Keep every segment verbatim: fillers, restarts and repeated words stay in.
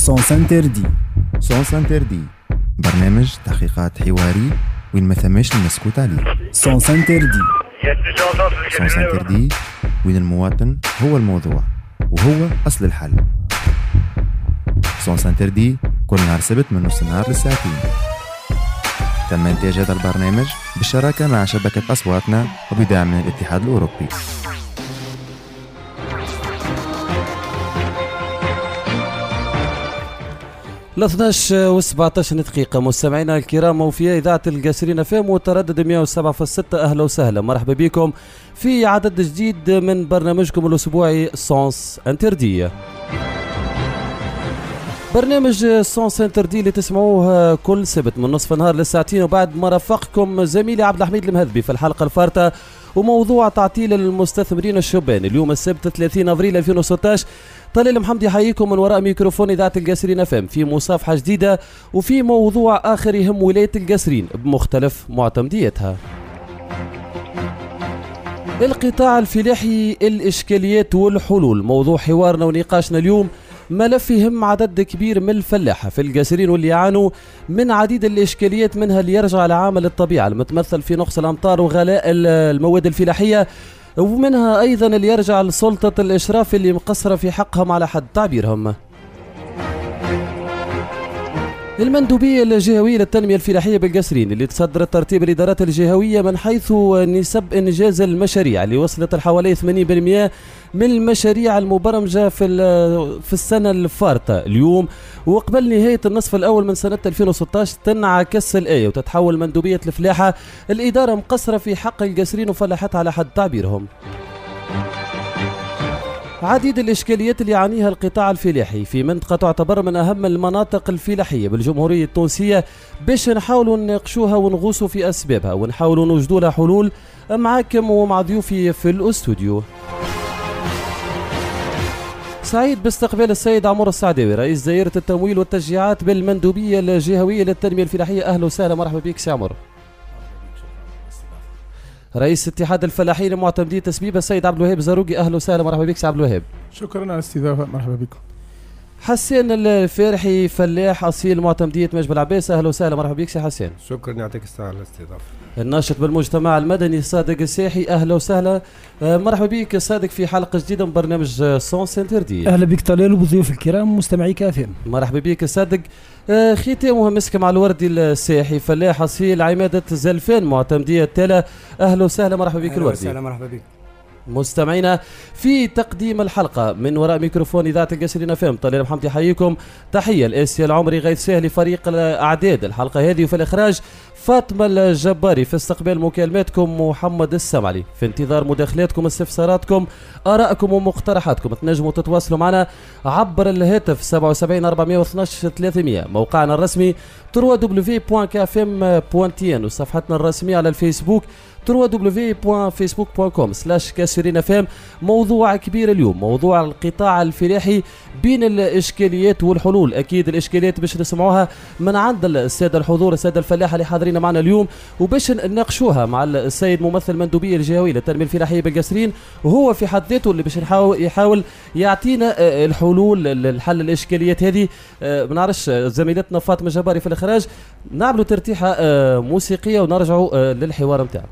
سونس انتردي. سونس انتردي برنامج تحقيقات حواري وين ما ثماش المسكوت عليه. سونس انتردي. سونس انتردي وين المواطن هو الموضوع وهو أصل الحل. سونس انتردي كل نهار سبت من نص النهار للساعتين. تم إنتاج هذا البرنامج بالشراكة مع شبكة أصواتنا وبدعم من الاتحاد الأوروبي. الاثناش وسبعتاش دقيقة مستمعينا الكرام، وفي إذاعة القاسرين فام وتردد مئة وسبعة فاصلة ستة. أهلا وسهلا، مرحبا بكم في عدد جديد من برنامجكم الأسبوعي سونس انتردي. برنامج سونس انتردي اللي تسمعوه كل سبت من نصف النهار للساعتين، وبعد ما رافقكم زميلي عبد الحميد المهذبي في الحلقة الفارطة، وموضوع تعطيل المستثمرين الشبان اليوم السبت ثلاثين أبريل ألفين وستة عشر. طليل محمد يحييكم من وراء ميكروفون إذاعة القاسرين فام في مصافحة جديدة وفي موضوع آخر يهم ولاية القاسرين بمختلف معتمديتها. القطاع الفلاحي، الإشكاليات والحلول، موضوع حوارنا ونقاشنا اليوم. ملف يهم عدد كبير من الفلاحة في القاسرين واللي يعانوا من عديد الإشكاليات، منها اللي يرجع لعامل الطبيعة المتمثل في نقص الأمطار وغلاء المواد الفلاحية، ومنها أيضا اللي يرجع لسلطة الإشراف اللي مقصرة في حقهم على حد تعبيرهم. المندوبية الجهوية للتنمية الفلاحية بالقاسرين اللي تصدر ترتيب الإدارات الجهوية من حيث نسب إنجاز المشاريع اللي وصلت لحوالي ثمانين بالمئة من المشاريع المبرمجة في في السنة الفارطة اليوم، وقبل نهاية النصف الأول من سنة ألفين وستة عشر تنعكس الآية وتتحول مندوبية الفلاحة الإدارة مقصرة في حق القاسرين وفلاحتها على حد تعبيرهم. عديد الإشكاليات اللي يعانيها القطاع الفلاحي في منطقة تعتبر من أهم المناطق الفلاحية بالجمهورية التونسية، باش نحاولوا نناقشوها ونغوصوا في أسبابها ونحاولوا نوجدوا لها حلول معاكم ومع ضيوفي في الأستوديو. سعيد باستقبال السيد عمر السعداوي رئيس دائرة التمويل والتشجيعات بالمندوبية الجهوية للتنمية الفلاحية. أهلا وسهلا، مرحبا بك سي عمر. رئيس اتحاد الفلاحين المعتمدين تسبيبة السيد عبد الوهاب زاروقي. اهلا وسهلا، مرحبا بك سي عبد الوهاب. شكرا على الاستضافه، مرحبا بكم. حسين الفارحي فلاح اصيل معتمدية مجبل عباس. اهلا وسهلا، مرحبا بك سي حسين. شكرا، يعطيك الصحه على الاستضافه. الناشط بالمجتمع المدني صادق الساحي. اهلا وسهلا، مرحبا بك صادق في حلقه جديده من برنامج سونس انتردي. اهلا بك طلال وبضيوف الكرام مستمعي كافم. مرحبا بك صادق. ختامها مسك مع الوردي الساحي فلاح اصيل عماده زلفان معتمديه تلا. اهلا وسهلا، مرحبا بك الوردي. اهلا وسهلا، مرحبا بك. مستمعينا في تقديم الحلقة من وراء ميكروفون إذاعة القاسرين فام طليل محمد يحييكم. تحية الأسي العمري غيث سهلي فريق الأعداد الحلقة هذه، وفي الإخراج فاطمة الجباري، في استقبال مكالماتكم محمد السمعلي، في انتظار مداخلاتكم استفساراتكم آرائكم ومقترحاتكم. تنجموا تتواصلوا معنا عبر الهاتف سبعة وسبعين أربعمئة واثني عشر ثلاثمئة، موقعنا الرسمي دبليو دبليو دبليو دوت كافم دوت تي ان، وصفحتنا الرسمية على الفيسبوك دبليو دبليو دبليو دوت فيسبوك دوت كوم سلاش كاسرين فام. موضوع كبير اليوم، موضوع القطاع الفلاحي بين الإشكاليات والحلول. أكيد الإشكاليات باش نسمعوها من عند السادة الحضور، السادة الفلاحة اللي حاضرين معنا اليوم، وباش نناقشوها مع السيد ممثل المندوبية الجهوية للتنمية الفلاحية بالقاسرين، وهو في حد ذاته اللي باش يحاول يعطينا الحلول للحل الإشكاليات هذه. ما نعرفش زميلتنا فاطمة جباري في الإخراج، نعملوا ترتيحة موسيقية ونرجعوا للحوار متاعنا.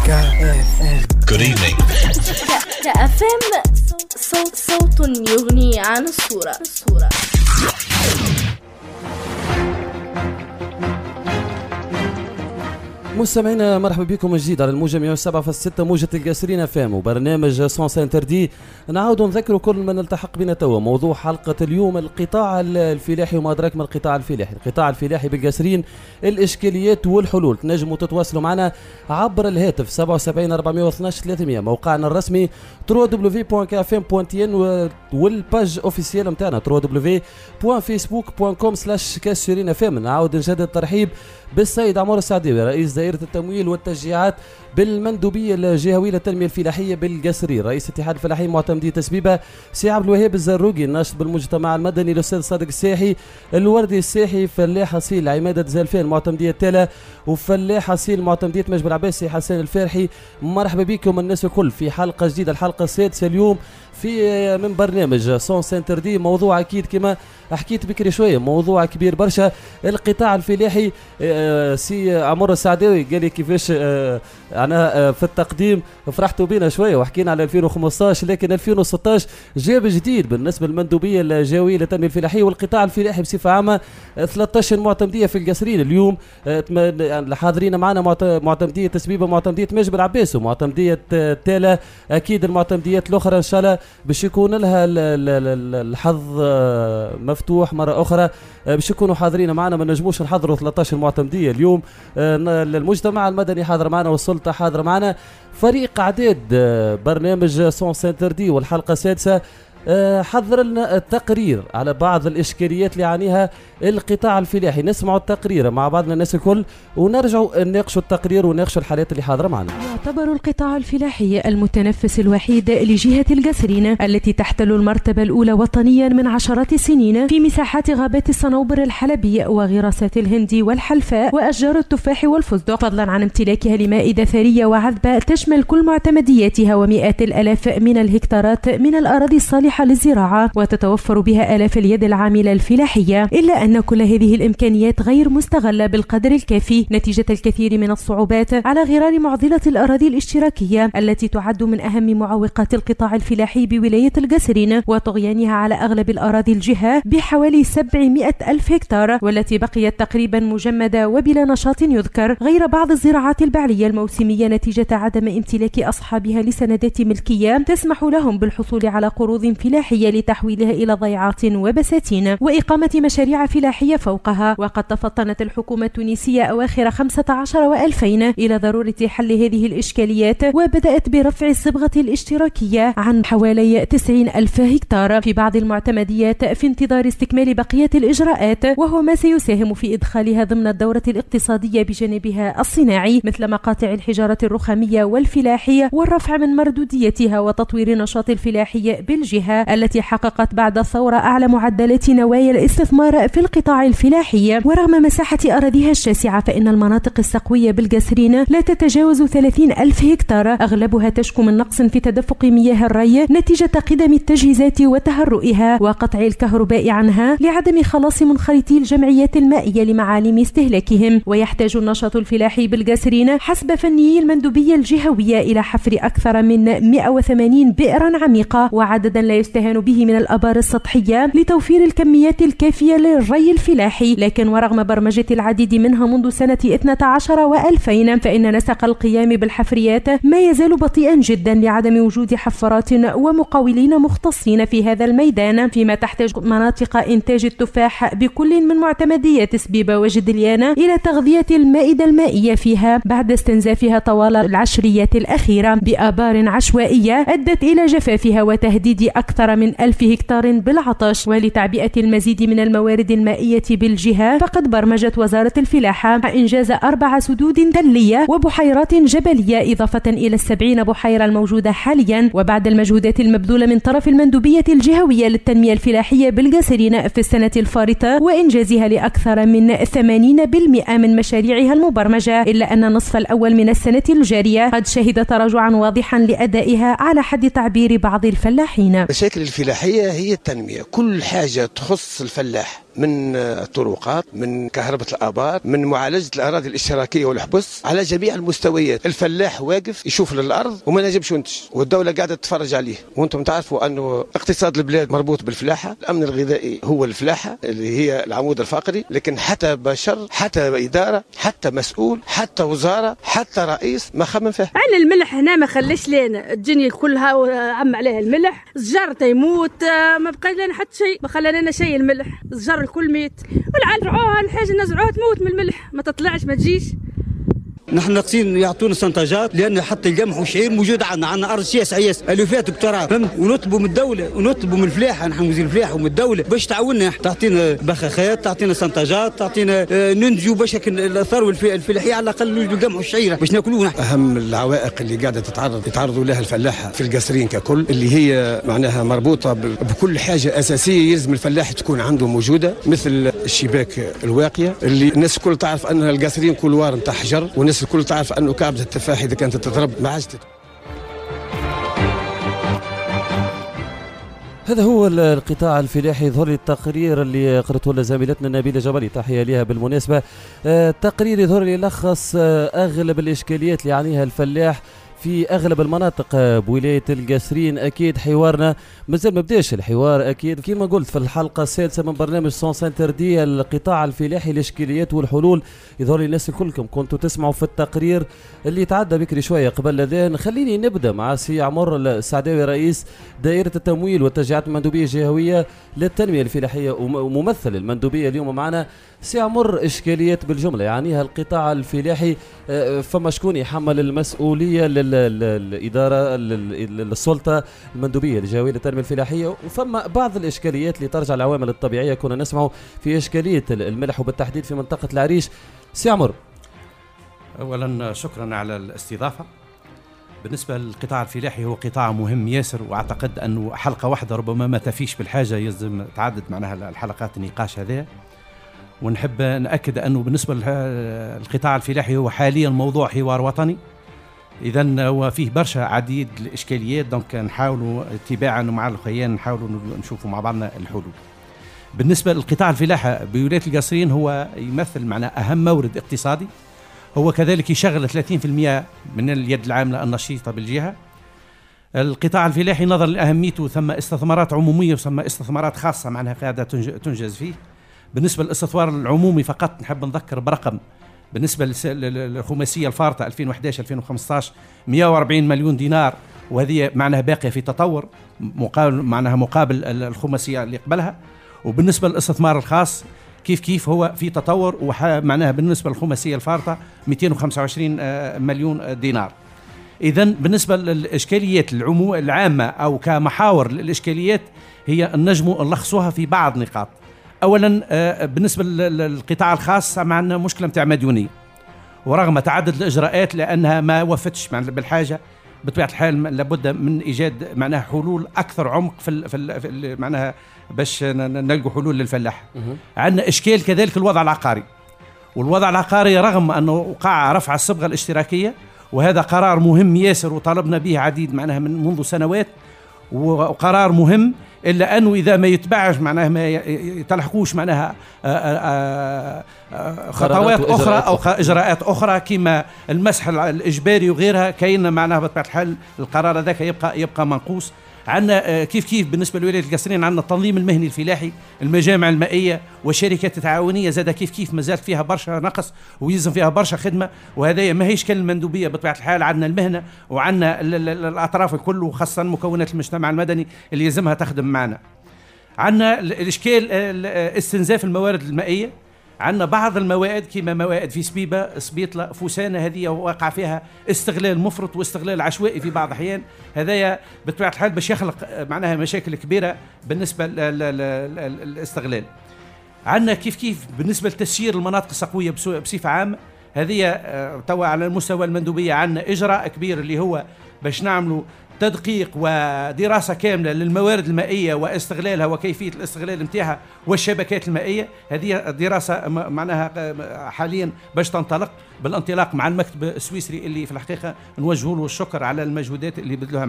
Good evening. كأف إم صوت صوت يغني عن الصورة. الصورة. مستمعينا مرحبا بكم من جديد على الموجة مئة وسبعة فاصلة ستة موجة القاسرين فام وبرنامج سونس انتردي. نعاود نذكر كل من التحق بنا توا موضوع حلقة اليوم القطاع الفلاحي وما أدراك ما القطاع الفلاحي. القطاع الفلاحي بالقاسرين الإشكاليات والحلول. تنجموا تتواصلوا معنا عبر الهاتف سبعة وسبعين أربعمئة واثني عشر ثلاثمئة، موقعنا الرسمي دبليو دبليو دبليو دوت كي اف ام دوت تي ان والباج اوفيسيال نتاعنا دبليو دبليو دبليو دوت فيسبوك دوت كوم سلاش كاسرين فام. نعاود نجدد الترحيب بالسيد عمر السعديوي رئيس دائرة التمويل والتشجيعات بالمندوبية الجهوية للتنمية الفلاحية بالقاسرين، رئيس اتحاد الفلاحين معتمدي تسبيبة سي عبد الوهاب الزروقي، الناشط بالمجتمع المدني الأستاذ صادق الساحي، الوردي الساحي، فلاح أصيل عمادة زلفان معتمدية تالا، وفلاح أصيل معتمدية مجبل عباسي حسن الفارحي. مرحبا بكم الناس الكل في حلقة جديدة، الحلقة السادسة اليوم في من برنامج سونس انتردي. موضوع أكيد كما حكيت بكري شوية، موضوع كبير برشا. القطاع الفلاحي آه سي عمر السعداوي قال لي كيفاش آه أنا آه في التقديم فرحتوا بينا شوية وحكينا على ألفين وخمسة عشر، لكن ألفين وستة عشر جاب جديد بالنسبة للمندوبية الجهوية للتنمية الفلاحية والقطاع الفلاحي بصفة عامة. ثلاثة عشر معتمدية في القاسرين اليوم آه حاضرين معنا معتمدية تسبيبة، معتمدية مجبل عباس ومعتمدية تالا. أكيد المعتمديات الأخرى إن شاء الله باش يكون لها الحظ مفتوح مرة أخرى باش يكونوا حاضرين معنا. ما نجموش نحضروا ثلاثة عشر معتمدية اليوم. المجتمع المدني حاضر معنا والسلطة حاضر معنا. فريق إعداد برنامج سونس انتردي والحلقة السادسة حضر لنا التقرير على بعض الإشكاليات اللي يعانيها القطاع الفلاحي. نسمعوا التقرير مع بعضنا الناس الكل ونرجعوا نناقشوا التقرير ونناقشوا الحالات اللي حاضرة معنا. يعتبر القطاع الفلاحي المتنفس الوحيد لجهة القاسرين التي تحتل المرتبة الأولى وطنيا من عشرات السنين في مساحات غابات الصنوبر الحلبي وغراسات الهندي والحلفاء وأشجار التفاح والفستق، فضلا عن امتلاكها لمائدة ثرية وعذبة تشمل كل معتمدياتها ومئات الآلاف من الهكتارات من الأراضي الصالحة للزراعة، وتتوفر بها آلاف اليد العاملة الفلاحية. إلا أن كل هذه الإمكانيات غير مستغلة بالقدر الكافي نتيجة الكثير من الصعوبات على غرار معضلة الأراضي الاشتراكية التي تعد من أهم معوقات القطاع الفلاحي بولاية القاسرين، وطغيانها على أغلب الأراضي الجهة بحوالي سبعمئة ألف هكتار، والتي بقيت تقريبا مجمدة وبلا نشاط يذكر، غير بعض الزراعات البعلية الموسمية نتيجة عدم امتلاك أصحابها لسندات ملكية تسمح لهم بالحصول على قروض فلاحية لتحويلها إلى ضيعات وبساتين وإقامة مشاريع فلاحية فوقها. وقد تفطنت الحكومة التونسية أواخر خمسة عشر وألفين إلى ضرورة حل هذه الإشكاليات، وبدأت برفع الصبغة الاشتراكية عن حوالي تسعين ألف هكتار في بعض المعتمديات في انتظار استكمال بقية الإجراءات، وهو ما سيساهم في إدخالها ضمن الدورة الاقتصادية بجانبها الصناعي مثل مقاطع الحجارة الرخامية والفلاحية والرفع من مردوديتها وتطوير النشاط الفلاحي بالجهة التي حققت بعد الثورة أعلى معدلات نوايا الاستثمار في القطاع الفلاحي. ورغم مساحة أراضيها الشاسعة فإن المناطق السقوية بالقاسرين لا تتجاوز ثلاثين ألف هكتار، أغلبها تشكو من نقص في تدفق مياه الري نتيجة قدم التجهيزات وتهرؤها وقطع الكهرباء عنها لعدم خلاص منخرطي الجمعيات المائية لمعالم استهلاكهم. ويحتاج النشاط الفلاحي بالقاسرين حسب فنيي المندوبية الجهوية إلى حفر أكثر من مئة وثمانين بئرا عميقة وعددا لا يستهان به من الآبار السطحية لتوفير الكميات الكافية للري الفلاحي. لكن ورغم برمجة العديد منها منذ سنة اثنتي عشرة وألفين فإن نسق القيام بالحفريات ما يزال بطيئا جدا لعدم وجود حفارات ومقاولين مختصين في هذا الميدان، فيما تحتاج مناطق إنتاج التفاح بكل من معتمدية سبيبة وجدليانة إلى تغذية المائدة المائية فيها بعد استنزافها طوال العشريات الأخيرة بآبار عشوائية أدت إلى جفافها وتهديد أكثر من ألف هكتار بالعطش. ولتعبئة المزيد من الموارد المائية بالجهة فقد برمجت وزارة الفلاحة إنجاز أربع سدود تلية وبحيرات جبلية إضافة إلى السبعين بحيرة الموجودة حاليا. وبعد المجهودات المبذولة من طرف المندوبية الجهوية للتنمية الفلاحية بالقاسرين في السنة الفارطة وإنجازها لأكثر من ثمانين بالمئة من مشاريعها المبرمجة، إلا أن النصف الأول من السنة الجارية قد شهد تراجعا واضحا لأدائها على حد تعبير بعض الفلاحين. المشاكل الفلاحية هي التنمية. كل حاجة تخص الفلاح من الطرقات، من كهرباء الآبار، من معالجة الأراضي الاشتراكية والحبس على جميع المستويات. الفلاح واقف يشوف للأرض وما نجمش ينتج، والدولة قاعدة تتفرج عليه. وانتم تعرفوا أنه اقتصاد البلاد مربوط بالفلاحة. الأمن الغذائي هو الفلاحة اللي هي العمود الفقري. لكن حتى بشر، حتى إدارة، حتى مسؤول، حتى وزارة، حتى رئيس ما خمم فيه. عن الملح هنا ما خليش لنا الدنيا كلها عم عليها الملح. الزجر يموت، ما بقى لنا حتى شيء، ما خلى لنا شيء الملح. الزجر الكل ميت، والعن رعوها الحاجة نزرعوها تموت من الملح، ما تطلعش ما تجيش. نحن ناقصين يعطونا سنتاجات، لان حتى القمح والشعير موجود عندنا، عندنا ارض سياس عياس الوفات بتراب، فهمت؟ ونطلبوا من الدوله ونطلبوا من الفلاحه، نحن وزير الفلاحه ومن الدوله باش تعاوننا، تعطينا بخاخات، تعطينا سنتاجات، تعطينا ننتجوا باش الثروه الفلاحيه على الاقل نوجدوا القمح والشعير باش ناكلوه. اهم العوائق اللي قاعده تتعرض يتعرضوا لها الفلاحه في القصرين ككل، اللي هي معناها مربوطه بكل حاجه اساسيه يلزم الفلاح تكون عنده موجوده، مثل الشباك الواقيه اللي الناس الكل تعرف انها القصرين كلوار نتاع حجر، والناس الكل تعرف انه كعبه التفاح اذا كانت تضرب ما عادش. هذا هو القطاع الفلاحي. يظهر لي التقرير اللي قرأته لنا زميلتنا نبيلة جبلي، تحية لها بالمناسبة. التقرير يظهر لي يلخص أغلب الإشكاليات اللي يعانيها الفلاح في اغلب المناطق بولايه القصرين. اكيد حوارنا مازال ما بداش الحوار، اكيد كما قلت في الحلقه السادسه من برنامج سونس انتردي القطاع الفلاحي، الاشكاليات والحلول. يظهر لي الناس كلكم كنتوا تسمعوا في التقرير اللي تعدى بكري شويه قبل الاذان. خليني نبدا مع سي عمر السعداوي، رئيس دائره التمويل والتشجيعات المندوبيه الجهويه للتنميه الفلاحيه وممثل المندوبيه اليوم معنا. سي عمر، اشكاليات بالجمله يعنيها القطاع الفلاحي، فما شكون يحمل المسؤوليه للاداره للسلطه المندوبيه الجهويه للتنميه الفلاحيه، وفما بعض الاشكاليات اللي ترجع للعوامل الطبيعيه. كنا نسمعوا في اشكاليه الملح وبالتحديد في منطقه العريش. سي عمر، اولا شكرا على الاستضافه. بالنسبه للقطاع الفلاحي هو قطاع مهم ياسر، واعتقد انه حلقه واحده ربما ما تفيش بالحاجه، يلزم تعدد معناها الحلقات النقاش هذا. ونحب نأكد أنه بالنسبة للقطاع الفلاحي هو حاليا موضوع حوار وطني، إذن هو فيه برشا عديد الإشكاليات، دونك نحاولوا اتباعا مع الخيان نحاولوا نشوفوا مع بعضنا الحلول. بالنسبة للقطاع الفلاحة بولاية القصرين هو يمثل معنا أهم مورد اقتصادي، هو كذلك يشغل ثلاثين بالمئة من اليد العاملة النشيطة بالجهة. القطاع الفلاحي نظرا لأهميته ثم استثمارات عمومية وثم استثمارات خاصة معناها قاعدة تنجز فيه. بالنسبة للاستثمار العمومي فقط نحب نذكر برقم، بالنسبة للخماسية الفارطة ألفين وإحدى عشر ألفين وخمسة عشر مئة وأربعين مليون دينار، وهذه معناها باقية في تطور مقابل معناها مقابل الخماسية اللي قبلها. وبالنسبة للاستثمار الخاص كيف كيف هو في تطور، ومعناها بالنسبة للخماسية الفارطة مئتين وخمسة وعشرين مليون دينار. إذن بالنسبة للإشكاليات العمو العامة أو كمحاور الإشكاليات هي النجم نلخصوها في بعض نقاط. اولا بالنسبه للقطاع الخاص معنا مشكله نتاع مديونيه، ورغم تعدد الاجراءات لانها ما وفتش بالحاجه، بطبيعه الحال لابد من ايجاد معناها حلول اكثر عمق في, في, في معناها باش نلقوا حلول للفلاح. عندنا اشكال كذلك الوضع العقاري، والوضع العقاري رغم انه وقع رفع الصبغه الاشتراكيه، وهذا قرار مهم ياسر وطالبنا به عديد معناها من منذ سنوات، وقرار مهم، إلا أنه إذا ما يتبعش معناها ما يتلحقوش معناها خطوات أخرى أو إجراءات أخرى كما المسح الإجباري وغيرها، كاين معناها بطبيعة الحال القرار هذاك يبقى يبقى منقوص. عندنا كيف كيف بالنسبة لولاية القصرين عندنا التنظيم المهني الفلاحي، المجامع المائية والشركات التعاونية زاد كيف كيف ما زالت فيها برشا نقص ويلزم فيها برشا خدمة، وهذا ما هيش كالمندوبية بطبيعة الحال. عندنا المهنة وعندنا الأطراف الكل وخاصة مكونات المجتمع المدني اللي يلزمها تخدم معنا. عندنا الإشكال استنزاف الموارد المائية، عندنا بعض الموائد كما موائد في سبيبة سبيطلة فوسانة، هذه واقع فيها استغلال مفرط واستغلال عشوائي في بعض الأحيان، هذايا بطبيعة الحال باش يخلق معناها مشاكل كبيرة بالنسبة للاستغلال. عندنا كيف كيف بالنسبة لتسيير المناطق الصقوية بصفة عامة، هذه توا على المستوى المندوبية عندنا إجراء كبير اللي هو باش نعملوا تدقيق ودراسة كاملة للموارد المائية واستغلالها وكيفية الاستغلال نتاعها والشبكات المائية. هذه دراسة معناها حاليا باش تنطلق بالانطلاق مع المكتب السويسري اللي في الحقيقة نوجه له الشكر على المجهودات اللي بذلوها معنا.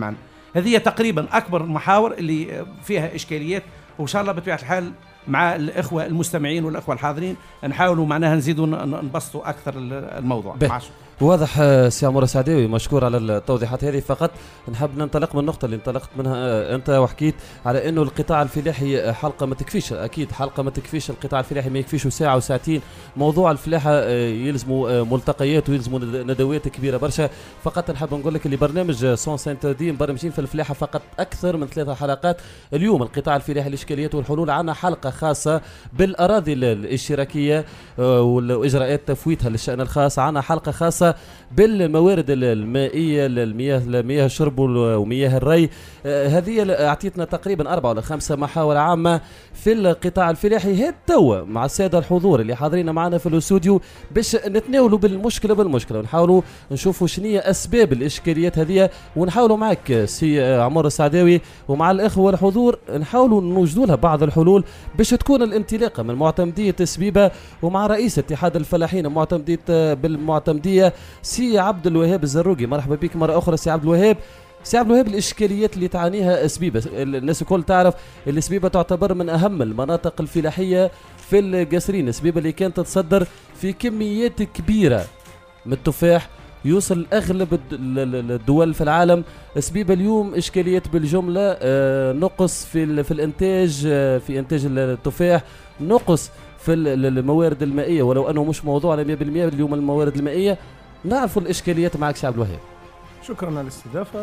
هذه تقريبا اكبر المحاور اللي فيها اشكاليات، وان شاء الله بطبيعه الحال مع الاخوه المستمعين والاخوه الحاضرين نحاولوا معناها نزيدوا نبسطوا اكثر الموضوع. واضح سي عمر السعداوي، مشكور على التوضيحات هذه. فقط نحب ننطلق من النقطة اللي انطلقت منها أنت وحكيت على أنه القطاع الفلاحي حلقة ما تكفيش، أكيد حلقة ما تكفيش، القطاع الفلاحي ما يكفيش ساعة وساعتين. موضوع الفلاحة يلزموا ملتقيات ويلزموا ندوات كبيرة برشا. فقط نحب نقول لك اللي برنامج سون سنتردي مبرمجين في الفلاحة فقط أكثر من ثلاثة حلقات. اليوم القطاع الفلاحي الإشكاليات والحلول، عنا حلقة خاصة بالأراضي الاشتراكية وإجراءات تفويتها للشأن الخاص، عنا حلقة خاصة بالموارد المائية، المياه مياه الشرب ومياه الري. آه هذه أعطيتنا تقريبا أربعة ولا خمسة محاور عامة في القطاع الفلاحي. هاد توا مع السادة الحضور اللي حاضرين معنا في الاستوديو باش نتناولوا بالمشكلة بالمشكلة ونحاولوا نشوفوا شنية أسباب الإشكاليات هذه، ونحاولوا معك سي عمر السعداوي ومع الإخوة الحضور نحاولوا نوجدوا لها بعض الحلول باش تكون الانطلاقة من معتمدية سبيبة، ومع رئيس اتحاد الفلاحين معتمدية بالمعتمدية سي عبد الوهاب الزروقي. مرحبا بك مرة أخرى سي عبد الوهاب. سي عبد الوهاب، الإشكاليات اللي تعانيها سبيبة، الناس الكل تعرف اللي سبيبة تعتبر من أهم المناطق الفلاحية في القصرين. سبيبة اللي كانت تتصدر في كميات كبيرة من التفاح يوصل أغلب الدول في العالم. سبيبة اليوم إشكاليات بالجملة، نقص في في الإنتاج، في إنتاج التفاح، نقص في الموارد المائية، ولو أنه مش موضوعنا مئة بالمئة اليوم الموارد المائية. نعرفوا الإشكاليات معك سي عبد الوهاب. شكرا على الاستضافة.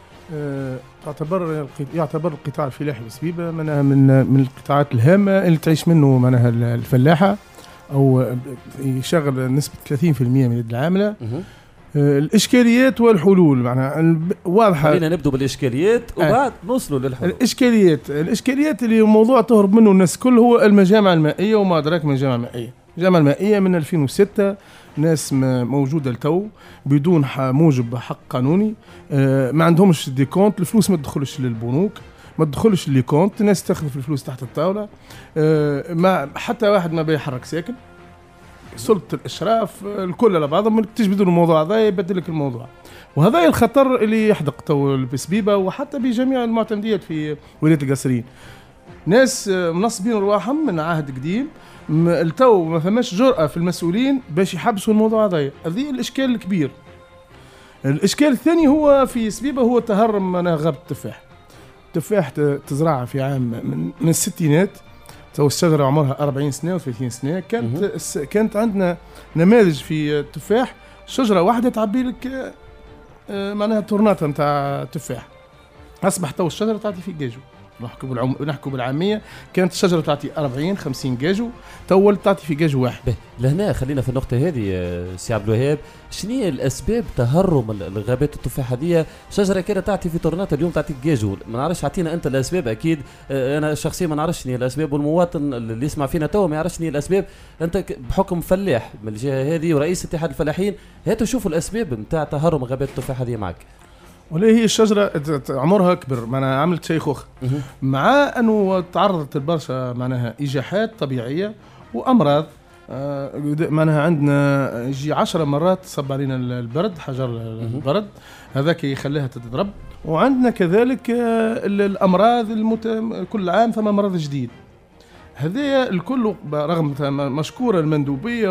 أه تعتبر يعتبر القطاع الفلاحي بسبيبة منها من من القطاعات الهامة اللي تعيش منه منها الفلاحة، أو يشغل نسبة ثلاثين بالمئة من العاملة. أه الإشكاليات والحلول معناها واضحة. خلينا نبدو بالإشكاليات وبعد أه نوصلوا للحلول. الإشكاليات الإشكاليات اللي موضوع تهرب منه الناس كل هو المجامع المائية وما أدراك من الجامعة المائية. الجامعة المائية من ألفين وستة ناس موجودة لتو بدون موجب حق قانوني، آه ما عندهمش دي كونت، الفلوس ما تدخلش للبنوك، ما تدخلش لي كونت، الناس تاخذ في الفلوس تحت الطاولة، آه ما حتى واحد ما بيحرك ساكن. سلطة الإشراف الكل على بعضهم تجبدوا الموضوع هذا يبدل لك الموضوع، وهذا الخطر اللي يحدق تو بسبيبة وحتى بجميع المعتمديات في ولاية القصرين. ناس منصبين رواحهم من عهد قديم، التو ما فماش جرأة في المسؤولين باش يحبسوا الموضوع هذا. هذه الإشكال الكبير. الإشكال الثاني هو في سبيبة هو تهرم من غابة التفاح. التفاح تزرعها في عام من, من الستينات، تو الشجرة عمرها أربعين سنة وثلاثين سنة. كانت كانت عندنا نماذج في التفاح شجرة واحدة تعبي لك معناها تورناتا نتاع تفاح. أصبح تو الشجرة تعطي في جاجو. نحكوا بالعم... نحكوا بالعاميه، كانت الشجره تعطي أربعين خمسين جاجو، تو تعطي في جاجو واحد. لهنا خلينا في النقطه هذه سي عبد الوهاب، شنو هي الاسباب تهرم الغابات التفاح هذه؟ شجره كانت تعطي في تورناتا اليوم تعطي جاجو، ما نعرفش اعطينا انت الاسباب. اكيد انا شخصيا ما نعرفش شنو هي الاسباب، والمواطن اللي يسمع فينا تو ما يعرفش شنو هي الاسباب. انت بحكم فلاح من الجهه هذه ورئيس اتحاد الفلاحين، هاتوا شوفوا الاسباب نتاع تهرم غابات التفاح هذه معك. ولا هي الشجرة عمرها كبر، معناها عملت شيخوخة، مع أنه تعرضت البرشا معناها إجاحات طبيعية وأمراض. آه معناها عندنا يجي عشرة مرات صب علينا البرد، حجر البرد هذاك يخليها تتضرب. وعندنا كذلك آه الأمراض المت... كل عام فما مرض جديد. هذا الكل رغم مشكورة المندوبية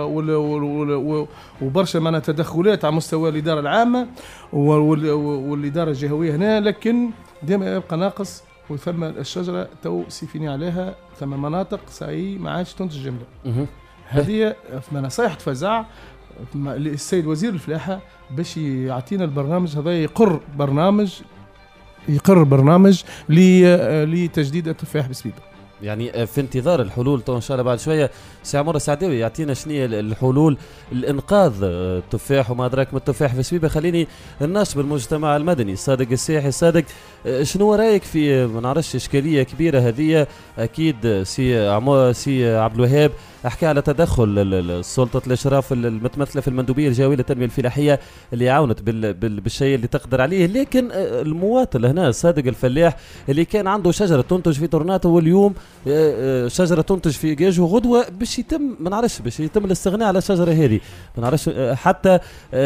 وبرشا معنا تدخلات على مستوى الإدارة العامة والإدارة الجهوية هنا، لكن دائما يبقى ناقص. وثم الشجرة تو سيفيني عليها ثم مناطق ساي ما عادش تنتج جملة. هذه نصائح فزع السيد وزير الفلاحة باش يعطينا البرنامج هذا، يقر برنامج يقر برنامج لتجديد التفاح بسبيبة. يعني في انتظار الحلول تو ان شاء الله بعد شويه. سي عمر السعداوي يعطينا شنو هي الحلول الانقاذ التفاح وما ادراك من التفاح في سبيبه. خليني الناشط المجتمع المدني صادق الساحي. صادق، شنو رايك في ما نعرفش اشكاليه كبيره هذه؟ اكيد سي عمر سي عبد الوهاب احكي على تدخل سلطه الاشراف المتمثله في المندوبيه الجهويه للتنميه الفلاحيه اللي عاونت بال بال بالشيء اللي تقدر عليه، لكن المواطن هنا صادق الفلاح اللي كان عنده شجره تنتج في طرناطه واليوم شجره تنتج في جاج وغدوه باش يتم ما نعرفش باش يتم الاستغناء على الشجره هذه، ما نعرفش حتى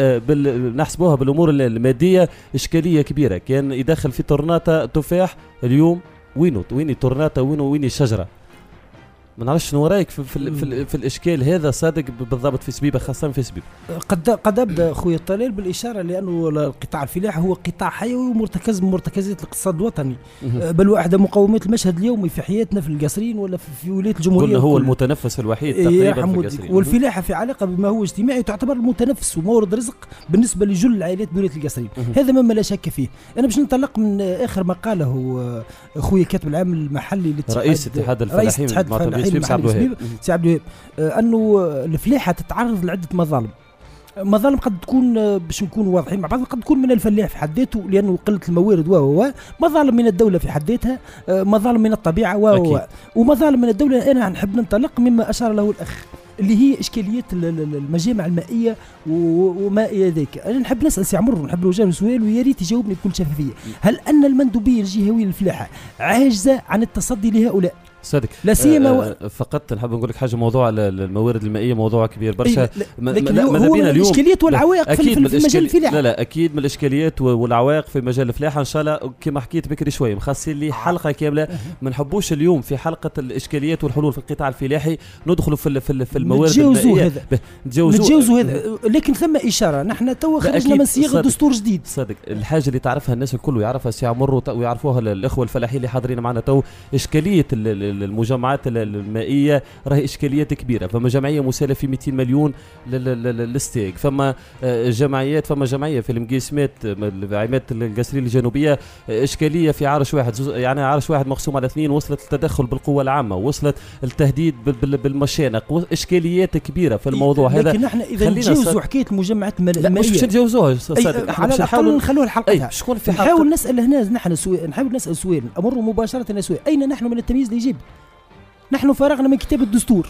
نحسبوها بالامور الماديه اشكاليه كبيره. كان يدخل في طرناطه تفاح اليوم وينو ويني طرناطه وينو ويني الشجره. ما نعرفش شنو رايك في في, في, في الاشكال هذا صادق بالضبط في سبيبه خاصه في سبيبه. قد قد ابدا خويا الطلال بالاشاره لانه القطاع الفلاحي هو قطاع حيوي ومرتكز من مرتكزات الاقتصاد الوطني، بل واحده مقومات المشهد اليومي في حياتنا في القصرين ولا في, في ولايه الجمهوريه. قلنا هو المتنفس الوحيد تقريبا في القصرين. والفلاحه في علاقه بما هو اجتماعي تعتبر المتنفس ومورد رزق بالنسبه لجل العائلات بولايه القصرين، هذا مما لا شك فيه. انا باش ننطلق من اخر ما قاله خويا كاتب العام المحلي رئيس اتحاد الفلاحين سي عبد الوهاب سي عبد الوهاب انه الفلاحه تتعرض لعده مظالم. مظالم قد تكون باش نكونوا واضحين مع بعض، قد تكون من الفلاح في حد ذاته لانه قله الموارد و مظالم من الدوله في حد ذاتها، مظالم من الطبيعه و ومظالم من الدوله. انا نحب ننطلق مما اشار له الاخ اللي هي اشكاليات المجامع المائيه وما الى ذلك. انا نحب نسال سي عمر ونحب نوجه له سؤال ويا ريت يجاوبني بكل شفافيه. هل ان المندوبيه الجهويه للفلاحه عاجزه عن التصدي لهؤلاء؟ صدق لا سيما و... فقط نحب نقول لك حاجه، موضوع الموارد المائيه موضوع كبير برشا. لكن هو الاشكاليات والعوائق في, في المجال الفلاحي. لا لا اكيد من الاشكاليات والعوائق في مجال الفلاحه ان شاء الله كما حكيت بكري شويه مخصصين لي حلقه كامله. ما نحبوش اليوم في حلقه الاشكاليات والحلول في القطاع الفلاحي ندخلوا في في الموارد المائيه نتجاوزوا هذا. لكن ثم اشاره نحن تو خرجنا من صياغه دستور جديد. صدق الحاجه اللي تعرفها الناس الكل ويعرفها سي عمر ويعرفوها الاخوه الفلاحين اللي حاضرين معنا تو، اشكاليه المجمعات المائيه راهي اشكاليات كبيره. فما جمعيه مساله في مئتين مليون للستيك، فما جمعيات فما جمعيه في المقيسمات عماده القصرين الجنوبيه اشكاليه في عرش واحد، يعني عرش واحد مقسوم على اثنين، وصلت التدخل بالقوه العامه، وصلت التهديد بالمشانق، اشكاليات كبيره في الموضوع هذا. لكن احنا اذا نتجاوزوا حكايه المجمعات المائيه مش باش نتجاوزوها على الاقل نخلوها الحلقه. شكون في نحاول نسال هنا نحن سؤال نحاول نسال سؤال امر مباشره الى سؤال: اين نحن من التمييز الايجابي؟ نحن فرغنا من كتاب الدستور،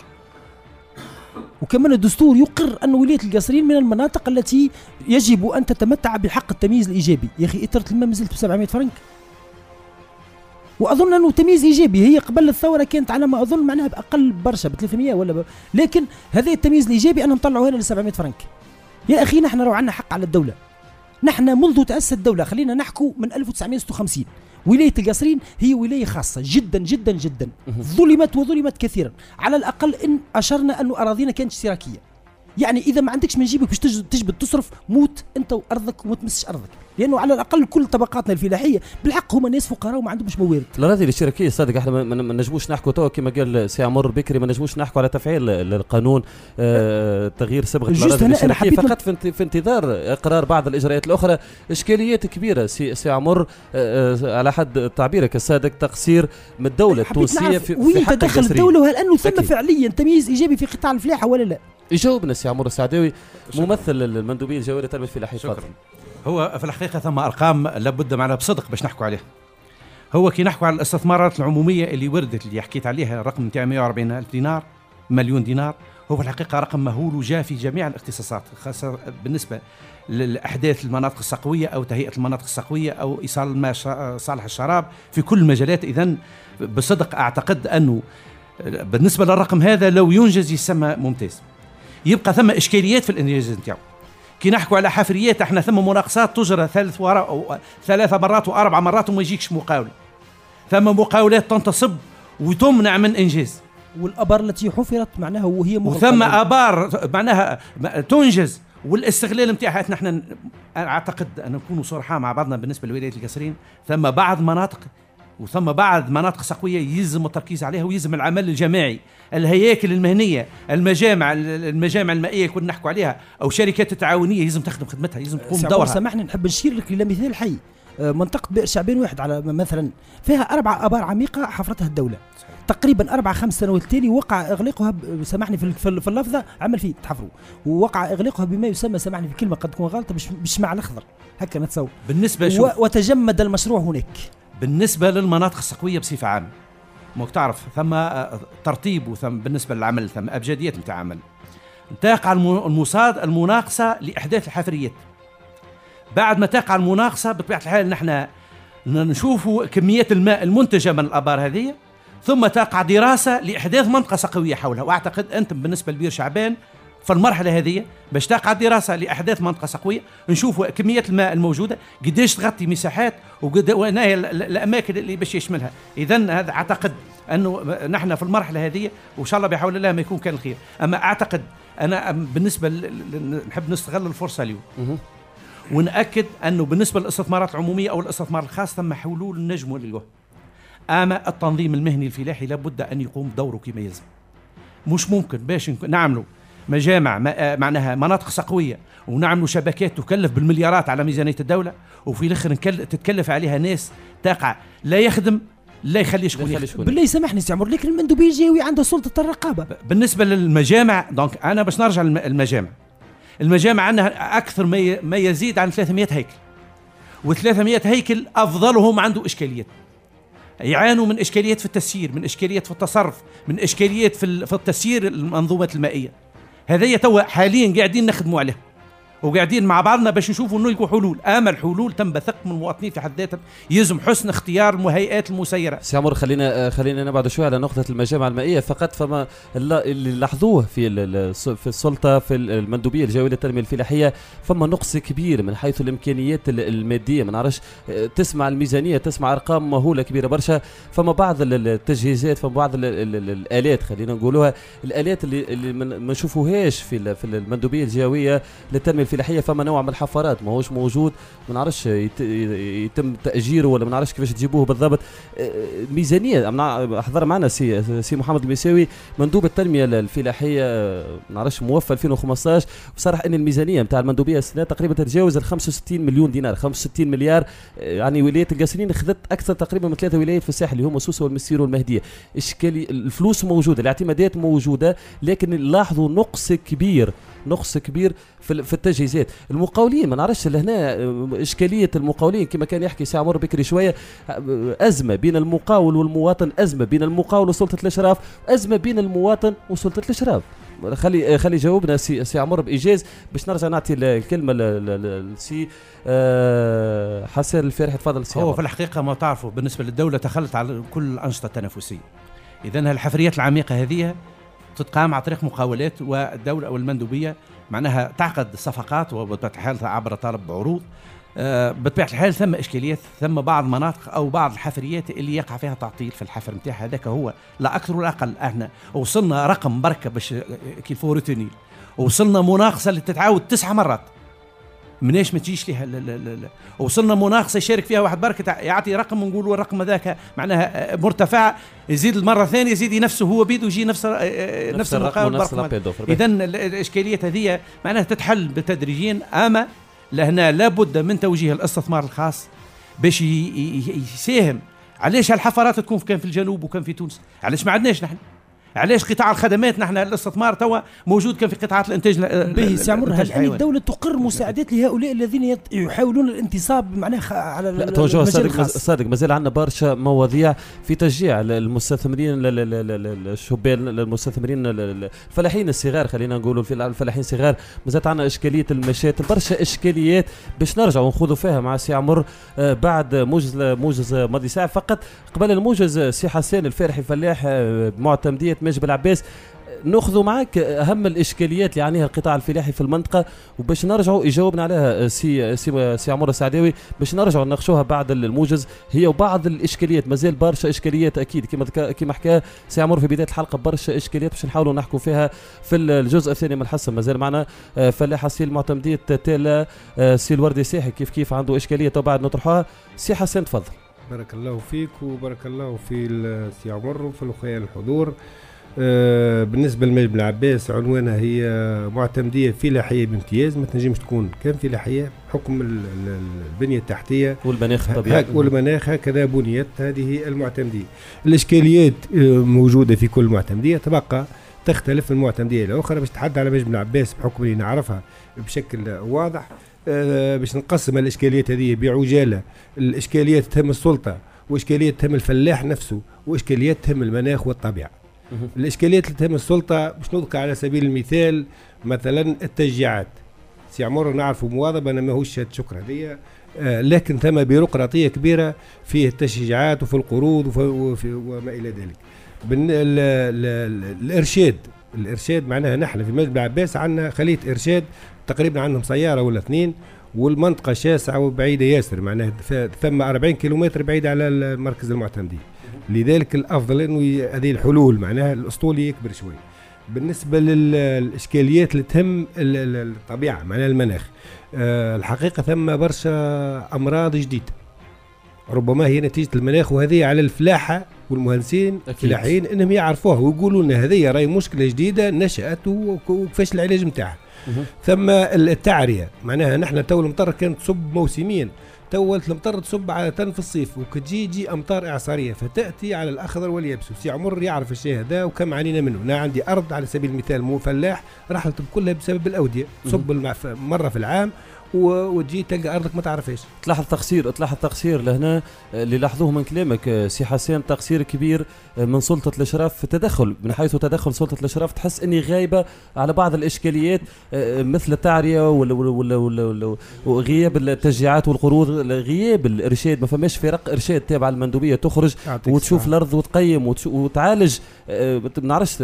وكمان الدستور يقر أن ولاية القصرين من المناطق التي يجب أن تتمتع بحق التمييز الإيجابي. يا أخي إطرة الماء مازلت ب سبعمائة فرنك، وأظن أنه تمييز إيجابي. هي قبل الثورة كانت على ما أظن معناها بأقل برشا ب ثلاثمائة ولا ب... لكن هذا التمييز الإيجابي أنا نطلعه هنا ل سبعمائة فرنك. يا أخي نحن لو عندنا حق على الدولة، نحن منذ تأسس الدولة خلينا نحكوا من ألف وتسعمائة وستة وخمسين ولاية القصرين هي ولاية خاصة جدا جدا جدا، ظلمت وظلمت كثيرا. على الأقل إن أشرنا أنه أراضينا كانت اشتراكية، يعني إذا ما عندكش من جيبك باش تجبد تصرف موت أنت وأرضك وما تمسش أرضك، لأنه على الأقل كل طبقاتنا الفلاحية بالحق هما ناس فقراء وما عندهمش موارد. الأراضي الاشتراكية صادق احنا ما نجموش نحكوا توا كما قال سي عمر بكري، ما نجموش نحكوا على تفعيل القانون آه تغيير صبغة الأراضي الاشتراكية فقط في, في انتظار إقرار بعض الإجراءات الأخرى. إشكاليات كبيرة سي, سي عمر آه على حد تعبيرك الصادق، تقصير من الدولة التونسية في, في حق تدخل الدولة، وهل أنه ثم فعليا تمييز إيجابي في قطاع الفلاحة ولا لا؟ يجاوبنا سي عمر السعداوي ممثل المندوبية الجوية للتنمية الفلاحية. شكرا. هو في الحقيقة ثم أرقام لابد معنا بصدق باش نحكوا عليها. هو كي نحكوا على الاستثمارات العمومية اللي وردت اللي حكيت عليها الرقم نتاع مئة وأربعين ألف دينار مليون دينار، هو في الحقيقة رقم مهول وجاء في جميع الاختصاصات، خاصة بالنسبة لأحداث المناطق الصقوية أو تهيئة المناطق الصقوية أو إيصال الماء صالح الشراب في كل المجالات. إذن بصدق أعتقد أنه بالنسبة للرقم هذا لو ينجز يسمى ممتاز. يبقى ثم إشكاليات في الإنجاز نتاعو. كي نحكوا على حفريات احنا ثم مناقصات تجرى ثلاث ورا ثلاث مرات واربع مرات وما يجيكش مقاول، ثم مقاولات تنتصب وتمنع من انجاز، والابار التي حفرت معناها وهي وثم ابار معناها تنجز والاستغلال نتاعها. نحن اعتقد ان نكونوا صرحاء مع بعضنا بالنسبه لولايات القصرين، ثم بعض مناطق وثم بعض مناطق صقويه يلزم التركيز عليها ويلزم العمل الجماعي، الهياكل المهنيه، المجامع المجامع المائيه كنا نحكوا عليها او شركات التعاونيه يلزم تخدم خدمتها، يلزم تقوم بدورها. سامحني نحب نشير لك الى مثال حي، منطقه بئر شعبان واحد على مثلا فيها اربع ابار عميقه حفرتها الدوله تقريبا اربع خمس سنوات تالي وقع اغلاقها، سامحني في اللفظه عمل فيه تحفروا، ووقع اغلاقها بما يسمى سامحني في كلمه قد تكون غلطه بالشمع الاخضر هكا نتصور بالنسبه شوف وتجمد المشروع هناك. بالنسبة للمناطق الصقوية بصفة عامة موك تعرف ثم ترتيب وثم بالنسبه للعمل ثم ابجديات نتاع عمل. تقع المصاد المناقصه لاحداث الحفريات. بعد ما تقع المناقصه بطبيعه الحال نحن نشوفوا كميات الماء المنتجه من الابار هذه، ثم تقع دراسه لاحداث منطقه سقويه حولها. واعتقد انتم بالنسبه لبير شعبان في المرحله هذه باش تقع دراسه لاحداث منطقه سقويه، نشوفوا كميات الماء الموجوده قداش تغطي مساحات وهي الاماكن اللي باش يشملها. اذا هذا اعتقد انه نحن في المرحله هذه وان شاء الله بحول الله ما يكون كان الخير. اما اعتقد انا بالنسبه نحب نستغل الفرصه اليوم ونأكد انه بالنسبه للاستثمارات العموميه او الاستثمار الخاص ثم حلول نجموا نلقوها. اما التنظيم المهني الفلاحي لابد ان يقوم بدوره كما يلزم. مش ممكن باش نعملوا مجامع معناها مناطق سقويه ونعملوا شبكات تكلف بالمليارات على ميزانيه الدوله، وفي الاخر تتكلف عليها ناس تقع لا يخدم لا يخلي شكون يخدم. بالله يسامحني سي عمر، لكن المندوبيه الجوي عنده سلطه الرقابه. بالنسبه للمجامع دونك انا باش نرجع للمجامع. المجامع عندنا اكثر ما يزيد عن ثلاثمائة هيكل، و300 هيكل افضلهم عنده اشكاليات، يعانوا من اشكاليات في التسيير، من اشكاليات في التصرف، من اشكاليات في التسيير المنظومات المائيه. هذه توا حاليا قاعدين نخدموا عليها وقاعدين مع بعضنا باش نشوفوا نلقوا حلول. اما الحلول تم بثق من المواطنين في حد ذاتهم، يلزم حسن اختيار المهيئات المسيره. سي عمر خلينا خلينا نبعد شويه على نقطه المجامع المائيه فقط. فما اللي لاحظوه في في السلطه في المندوبيه الجويه للتنميه الفلاحيه فما نقص كبير من حيث الامكانيات الماديه. ما نعرفش تسمع الميزانيه تسمع ارقام مهوله كبيره برشا. فما بعض التجهيزات فما بعض الالات خلينا نقولوها الالات اللي اللي ما نشوفوهاش في في المندوبيه الجويه للتنميه الفلاحيه. فما نوع من الحفارات ما هوش موجود، ما نعرفش يتم تاجيره ولا ما نعرفش كيفاش تجيبوه بالضبط. الميزانيه حضر معنا سي سي محمد المساوي مندوب التنميه الفلاحيه ما نعرفش موفى ألفين وخمسطاش، وصرح ان الميزانيه نتاع المندوبيه السنه تقريبا تتجاوز ال خمسة وستين مليون دينار، خمسة وستين مليار. يعني ولايه القصرين اخذت اكثر تقريبا من ثلاثه ولايات في الساحل اللي هما سوسه والمسير والمهديه. اشكالي الفلوس موجوده، الاعتمادات موجوده، لكن لاحظوا نقص كبير نقص كبير في في التجهيزات. المقاولين ما نعرفش لهنا اشكاليه المقاولين كما كان يحكي سي عمر بكري شويه، ازمه بين المقاول والمواطن، ازمه بين المقاول وسلطه الاشراف، ازمه بين المواطن وسلطه الاشراف. خلي خلي جاوبنا سي سي عمر بايجاز باش نرجع نعطي الكلمه للسي أه حسن الفارحي. تفضل سي عمر. هو في الحقيقه ما تعرفوا بالنسبه للدوله تخلت على كل الانشطه التنافسيه. اذا الحفريات العميقه هذه تتقام عن طريق مقاولات، والدولة أو المندوبية معناها تعقد صفقات وبطبيعة الحال عبر طلب بعروض. أه بطبيعة الحال ثم إشكاليات، ثم بعض المناطق أو بعض الحفريات اللي يقع فيها تعطيل في الحفر نتاعها. هذاك هو لا أكثر ولا أقل. احنا وصلنا رقم بركة باش كيف روتيني، وصلنا مناقصة اللي تتعاود تسع مرات مناش ما تجيش لها. لا لا لا. وصلنا مناقصه يشارك فيها واحد بركه يعطي رقم ونقولوا الرقم هذاك معناها مرتفع، يزيد المره الثانيه يزيد نفسه هو بيد ويجي نفس نفس, نفس المقاول. اذا الاشكاليات هذه معناها تتحل بالتدريجين. اما لهنا لابد من توجيه الاستثمار الخاص باش يساهم. علاش هالحفرات تكون كان في الجنوب وكان في تونس؟ علاش ما عندناش نحن؟ علاش قطاع الخدمات نحن الاستثمار توا موجود كان في قطاعات الانتاج. به سي عمر، هل ان الدوله تقر مساعدات لهؤلاء الذين يحاولون الانتصاب معناها على المجال الخاص؟ صادق مازال عندنا برشا مواضيع في تشجيع المستثمرين الشبان المستثمرين الفلاحين الصغار خلينا نقولوا في الفلاحين الصغار. مازال عندنا اشكاليه المشاتل، برشا اشكاليات باش نرجعوا ونخوضوا فيها مع سي عمر بعد موجز موجز ماضي ساعه فقط. قبل الموجز سي حسان الفارحي فلاح معتمديه ماجب العباس، ناخذوا معك اهم الاشكاليات اللي يعانيها القطاع الفلاحي في المنطقه وباش نرجعوا يجاوبنا عليها سي سي, سي عمر السعداوي باش نرجعوا نناقشوها بعد الموجز. هي وبعض الاشكاليات مازال برشا اشكاليات اكيد كما كما حكى سي عمر في بدايه الحلقه، برشا اشكاليات باش نحاولوا نحكوا فيها في الجزء الثاني من الحصه. مازال معنا فلاح سي المعتمديه تالا سي الوردي ساحي كيف كيف عنده اشكاليه وبعد نطرحوها. سي حسن تفضل. بارك الله فيك وبارك الله في سي عمر وفي الاخوان الحضور. آه بالنسبه لمجب العباس عنوانها هي معتمديه فلاحيه بامتياز، ما تنجمش تكون كان فلاحيه بحكم البنيه التحتيه والمناخ الطبيعي والمناخ هكذا بنيت هذه المعتمديه. الاشكاليات موجوده في كل معتمديه، تبقى تختلف من معتمديه لاخرى. باش نتحدث على مجب العباس بحكم اللي نعرفها بشكل واضح. آه باش نقسم الاشكاليات هذه بعجاله. الاشكاليات تهم السلطه واشكاليات تهم الفلاح نفسه، واشكاليات تهم المناخ والطبيعه. الاشكاليات اللي تهم السلطه باش نذكر على سبيل المثال مثلا التشجيعات. سي عمر نعرفوا مواظب، انا ماهوش شكر هذيا، آه لكن ثم بيروقراطيه كبيره في التشجيعات وفي القروض وفي وما الى ذلك. الارشاد الارشاد معناها نحن في مسجد العباس عندنا خليه ارشاد تقريبا عندهم سياره ولا اثنين، والمنطقه شاسعه وبعيده ياسر، معناها ثم أربعين كيلومتر بعيده على المركز المعتمدين. لذلك الافضل انه هذه الحلول معناها الاسطول يكبر شوي. بالنسبه للاشكاليات اللي تهم الطبيعه معناها المناخ، أه الحقيقه ثم برشا امراض جديده ربما هي نتيجه المناخ، وهذه على الفلاحه والمهندسين الفلاحيين انهم يعرفوها ويقولوا ان هذه راهي مشكله جديده نشات وكيفاش العلاج نتاعها. ثم التعريه معناها نحن تو المطر كانت تصب موسميا، تو المطر تصب عادة في الصيف وكتجي تجي امطار اعصاريه فتاتي على الاخضر واليابس. وسي عمر يعرف الشيء هذا وكم عانينا منه. انا عندي ارض على سبيل المثال مو فلاح رحلت كلها بسبب الاوديه، تصب مره في العام وتجي تلقى ارضك ما تعرفهاش. تلاحظ تقصير تلاحظ تقصير لهنا اللي لاحظوه من كلامك سي حسين، تقصير كبير من سلطه الاشراف في التدخل، من حيث تدخل سلطه الاشراف تحس اني غايبه على بعض الاشكاليات مثل التعريه ولا ولا ولا وغياب التشجيعات والقروض، غياب الارشاد. ما فماش فرق ارشاد تابعه المندوبيه تخرج وتشوف صح. الارض وتقيم وتعالج. ما نعرفش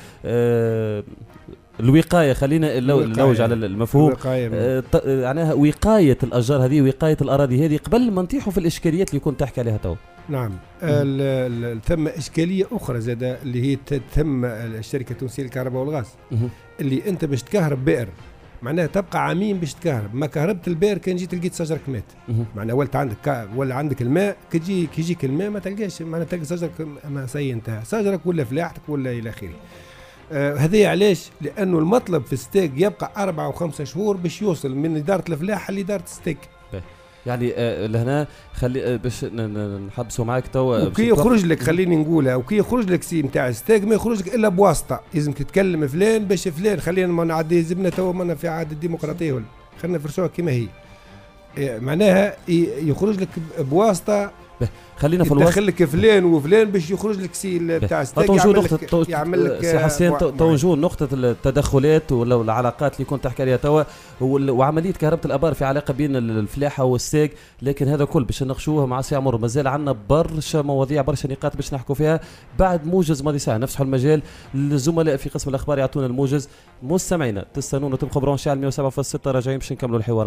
الوقايه، خلينا نلوج على المفهوم معناها وقايه الاشجار هذه، وقايه الاراضي هذه قبل ما نطيحوا في الاشكاليات اللي كنت تحكي عليها تو. نعم. ثم اشكاليه اخرى زاد اللي هي تم الشركه التونسيه للكهرباء والغاز، اللي انت باش تكهرب بئر معناها تبقى عامين باش تكهرب، ما كهربت البئر كان جيت لقيت شجرك مات. معناها ولت عندك ولا عندك الماء كيجي كيجيك الماء ما تلقاش معناها تلقى شجرك ما سي انتهى شجرك ولا فلاحتك ولا الى اخره. آه هذه علاش؟ لانه المطلب في الستيك يبقى أربعة وخمسة شهور باش يوصل من اداره الفلاحه لاداره الستيك. يعني آه لهنا خلي آه باش نحبسوا معاك توا وكي يخرج لك خليني نقولها، وكي يخرج لك سي نتاع الستيك ما يخرج لك الا بواسطه، لازم تتكلم فلان باش فلان. خلينا ما نعدي زبنه توا منا في عهد الديمقراطيه ولا خلينا نفرشوها كما هي. آه معناها يخرج لك بواسطه، خلينا في الوسط دخل لك فلان وفلان باش يخرج لك سي بتاع ستيك يعمل لك يعمل لك سي حسين توجه نقطه التدخلات ولا العلاقات اللي كنت تحكي عليها توا، وعمليه كهرباء الابار في علاقه بين الفلاحه والستيك. لكن هذا كل باش نناقشوه مع سي عمر، مازال عندنا برشا مواضيع برشا نقاط باش نحكوا فيها بعد موجز ماضي ساعه. نفسحوا المجال للزملاء في قسم الاخبار يعطونا الموجز. مستمعينا تستنونا تبقوا برونشي على مية وسبعة فاصلة ستة، راجعين باش نكملوا الحوار.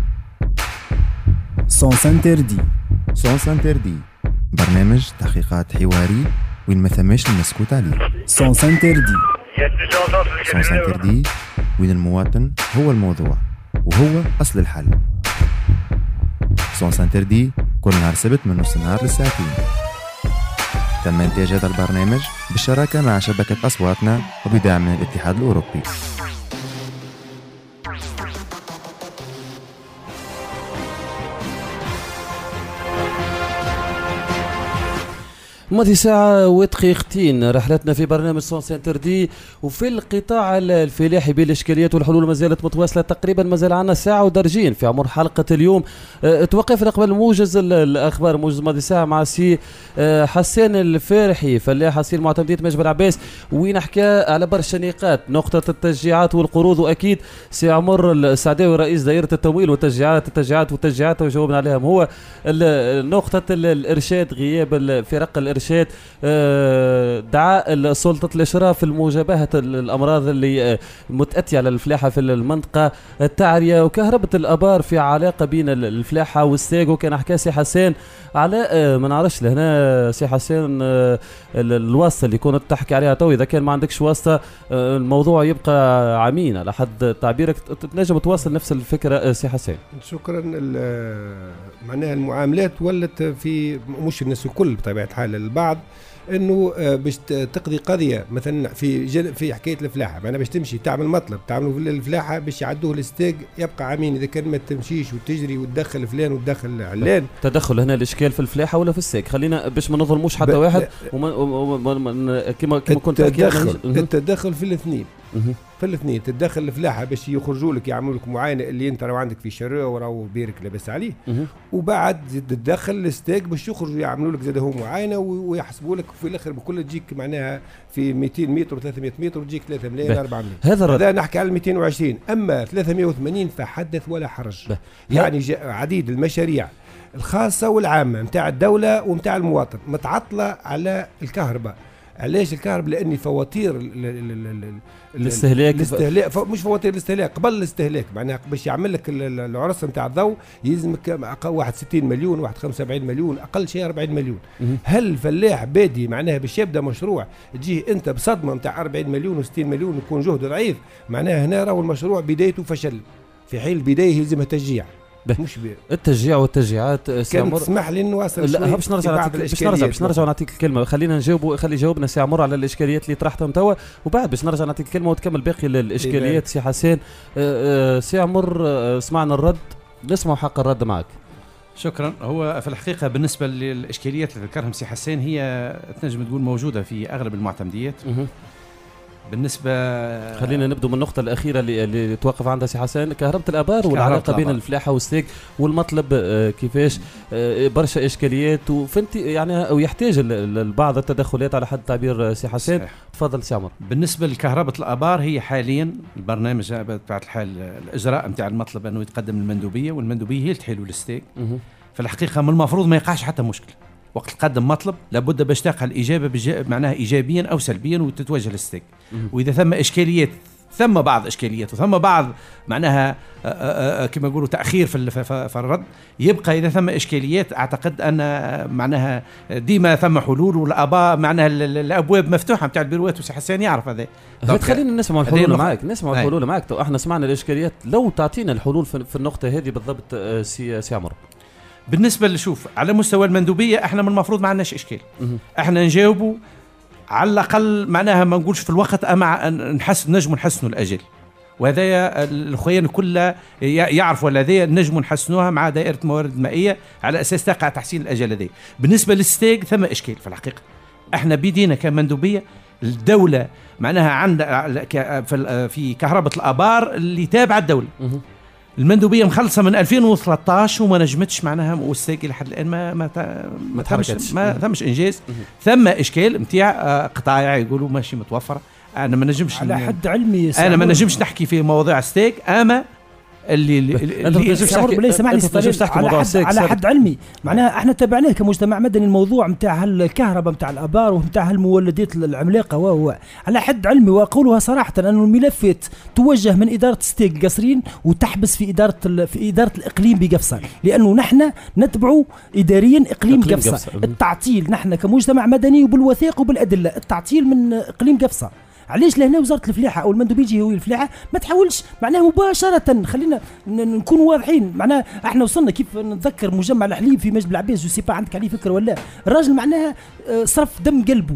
سونس انتردي سونس انتردي برنامج تحقيقات حواري وين ما ثماش المسكوت عليه. سونس انتردي سونس انتردي وين المواطن هو الموضوع وهو أصل الحل. سونس انتردي كل نهار سبت من نص النهار للساعتين. تم إنتاج هذا البرنامج بالشراكة مع شبكة أصواتنا وبدعم من الاتحاد الأوروبي. ماضي ساعة ودقيقتين رحلتنا في برنامج سونس انتردي، وفي القطاع الفلاحي بالإشكاليات والحلول ما زالت متواصلة. تقريبا ما زال عنا ساعة ودرجين في عمر حلقة اليوم. اه توقفنا قبل موجز الأخبار، موجز ماضي ساعة مع سي اه حسين الفارحي فلاح حصيل معتمدية مجبل العباس، وين حكى على برشا نقاط، نقطة التشجيعات والقروض، وأكيد سي عمر السعداوي رئيس دائرة التمويل والتشجيعات التشجيعات والتشجيعات وجاوبنا عليهم. هو نقطة الإرشاد، غياب الفرق الإرشاد، دعاء سلطة الإشراف لمجابهة الأمراض اللي متأتية على الفلاحة في المنطقة، التعرية وكهرباء الأبار في علاقة بين الفلاحة والستيك. وكان حكى سي حسين على ما نعرفش لهنا سي حسين الواسطة اللي كنت تحكي عليها تو، إذا كان ما عندكش واسطة الموضوع يبقى عمين على حد تعبيرك، تنجم توصل نفس الفكرة سي حسين. شكرا. معناها المعاملات ولت في مش الناس الكل بطبيعة الحال، البعض انه باش تقضي قضيه مثلا في في حكايه الفلاحه، معناها باش تمشي تعمل مطلب تعملوا في الفلاحه باش يعدوه الستيك يبقى عامين، اذا كان ما تمشيش وتجري وتدخل فلان وتدخل علان. تدخل هنا الاشكال في الفلاحه ولا في الستيك؟ خلينا باش ما نظلموش حتى واحد، وما كما كما كنت التدخل التدخل في الاثنين. في الاثنين تتدخل الفلاحه باش يخرجوا لك يعملوا لك معاينه اللي انت راهو عندك في شراء وراهو بيرك لاباس عليه، وبعد تتدخل الستيك باش يخرجوا يعملوا لك زاد هم معاينه ويحسبوا لك في الاخر بكل تجيك معناها في مئتين متر و300 متر وتجيك ثلاثة ملايين أربعة ملايين. هذا هذا نحكي على مئتين وعشرين، اما ثلاثمئة وثمانين فحدث ولا حرج. يعني عديد المشاريع الخاصه والعامه نتاع الدوله ونتاع المواطن متعطله على الكهرباء. علاش الكهرباء؟ لان فواتير الاستهلاك الاستهلاك مش فواتير الاستهلاك قبل الاستهلاك، معناها باش يعمل لك العرس نتاع الضوء يلزمك واحد وستين مليون واحد وخمسة وسبعين مليون اقل شيء أربعين مليون. هل الفلاح بادي معناها باش يبدا مشروع تجيه انت بصدمه نتاع أربعين مليون وستين مليون يكون جهد ضعيف، معناها هنا راهو المشروع بدايته فشل، في حين البدايه يلزمها تشجيع مش بيه. التشجيع والتشجيعات سي عمر تسمح لي نواصل لا باش نرجع نعطيك باش نرجع باش نرجع نعطيك الكلمه، خلينا نجاوبوا خلي جاوبنا سي عمر على الاشكاليات اللي طرحتهم توا، وبعد باش نرجع نعطيك الكلمه وتكمل باقي الاشكاليات سي حسين. سي عمر سمعنا الرد، نسمع حق الرد معك. شكرا. هو في الحقيقه بالنسبه للاشكاليات اللي ذكرهم سي حسين هي تنجم تقول موجوده في اغلب المعتمديات. بالنسبه خلينا نبدو من النقطه الاخيره اللي, اللي توقف عندها سي حسين، كهرباء الابار والعلاقه بين الفلاحه والستيك والمطلب آه كيفاش آه برشا اشكاليات وفنت يعني ويحتاج البعض التدخلات على حد تعبير سي حسين. تفضل سي عمر. بالنسبه لكهرباء الابار هي حاليا البرنامج بتاعت الحال الاجراء نتاع المطلب انه يتقدم المندوبيه، والمندوبيه هي اللي تحيلوا الستيك. في الحقيقه من المفروض ما يقعش حتى مشكل وقت تقدم مطلب، لابد باش تلقى الاجابه بجا... معناها ايجابيا او سلبيا وتتوجه للستيك. واذا ثم اشكاليات ثم بعض اشكاليات وثم بعض معناها كما يقولوا تاخير في, في الرد، يبقى اذا ثم اشكاليات اعتقد ان معناها ديما ثم حلول، والاباء معناها الابواب مفتوحه نتاع البيروات، وسي حسين يعرف هذا. خلينا نسمع الحلول معك نسمع الحلول معك احنا سمعنا الاشكاليات، لو تعطينا الحلول في النقطه هذه بالضبط سي سي عمر. بالنسبه لشوف على مستوى المندوبيه احنا من المفروض ما عندناش اشكال، احنا نجاوبوا على الاقل معناها ما نقولش في الوقت، اما نحس نجم نحسنوا الاجل، وهذا الاخوان كلها يعرفوا هذا نجم نحسنوها مع دائره الموارد المائيه على اساس تقع تحسين الاجل هذا. بالنسبه للستيك ثم اشكال في الحقيقه، احنا بدينا كمندوبيه الدوله معناها عندها في كهرباء الابار اللي تابعه الدوله، المندوبيه مخلصه من ألفين وثلاثة عشر وما نجمتش معناها والستيك لحد الان ما ما ما ثمش ما ثمش انجاز. ثم اشكال نتاع قطايع يقولوا ماشي متوفره. انا ما نجمش على حد علمي انا ما نجمش نحكي في مواضيع ستيك، اما اللي اللي ليس معني على حد على حد علمي معناها احنا تابعناه كمجتمع مدني الموضوع نتاع الكهرباء نتاع الابار ونتاع المولدات العملاقه وهو على حد علمي، واقولها صراحه انه الملفات توجه من اداره ستيك قصرين وتحبس في اداره في اداره الاقليم بقفصه، لانه نحن نتبعوا اداريا اقليم, إقليم قفصه. قفصة. التعطيل نحن كمجتمع مدني وبالوثائق وبالادله التعطيل من اقليم قفصه. علاش لهنا وزاره الفلاحه او المندوب يجي هو الفلاحه ما تحاولش معناها مباشره، خلينا نكون واضحين. معناها احنا وصلنا كيف نتذكر مجمع الحليب في مسجد العباس، جو سي با عندك عليه فكره ولا الراجل معناها صرف دم قلبه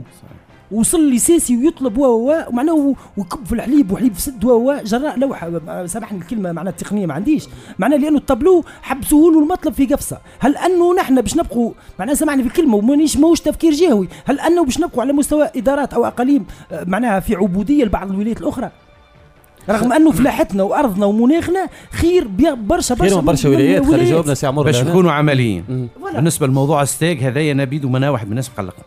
وصل لساسي ويطلب و معناه وكب في الحليب وحليب سد و جراء لوحه، سامحني الكلمه معناها التقنيه ما عنديش معناها، لانه الطابلو حبسوه له المطلب في قفصه. هل انه نحن باش نبقوا معناها سامحني في الكلمه ومانيش موش تفكير جهوي، هل انه باش نبقوا على مستوى ادارات او اقاليم معناها في عبوديه لبعض الولايات الاخرى، رغم انه فلاحتنا وارضنا ومناخنا خير برشا برشا برشا ولايات. خلي جاوبنا سي عمر باش نكونوا عمليين. بالنسبه لموضوع ستيك هذايا نبيد ومنا واحد من الناس مقلقين،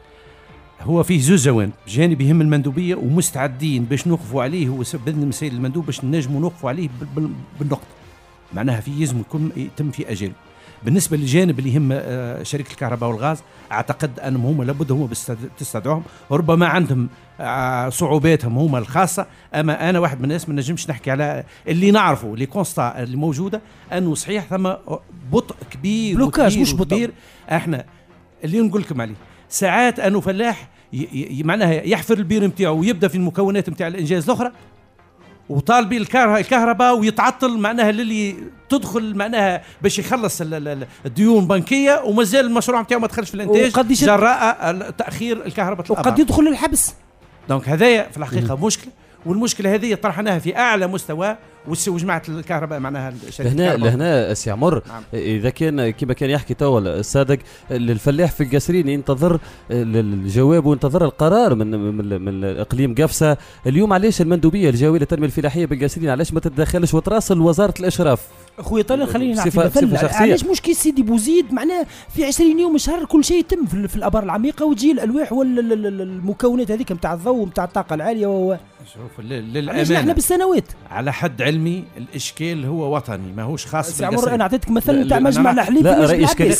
هو فيه زوج جوانب، جانب يهم المندوبيه ومستعدين باش نوقفوا عليه، هو باذن مسائل المندوب باش نجموا نوقفوا عليه بالنقطه، معناها في يلزم يكون يتم في اجل. بالنسبه للجانب اللي يهم شركه الكهرباء والغاز، اعتقد انهم هم لابد هم تستدعوهم، وربما عندهم صعوباتهم هم الخاصه، اما انا واحد من الناس ما نجمش نحكي على اللي نعرفه لي كونستا اللي موجوده، انه صحيح ثم بطء كبير بلوكاج مش بطء. احنا اللي نقول لكم عليه ساعات انه فلاح ي... معناها يحفر البير نتاعو ويبدا في المكونات نتاع الانجاز الاخرى وطالبي الكهرباء ويتعطل معناها للي تدخل معناها باش يخلص الديون بنكيه ومازال المشروع نتاعو ما دخلش في الانتاج جراء تاخير الكهرباء وقد يدخل للحبس. دونك هذايا في الحقيقه م- مشكله، والمشكله هذه طرحناها في اعلى مستوى وجماعه الكهرباء معناها هنا لهنا سي عمر. نعم. اذا كان كما كان يحكي توا الصادق الفلاح في القصرين ينتظر الجواب وينتظر القرار من من, من اقليم قفصه. اليوم علاش المندوبيه الجويه للتنميه الفلاحيه بالقصرين علاش ما تتدخلش وتراسل وزاره الاشراف؟ اخويا طلال خليني نعطيك مثل علاش مش كي سيدي بوزيد معناه في عشرين يوم شهر كل شيء يتم في, في الابار العميقه وتجي الالواح والمكونات هذيك نتاع الضوء نتاع الطاقه العاليه و شوف للامانه احنا بالسنوات على حد علمي الاشكال هو وطني ماهوش خاص سي عمر. انا اعطيتك مثل نتاع مجمع الحليب لا رأي اشكالي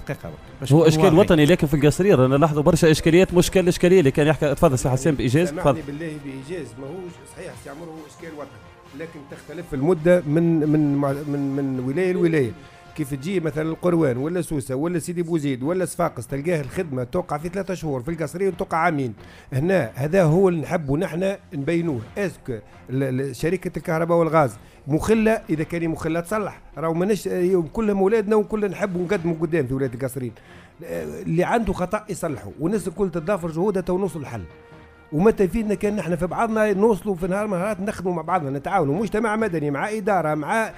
هو اشكال وطني لكن في القصرير انا لاحظوا برشا اشكاليات مش كان الاشكاليه اللي كان يحكي. تفضل سي حسين بايجاز. تفضل بالله بايجاز ماهوش صحيح سي عمر هو اشكال وطني لكن تختلف المده من من من من ولايه لولايه. كيف تجي مثلا القروان ولا سوسه ولا سيدي بوزيد ولا صفاقس تلقاه الخدمه توقع في ثلاثة شهور في القصرين توقع عامين. هنا هذا هو اللي نحبه نحن نبينوه. اسكو شركه الكهرباء والغاز مخله؟ اذا كان مخله تصلح راهو ماناش كلهم اولادنا وكلنا نحبوا نقدموا قدام في ولايه القصرين. اللي عنده خطا يصلحوا والناس الكل تتضافر جهودها تو نوصل الحل. ومتى فينا كان نحن في بعضنا نوصلوا في نهار مرات نخدموا مع بعضنا نتعاونوا مجتمع مدني مع اداره مع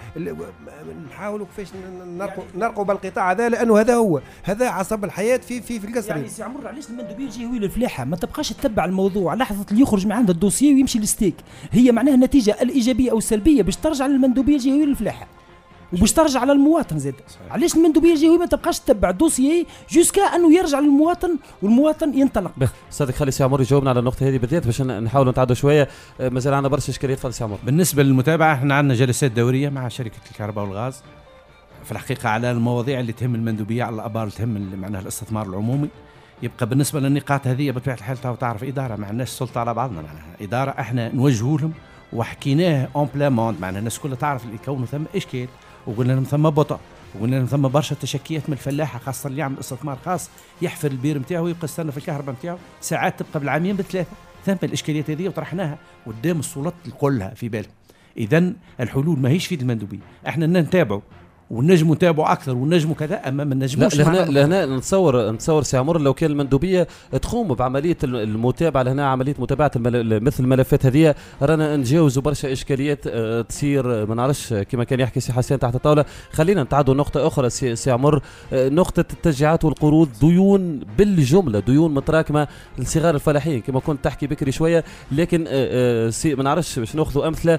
نحاولوا كيفاش نرقوا نرقوا بالقطاع هذا لانه هذا هو هذا عصب الحياه في في في القصرين. يعني سي عمر علاش المندوبيه الجهويه للفلاحه ما تبقاش تتبع الموضوع لحظه اللي يخرج من عندها الدوسيي ويمشي للستيك؟ هي معناها النتيجه الايجابيه او السلبيه باش ترجع للمندوبيه الجهويه للفلاحه وباش ترجع على المواطن زاد. علاش المندوبيه الجهويه ما تبقاش تتبع الدوسيي جوسكا انه يرجع للمواطن والمواطن ينطلق؟ صدق خلي سي عمر يجاوبنا على النقطه هذه بالذات باش نحاولوا نتعدوا شويه. مازال عندنا برشا اشكاليات. تفضل سي عمر. بالنسبه للمتابعه احنا عندنا جلسات دوريه مع شركه الكهرباء والغاز في الحقيقه على المواضيع اللي تهم المندوبيه على الابار اللي تهم معناها الاستثمار العمومي. يبقى بالنسبه للنقاط هذه بطبيعه الحال تعرف اداره ما عندناش سلطه على بعضنا معناها اداره احنا نوجهوا لهم وحكيناه اون بلامون معناها الناس كلها تعرف اللي يكونوا ثم اشكال وقلنا لهم ثم بطء وقلنا لهم ثم برشا تشكيات من الفلاحه خاصه اللي يعمل استثمار خاص يحفر البير نتاعو ويبقى يستنى في الكهرباء نتاعو ساعات تبقى بالعامين بثلاثه. ثم الاشكاليات هذه وطرحناها قدام السلطات كلها في بالهم. اذا الحلول ماهيش في المندوبيه احنا نتابعوا ونجموا نتابعوا اكثر ونجموا كذا اما ما نجموش. لا لهنا لهنا نتصور نتصور سي عمر لو كان المندوبيه تقوم بعمليه المتابعه لهنا عمليه متابعه مثل الملفات هذه رانا نتجاوزوا برشا اشكاليات تصير ما نعرفش كما كان يحكي سي حسين تحت الطاوله. خلينا نتعدوا نقطه اخرى سي, سي عمر نقطه التشجيعات والقروض ديون بالجمله ديون متراكمه للصغار الفلاحين كما كنت تحكي بكري شويه. لكن سي ما نعرفش باش ناخذوا امثله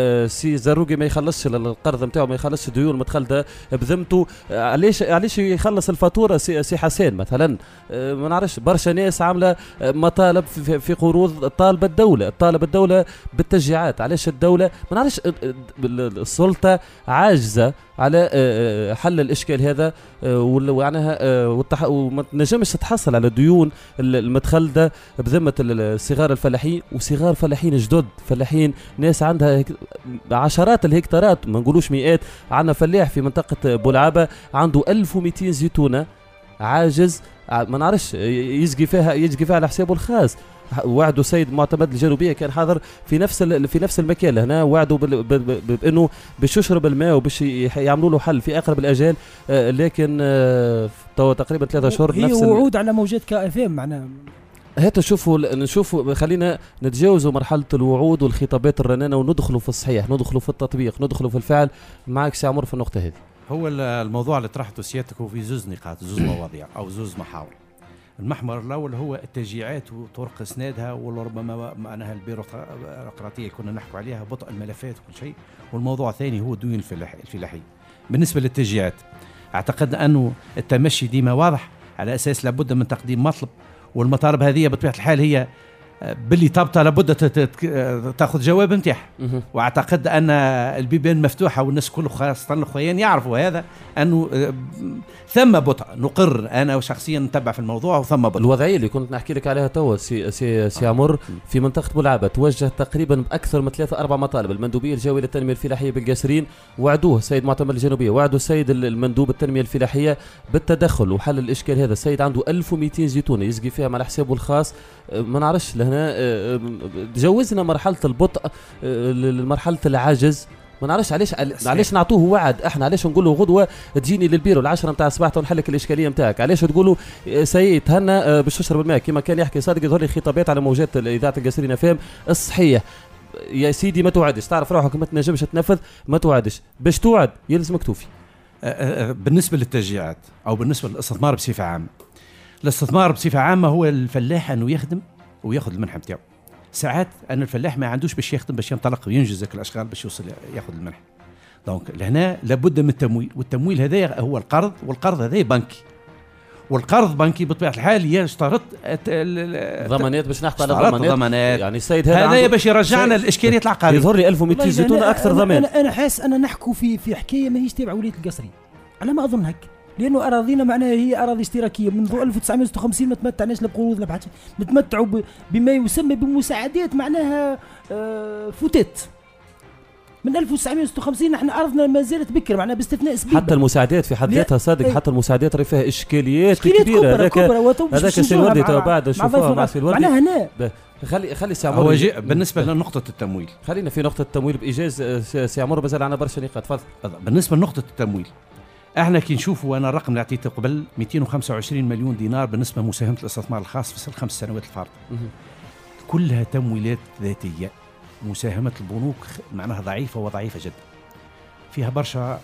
سي زروقي ما يخلصش القرض نتاعو ما يخلصش ديون متخلده بذمته. علاش علاش يخلص الفاتوره سي, سي حسين مثلا؟ ما نعرفش برشا ناس عامله مطالب في, في قروض طالبه الدوله طالب الدوله بالتشجيعات. علاش الدوله ما نعرفش السلطه عاجزه على حل الاشكال هذا وعناها وما تنجمش تتحصل على الديون المتخلده بذمه الصغار الفلاحين وصغار فلاحين جدد فلاحين ناس عندها عشرات الهكتارات ما نقولوش مئات. عندنا فلاح في منطقه بولعابه عنده ألف ومئتين زيتونه عاجز ما نعرفش يسقي فيها يسقي فيها على حسابه الخاص. وعدوا سيد معتمد الجنوبيه كان حاضر في نفس في نفس المكان هنا وعدوا بانه باش يشرب الماء وباش يعملوا له حل في اقرب الاجال. آه لكن آه تقريبا ثلاثة اشهر نفس هي وعود على موجات كا اف ام معناها. هات نشوفوا نشوفوا خلينا نتجاوزوا مرحله الوعود والخطابات الرنانه وندخلوا في الصحيح ندخلوا في التطبيق ندخلوا في الفعل. معك سي عمر في النقطه هذه. هو الموضوع اللي طرحته سيادتك هو في زوز نقاط زوز مواضيع او زوز محاور. المحور الاول هو التشجيعات وطرق اسنادها وربما معناها البيروقراطيه كنا نحكوا عليها بطء الملفات وكل شيء. والموضوع الثاني هو الديون الفلاحيه. بالنسبه للتشجيعات اعتقد انه التمشي ديما واضح على اساس لابد من تقديم مطلب والمطالب هذه بطبيعه الحال هي باللي تبطى لابد تاخذ جواب نتاعها. واعتقد ان البيبان مفتوحه والناس كل خاصه الاخوان يعرفوا هذا انه ثم بطء. نقر انا وشخصيا نتبع في الموضوع وثم بطء. الوضعيه اللي كنت نحكي لك عليها توا سي سي, سي عمر في منطقه بولعابه توجه تقريبا باكثر من ثلاثه اربع مطالب. المندوبيه الجويه للتنميه الفلاحيه بالقاسرين وعدوه السيد معتمد الجنوبيه وعدوا السيد المندوب التنميه الفلاحيه بالتدخل وحل الاشكال هذا. السيد عنده ألف ومئتين زيتونه يسقي فيها على حسابه الخاص. ما نعرفش لهنا تجاوزنا مرحله البطء لمرحله العجز. ما نعرفش علاش علاش نعطوه وعد احنا علاش نقول له غدوه تجيني للبيرو العشرة نتاع الصباح ونحل لك الاشكاليه نتاعك. علاش تقولوا سيد تهنى باش تشرب الماء كما كان يحكي صادق يظهر لي خطابات على موجات اذاعه القاسرين فهم الصحيه. يا سيدي ما توعدش، تعرف روحك ما تنجمش تنفذ ما توعدش، باش توعد يلزمك توفي. بالنسبه للتشجيعات او بالنسبه للاستثمار بصفه عامه، الاستثمار بصفه عامه هو الفلاح انه يخدم وياخذ المنحه نتاعو. ساعات ان الفلاح ما عندوش باش يخدم باش ينطلق وينجز الاشغال باش يوصل ياخذ المنحه. دونك لهنا لابد من التمويل، والتمويل هذا هو القرض، والقرض هذا بنكي، والقرض بنكي بطبيعه الحال يشترط ضمانات باش نحكي على ضمانات. ضمانات يعني السيد هذا هذا باش يرجعنا للاشكاليات العقاريه. يظهر لي ألف ومئتين زيتونه اكثر ضمان. انا انا حاسس انا نحكوا في في حكايه ماهيش تابعه ولايه القصري، على ما اظن هكا، لانه اراضينا معناها هي اراضي اشتراكيه منذ ألف وتسعمائة وستة وخمسين، ما تمتعناش لا بقروض لا بحاجه، نتمتعوا بما يسمى بمساعدات معناها آه فوتات. من ألف وتسعمائة وستة وخمسين نحن ارضنا ما زالت بكر معناها باستثناء سبيل. حتى المساعدات في حد ذاتها صادق، حتى المساعدات راه فيها اشكاليات كبيره. هذاك هذاك الشيء الوردي تو بعد نشوفوها مع سي الوردي معناها هنا. خلي خلي سي عمر بالنسبه لنقطه التمويل، خلينا في نقطه التمويل بايجاز. سي عمر مازال عندنا برشا نقاط، تفضل. بالنسبه لنقطه التمويل، احنا كي نشوفوا انا الرقم اللي عطيته قبل مئتين وخمسة وعشرين مليون دينار بالنسبه لمساهمه الاستثمار الخاص في الخمس سنوات الفارطه، كلها تمويلات ذاتيه. مساهمه البنوك معناها ضعيفه وضعيفه جدا، فيها برشا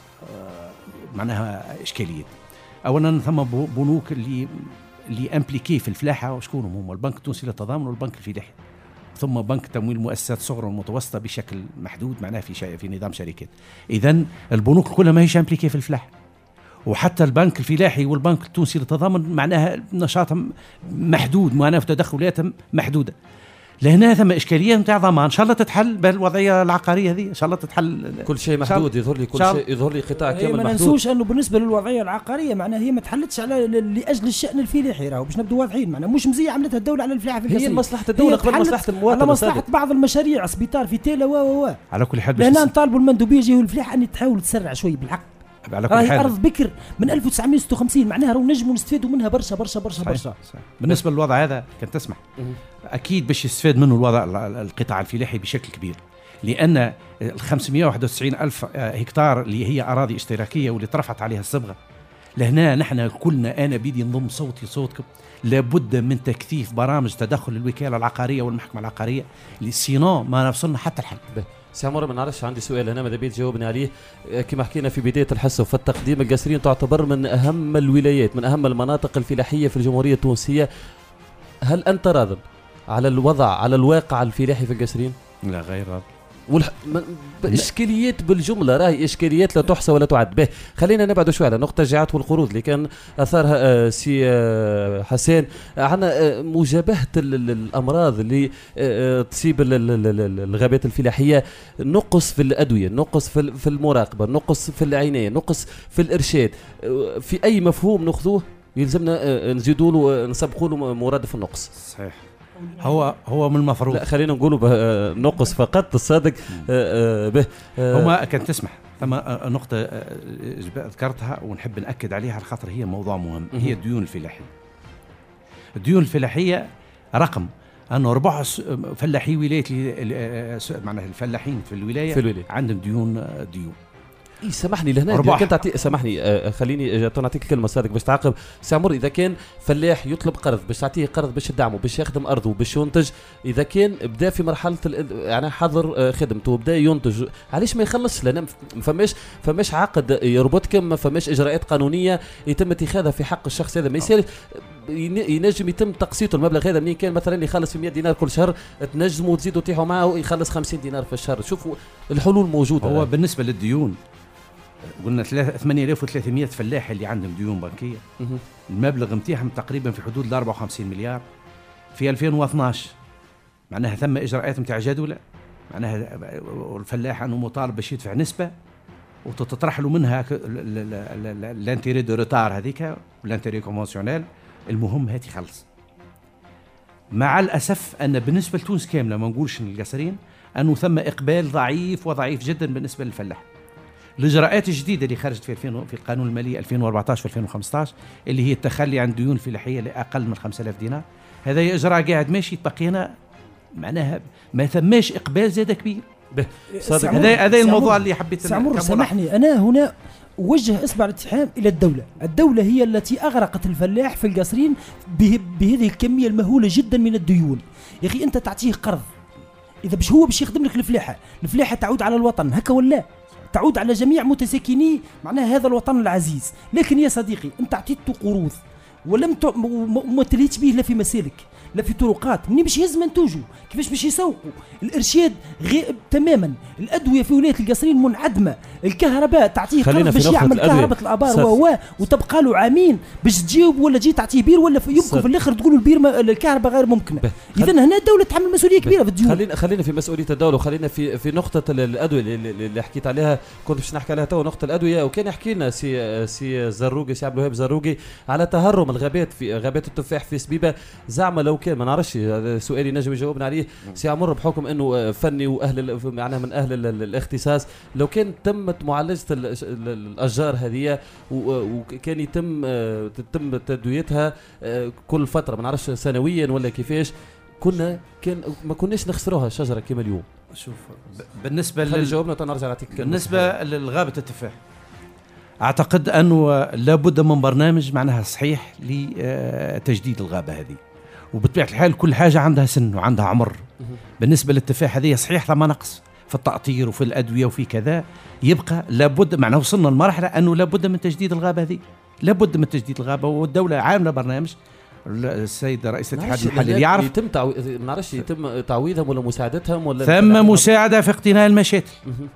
معناها اشكاليات. اولا ثم بنوك اللي اللي امبليكي في الفلاحه، وشكون هم؟ البنك التونسي للتضامن والبنك الفلاحي، ثم بنك تمويل المؤسسات الصغرى والمتوسطه بشكل محدود معناها في في نظام شركات. اذا البنوك كلها ما هيش امبليكي في الفلاحه، وحتى البنك الفلاحي والبنك التونسي للتضامن معناها نشاطهم محدود، معناها تدخلاتهم محدوده. لهنا ثم اشكاليه نتاع ضمان، ان شاء الله تتحل بالوضعيه العقاريه هذه، ان شاء الله تتحل. كل شيء محدود، يظهر لي كل شيء، يظهر لي قطاع كامل محدود. ما ننسوش انه بالنسبه للوضعيه العقاريه معناها هي ما تحلتش على لاجل الشان الفلاحي، راهو باش نبدو واضحين، معناها مش مزيه عملتها الدوله على الفلاحه في القصريه، هي مصلحه الدوله قبل مصلحه المواطن، على مصلحه بعض المشاريع، سبيطار في تيلا و و على كل حال. لهنا نطالبوا المندوبيه يجيو الفلاحه ان تحاول تسرع شوي بالحق. على كل حال ارض بكر من ألف وتسعمائة وستة وخمسين معناها راهو نجموا نستفيدوا منها برشا برشا برشا برشا. بالنسبه للوضع هذا كان تسمح اكيد باش يستفاد منه الوضع القطاع الفلاحي بشكل كبير، لان ال خمسمائة وواحد وتسعين ألف هكتار اللي هي اراضي اشتراكيه واللي ترفعت عليها الصبغه، لهنا نحن كلنا انا بيدي نضم صوتي صوتكم، لابد من تكثيف برامج تدخل الوكاله العقاريه والمحكمه العقاريه، سينو ما نوصلنا حتى الحل. سي عمر ما نعرفش، عندي سؤال هنا ماذا بيت تجاوبني عليه. كما حكينا في بدايه الحصه وفي التقديم، القصرين تعتبر من اهم الولايات، من اهم المناطق الفلاحيه في الجمهوريه التونسيه. هل انت راض على الوضع، على الواقع الفلاحي في القصرين؟ لا غير راض. والح... اشكاليات بالجمله، راهي اشكاليات لا تحصى ولا تعد. به خلينا نبعد شويه على نقطه التشجيعات والقروض اللي كان اثارها آه سي آه حسين. عندنا آه مجابهه الامراض اللي آه تصيب الغابات الفلاحيه، نقص في الادويه، نقص في في المراقبه، نقص في العنايه، نقص في الارشاد. آه في اي مفهوم ناخذوه يلزمنا آه نزيدوا له نسبقوا له مرادف النقص. صحيح. هو هو من المفروض، لا خلينا نقولوا نقص فقط الصادق به. هما كان تسمح ثم نقطة ذكرتها ونحب نأكد عليها على خاطر هي موضوع مهم، هي الديون الفلاحية. الديون الفلاحية رقم أنه ربع فلاحي ولاية معناها الفلاحين في الولاية, في الولاية عندهم ديون ديون إيه سامحني لهنا إذا كنت تعطي سامحني آه خليني نعطيك الكلمة صادق باش تعاقب سي عمر. إذا كان فلاح يطلب قرض باش تعطيه قرض باش تدعمه باش يخدم أرضه باش ينتج، إذا كان بدا في مرحلة يعني حظر آه خدمته وبدا ينتج، علاش ما يخلصش؟ لأن ما فماش فماش عقد يربطكم، ما فماش إجراءات قانونية يتم اتخاذها في حق الشخص هذا. ما يصير ينجم يتم تقسيطه المبلغ هذا منين كان مثلا يخلص في مئة دينار كل شهر، تنجموا تزيدوا تيحوا معه يخلص خمسين دينار في الشهر. شوفوا الحلول موجودة. هو بالنسبة للديون قلنا ثمانية آلاف وثلاثمائة فلاح اللي عندهم ديون بنكية، المبلغ نتاعهم تقريبا في حدود أربعة وخمسين مليار في ألفين واثناش. معناها ثم إجراءات نتاع جدولة، معناها الفلاح أنه مطالب باش يدفع نسبة وتطرح له منها لانتيري دو روتار هذيك والانتيري كونفنسيونيل، المهم هاتي خلص. مع الأسف أن بالنسبة لتونس كاملة ما نقولش القصرين أنه ثم إقبال ضعيف وضعيف جدا بالنسبة للفلاح. الإجراءات الجديدة اللي خرجت في في القانون المالي ألفين وأربعطاش وألفين وخمسطاش اللي هي التخلي عن ديون فلاحية لأقل من خمسة آلاف دينار، هذا إجراء قاعد ماشي، بقينا معناها ما ثماش إقبال زاد كبير. هذا هذا الموضوع اللي حبيت سامر سامحني، أنا هنا وجه إصبع الاتهام إلى الدولة. الدولة هي التي أغرقت الفلاح في القصرين بهذه الكمية المهولة جدا من الديون. يا أخي أنت تعطيه قرض، اذا باش هو باش يخدم لك الفلاحه، الفلاحه تعود على الوطن هكا ولا تعود على جميع متساكني معناها هذا الوطن العزيز. لكن يا صديقي انت اعطيته قروض ولم ت... ما تلهيتش به لا في مسالك لا في طرقات، منين باش يهز منتوجه؟ كيفاش باش يسوقوا؟ الارشاد غائب تماما، الادويه في ولايه القصرين منعدمه، الكهرباء تعطيه قرض باش يعمل كهرباء الابار و وتبقى له عامين باش تجاوب، ولا جي تعطيه بير ولا في يمكن في الاخر تقولوا البير ما... الكهرباء غير ممكنه. اذا هنا الدوله تحمل مسؤوليه كبيره في الديون. خلينا خلينا في مسؤوليه الدوله، وخلينا في في نقطه الادويه اللي, اللي حكيت عليها، كنت باش نحكي عليها تو نقطه الادويه. وكان يحكي لنا سي سي زروقي سي عبد الوهاب زروقي على تهرم الغابات في غابات التفاح في سبيبه. زعما لو كان ما نعرفش سؤالي نجم يجاوبنا عليه سي عمر بحكم انه فني واهل معناها من اهل الاختصاص، لو كان تمت معالجه الاشجار هذه وكان يتم تتم تدويتها كل فتره ما نعرفش سنويا ولا كيفاش، كنا كان ما كناش نخسروها شجره كما اليوم. شوف بالنسبه لل جاوبنا تنرجع نعطيك بالنسبه للغابه التفاح، اعتقد انه لابد من برنامج معناها صحيح لتجديد الغابه هذه، وبطبيعه الحال كل حاجه عندها سن وعندها عمر. بالنسبه للتفاح هذه صحيح ثم نقص في التأطير وفي الادويه وفي كذا، يبقى لابد معناها وصلنا لمرحله انه لابد من تجديد الغابه هذه، لابد من تجديد الغابه، والدوله عامله برنامج. السيد رئيس الاتحاد المحلي اللي يعرف يتم تعو... ما نعرفش يتم تعويضهم ولا مساعدتهم ولا ثم مساعده في اقتناء المشاتل،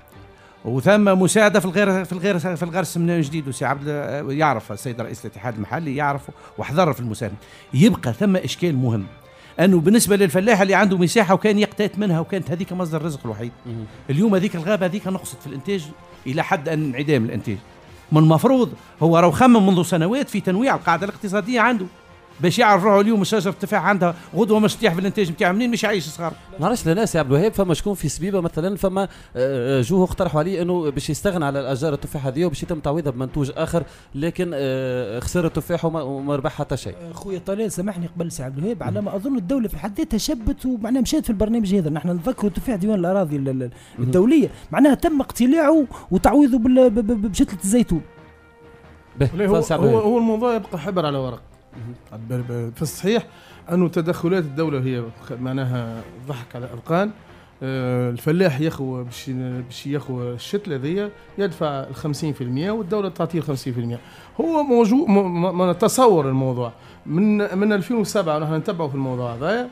وثم مساعده في الغير في الغير في الغرس من جديد. وسي عبد يعرف السيد رئيس الاتحاد المحلي يعرف وحضر في المساهمه. يبقى ثم اشكال مهم انه بالنسبه للفلاح اللي عنده مساحه وكان يقتات منها وكانت هذيك مصدر الرزق الوحيد، اليوم هذيك الغابه هذيك نقصت في الانتاج الى حد انعدام الانتاج. من المفروض هو راه خمم منذ سنوات في تنويع القاعده الاقتصاديه عنده، باش يعرف روحه اليوم الشجره التفاح عندها غدوه مش تطيح في الانتاج نتاعها منين مش يعيش صغار. ما عرفش لناس يا عبد الوهاب، فما شكون في سبيبه مثلا فما جوه اقترحوا عليه انه باش يستغنى على الاشجار التفاح هذه وباش يتم تعويضها بمنتوج اخر، لكن خسر التفاح وما ربح حتى شيء. خويا طلال سامحني قبل سي عبد الوهاب، على ما اظن الدوله في حد ذاتها شبت ومعناها مشات في البرنامج هذا. نحن نذكروا تفاح ديوان الاراضي الدوليه معناها تم اقتلاعه وتعويضه بشتله الزيتون. هو, هو هو الموضوع يبقى حبر على ورق. في الصحيح أنه تدخلات الدولة هي معناها ضحك على أرقام. آه الفلاح ياخو باش باش ياخو الشتلة ذي يدفع الخمسين في المية والدولة تعطيه الخمسين في المية. هو موجود ما نتصور الموضوع من من ألفين وسبعة ونحن نتبعوا في الموضوع هذا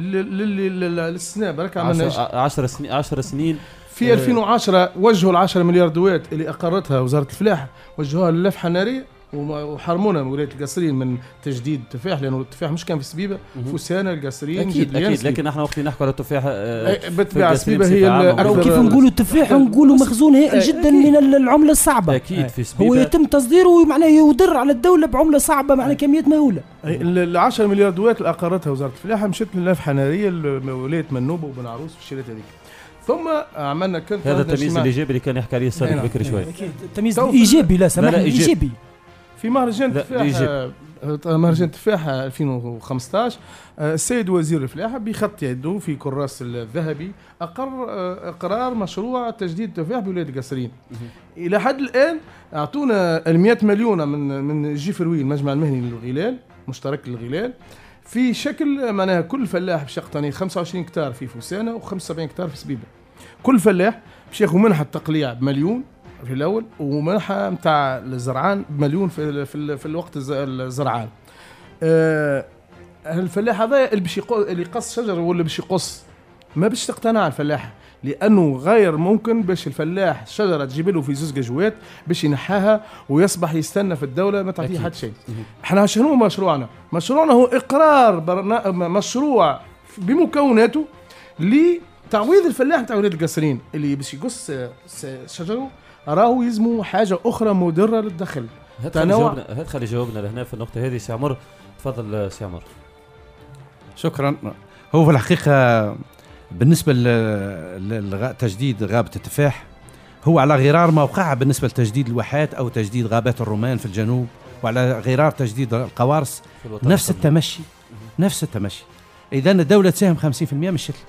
للسنة برك عملنا عشر سنين عشر سنين في ألفين وعشرة وجهوا العشرة مليار دوات اللي أقرتها وزارة الفلاحة، وجهوها للفحة النارية وحرمونا من ولايه القصرين من تجديد التفاح، لانه التفاح مش كان في سبيبه، فوسانه القصرين اكيد اكيد. لكن احنا وقت نحكوا على التفاح بالطبيعه سبيبه هي اكثر. كيف نقولوا التفاح نقولوا مخزون هائل جدا من العمله الصعبه. اكيد في سبيبه هو يتم تصديره معناه يدر على الدوله بعمله صعبه معناه كميات مهوله. ال عشرة مليار دوات اللي اقرتها وزاره الفلاحه مشت للفحه ناريه ولايه منوبه وبن عروس في الشريط هذيك. ثم عملنا كنت هذا التمييز الايجابي اللي كان يحكي عليه السيد بكري شوي. اكيد التمييز الايجابي لا سامحني ايجابي. في مهرجان تفاح مهرجان تفاح ألفين وخمسطاش السيد وزير الفلاحة بخط يده في كراس الذهبي أقر إقرار مشروع تجديد التفاح بولاية القصرين. إلى حد الآن أعطونا المئة مليون من من جيفروي المجمع المهني للغلال مشترك للغلال في شكل معناها كل فلاح باش يقتني خمسة وعشرين هكتار في فوسانة وخمسة وسبعين هكتار في سبيبة. كل فلاح باش ياخذ منحة تقليع بمليون في الاول ومنحه نتاع الزرعان بمليون في في, في الوقت الزرعان. أه الفلاح هذا اللي باش اللي يقص شجر ولا باش يقص ما باش تقتنع الفلاح، لانه غير ممكن باش الفلاح شجره تجيب له في زوز جوات باش ينحاها ويصبح يستنى في الدوله ما تعطيه حتى شيء. احنا شنو مشروعنا؟ مشروعنا هو اقرار برنا... مشروع بمكوناته لتعويض الفلاح نتاع ولاد القصرين اللي باش يقص شجره راهو يزمو حاجه اخرى مضره للدخل. هات خلي جاوبنا لهنا في النقطه هذه سي عمر. تفضل سي عمر. شكرا. هو في الحقيقه بالنسبه لتجديد غابه التفاح هو على غرار ما وقع بالنسبه لتجديد الواحات او تجديد غابات الرومان في الجنوب، وعلى غرار تجديد القوارص نفس التمشي نفس التمشي. اذا الدوله تساهم خمسين في المئة من الشتل،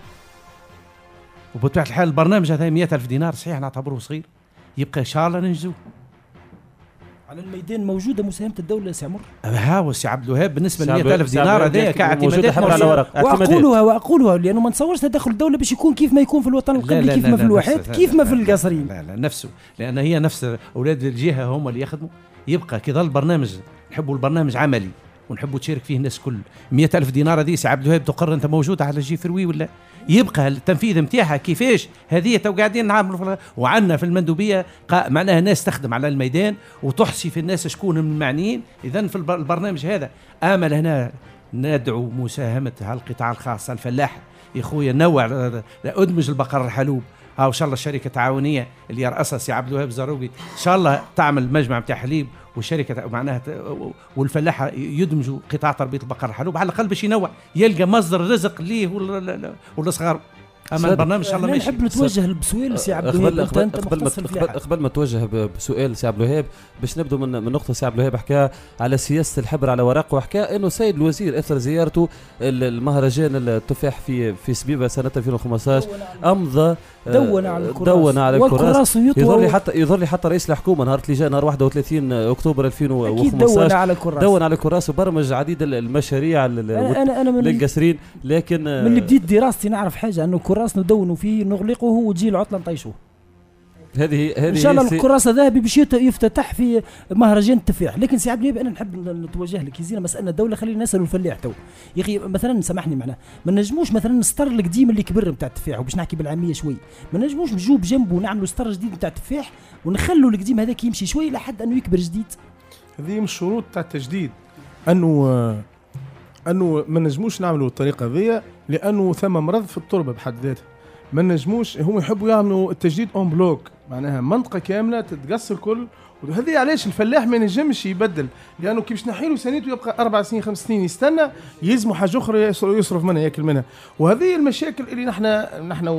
وبطبيعه الحال البرنامج هذا مئة ألف دينار صحيح نعتبره صغير، يبقى ان شاء الله ننجزوه على الميدان موجوده مساهمه الدوله سي عمر. ها وسي عبد الوهاب بالنسبه ل مئة ألف دينار هذايا كاعتمادات على ورق. واقولها واقولها لانه ما نتصورش تدخل الدوله باش يكون كيف ما يكون في الوطن القبلي، كيف ما في الواحات، كيف ما في القصرين. لا لا نفسه، لان هي نفس اولاد الجهه هم اللي يخدموا. يبقى كي ظل البرنامج نحبوا البرنامج عملي ونحبوا تشارك فيه الناس كل. مئة ألف دينار هذه سي عبد الوهاب تقر انت موجوده على جي فروي ولا يبقى التنفيذ نتاعها كيفاش؟ هذه تو قاعدين نعملوا وعندنا في المندوبيه معناها ناس تخدم على الميدان وتحصي في الناس شكون من المعنيين. اذا في البرنامج هذا امل هنا ندعو مساهمه هالقطاع الخاص الفلاح يا خويا نوع ادمج البقر الحلوب. ها ان شاء الله الشركه التعاونيه اللي يرأسها سي عبد الوهاب زروقي ان شاء الله تعمل مجمع نتاع حليب والشركه معناها والفلاحه يدمجوا قطاع تربيه البقر الحلوب على الاقل باش ينوع يلقى مصدر رزق ليه والصغار. اما البرنامج ان شاء الله ماشي. نحب نتوجه بسؤال سي عبد الوهاب. قبل قبل ما قبل ما توجه بسؤال سي عبد الوهاب باش نبدو من من نقطه سي عبد الوهاب حكى على سياسه الحبر على ورق، وحكى انه سيد الوزير اثر زيارته المهرجان التفاح في في سبيبه سنه ألفين وخمسطاش امضى دون على الكراس دون على الكراس. يظهر لي حتى يظهر لي حتى رئيس الحكومه نهار اللي جاء نهار واحد وثلاثين اكتوبر ألفين وخمسطاش دون على الكراس دون على الكراس وبرمج عديد المشاريع للقصرين. لكن من اللي بديت دراستي نعرف حاجه انه الكراس ندونوا فيه نغلقه وتجي العطله نطيشوه. هذه هذه ان شاء الله الكراسه ذهبي باش يفتتح في مهرجان التفاح. لكن سي عبد الوهاب انا نحب نتوجه لك يزينا مساله الدوله. خلينا نسالوا الفلاح تو يا اخي مثلا سامحني معنا ما نجموش مثلا نستر القديم اللي كبر نتاع التفاح وباش نحكي بالعاميه شوي ما نجموش نجوب جنبه ونعملوا ستار جديد نتاع التفاح ونخلوا القديم هذاك يمشي شوي لحد انه يكبر جديد. هذه من الشروط تاع التجديد انه انه ما نجموش نعملوا الطريقه هذه لانه ثم مرض في التربه بحد ذاتها. ما نجموش هم يحبوا يعملوا التجديد اون بلوك معناها منطقه كامله تتقص الكل. وهذه علاش الفلاح ما ينجمش يبدل لانه كي باش نحيلو سنيته يبقى اربع سنين خمس سنين يستنى يلزموا حاجه اخرى يصرف منها ياكل منها. وهذه المشاكل اللي نحن نحن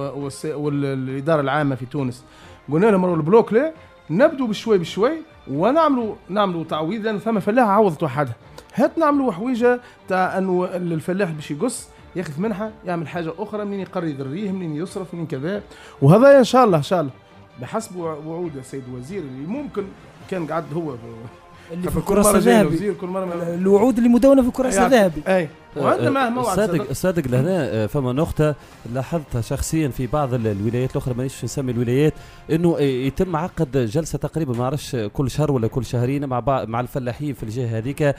والاداره العامه في تونس قلنا لهم البلوك لا نبدو بشوي بشوي ونعملوا نعملوا تعويض لان ثم فلاح عوضت وحدها. هات نعملوا حويجه تاع انه الفلاح باش يقص ياخذ منحه يعمل حاجه اخرى منين يقرض الريه منين يصرف منين كذا. وهذا ان شاء الله ان شاء الله بحسب وعود السيد الوزير اللي ممكن كان قاعد هو اللي في الكراس الذهبي الوعود اللي مدونه في الكراس الذهبي. اي وعندنا معه موعد صادق صادق لهنا فما نقطه لاحظتها شخصيا في بعض الولايات الاخرى مانيش نسمي الولايات انه يتم عقد جلسه تقريبا ما عرفش كل شهر ولا كل شهرين مع مع الفلاحين في الجهه هذيك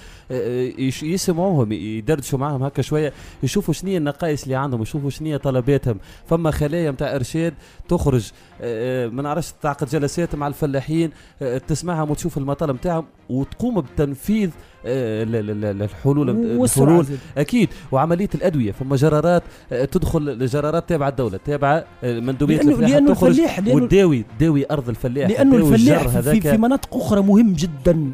يسمعوهم يدردشوا معهم هكا شويه يشوفوا شنو النقائص اللي عندهم يشوفوا شنو طلباتهم. فما خلايا نتاع ارشاد تخرج ما نعرفش تعقد جلسات مع الفلاحين تسمعهم وتشوف المطالب نتاعهم وتقوم بتنفيذ الحلول الحلول اكيد. وعمليه الادويه فما جرارات تدخل الجرارات تابعه الدوله تابعه مندوبيه الفلاحه تخرج وتداوي تداوي ارض الفلاح لانه الفلاح في, في مناطق اخرى مهم جدا.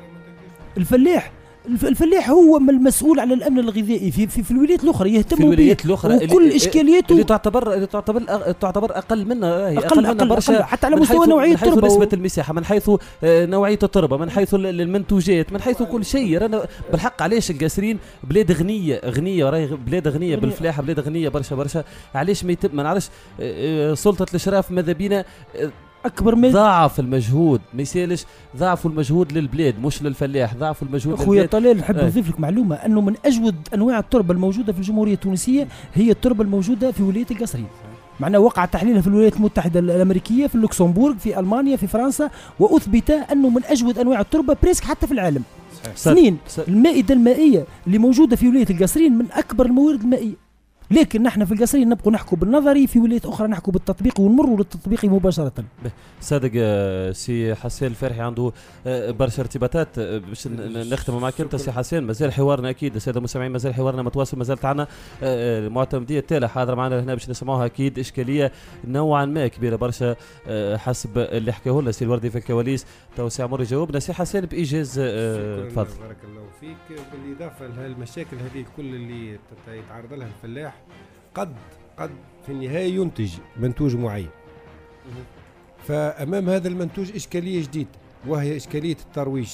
الفلاح الفلاح هو المسؤول على الامن الغذائي في في, في الولايات الاخرى يهتم في الولايات الاخرى وكل اللي اشكالياته اللي تعتبر اللي تعتبر تعتبر اقل منها هي اقل, أقل منها برشا حتى على مستوى نوعيه التربه من حيث نسبه المساحه من حيث نوعيه التربه من حيث المنتوجات من حيث كل شيء. رانا بالحق علاش القاسرين بلاد غنيه غنيه راهي بلاد غنيه بالفلاحه بلاد غنيه برشا برشا. علاش ما يتم ما نعرفش سلطه الاشراف ماذا بينا اكبر من ضاعف المجهود ما يسالش ضاعفوا المجهود للبلاد مش للفلاح ضاعفوا المجهود اخويا طلال نحب نضيف لك معلومه انه من اجود انواع التربه الموجوده في الجمهوريه التونسيه هي التربه الموجوده في ولايه القصرين. معناه وقع تحليلها في الولايات المتحده الامريكيه في اللوكسمبورغ في المانيا في فرنسا واثبت انه من اجود انواع التربه بريسك حتى في العالم. سنين المائده المائيه اللي موجوده في ولايه القصرين من اكبر الموارد المائيه. لكن نحن في القصرين نبقوا نحكوا بالنظري في ولايات اخرى نحكوا بالتطبيق ونمروا للتطبيق مباشره. صادق سي حسين الفرحي عنده برشا ارتباطات باش نختم معك انت سي حسين. مازال حوارنا اكيد الساده المستمعين مازال حوارنا متواصل مازال تاعنا المعتمديه التالي حاضر معنا هنا باش نسمعوها اكيد اشكاليه نوعا ما كبيره برشا حسب اللي حكاه لنا سي الوردي في الكواليس. تو سي عمر يجاوبنا سي حسين بايجاز تفضل. بارك الله فيك. بالاضافه لهالمشاكل هذه كل اللي يتعرض لها الفلاح قد قد في النهايه ينتج منتوج معين. فامام هذا المنتوج اشكاليه جديده وهي اشكاليه الترويج.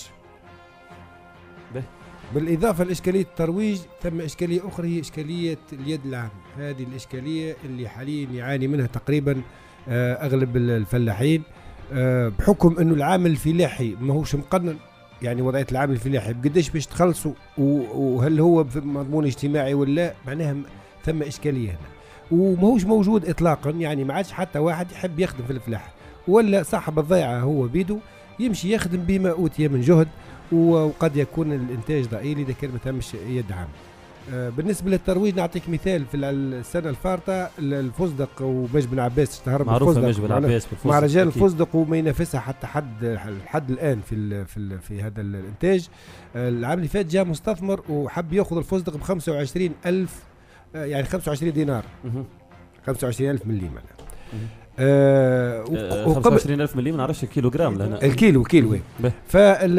بالاضافه لاشكاليه الترويج ثم اشكاليه اخرى هي اشكاليه اليد العامه. هذه الاشكاليه اللي حاليا يعاني منها تقريبا اغلب الفلاحين أه بحكم انه العامل الفلاحي ما هوش مقنن، يعني وضعيه العامل الفلاحي بقديش باش تخلصوا وهل هو في مضمون اجتماعي ولا، معناها ثم اشكاليه هنا وماهوش موجود اطلاقا. يعني ما عادش حتى واحد يحب يخدم في الفلاحه ولا صاحب الضيعه هو بيدو يمشي يخدم بما اوتي من جهد، وقد يكون الانتاج ضئيل اذا كان ما تمش يدعم. بالنسبه للترويج نعطيك مثال، في السنه الفارطه الفستق ومج بن عباس اشتهر معروف مج بن عباس مع رجال الفستق وما ينافسها حتى حد حد الان في ال في ال في هذا الانتاج. العام اللي فات جاء مستثمر وحب ياخذ الفستق ب خمسة وعشرين ألف، يعني خمسة وعشرين دينار، خمسة وعشرين ألف ملي معناها. آه خمسة وعشرين ألف ملي ما نعرفش الكيلو جرام لهنا، الكيلو كيلو فال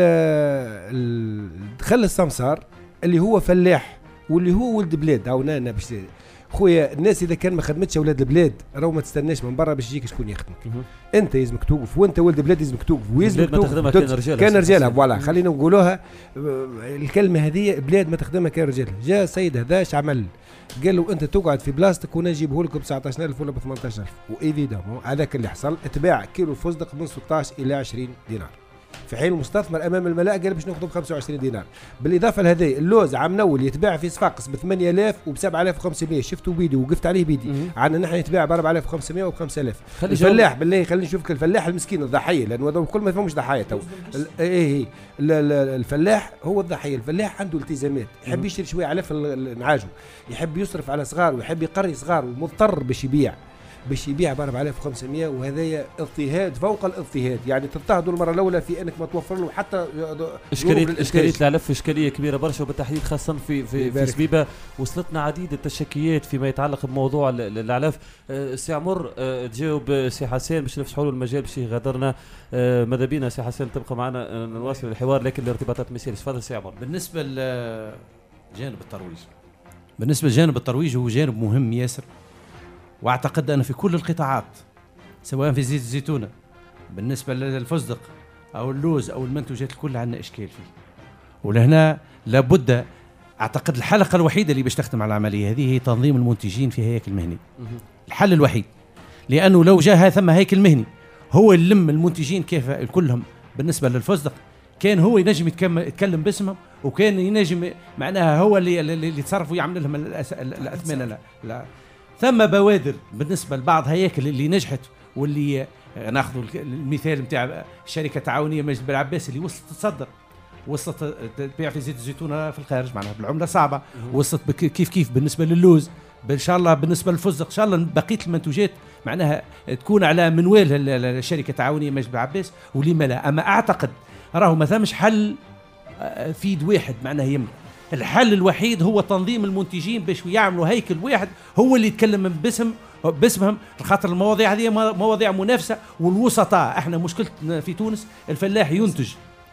دخل السمسار اللي هو فلاح واللي هو ولد بلاد. او انا باش خويا الناس اذا كان ما خدمتش اولاد البلاد راهو ما تستناش من برا باش يجيك شكون يخدمك. انت لازمك توقف، وانت ولد بلاد لازمك توقف، ويلزمك توقف كان رجالها كان رجالها فوالا خلينا نقولوها الكلمه هذه، بلاد ما تخدمها كان رجالها. جاء سيد هذا اش عمل؟ قال له انت تقعد في بلاصتك وانا نجيبه لك ب تسعطاش ألف ولا ب ثمانطاش ألف، وايفيدامون هذاك اللي حصل. تباع كيلو الفستق من ستطاش الى عشرين دينار، في حين المستثمر امام الملاء قال باش ناخذه ب خمسة وعشرين دينار. بالاضافه لهذا اللوز عام نول يتباع في صفاقس ب ثمانية آلاف وب سبعة آلاف وخمسمائة، شفتوا بيدي وقفت عليه بيدي. عندنا نحن يتباع ب أربعة آلاف وخمسمائة وب خمسة آلاف. الفلاح بالله خلينا نشوفك الفلاح المسكين الضحيه، لانه هذول الكل ما فهمش ضحايا تو. ايه الفلاح هو الضحيه. الفلاح عنده التزامات، يحب يشتري شويه علف نعاجه، يحب يصرف على صغار ويحب يقري صغار ومضطر باش يبيع باش يبيع ب أربعة آلاف وخمسمائة، وهذا اضطهاد فوق الاضطهاد. يعني تضطهدوا المره الاولى في انك ما توفر له حتى اشكاليه اشكاليه العلف اشكاليه كبيره برشا، وبالتحديد خاصه في في, في سبيبه وصلتنا عديد التشكيات فيما يتعلق بموضوع العلف. أه سي عمر أه تجاوب سي حسين باش نفتحوا له المجال باش يغادرنا. أه ماذا بينا سي حسين تبقى معنا نواصل الحوار، لكن الارتباطات ميسير. تفضل سي عمر. بالنسبه لجانب الترويج، بالنسبه لجانب الترويج هو جانب مهم ياسر، واعتقد أن في كل القطاعات سواء في زيت الزيتونة بالنسبة للفستق أو اللوز أو المنتوجات الكل عندنا إشكال فيه. ولهنا لابد، أعتقد الحلقة الوحيدة اللي باش تختم على العملية هذه هي تنظيم المنتجين في هيكل مهني. الحل الوحيد، لأنه لو جاء ثم هيكل مهني هو يلم المنتجين كيف كلهم بالنسبة للفستق، كان هو ينجم يتكلم باسمه، وكان ينجم معناها هو اللي اللي يتصرف ويعمل لهم الأثمنة. لا, لا. ثم بوادر بالنسبه لبعض هياكل اللي نجحت، واللي ناخذ المثال نتاع الشركه التعاونيه مجد بن عباس اللي وصلت تصدر، وصلت تبيع في زيت الزيتون في الخارج معناها بالعمله صعبه، وصلت كيف كيف بالنسبه للوز، ان شاء الله بالنسبه للفستق ان شاء الله بقيه المنتوجات معناها تكون على منوال الشركه التعاونيه مجد بن عباس، ولما لا. اما اعتقد راهو ما ثمش حل في يد واحد معناها يملك. الحل الوحيد هو تنظيم المنتجين باش يعملوا هيكل واحد هو اللي يتكلم من باسم باسمهم، خاطر المواضيع هذه مواضيع منافسه والوسطاء. احنا مشكلتنا في تونس الفلاح ينتج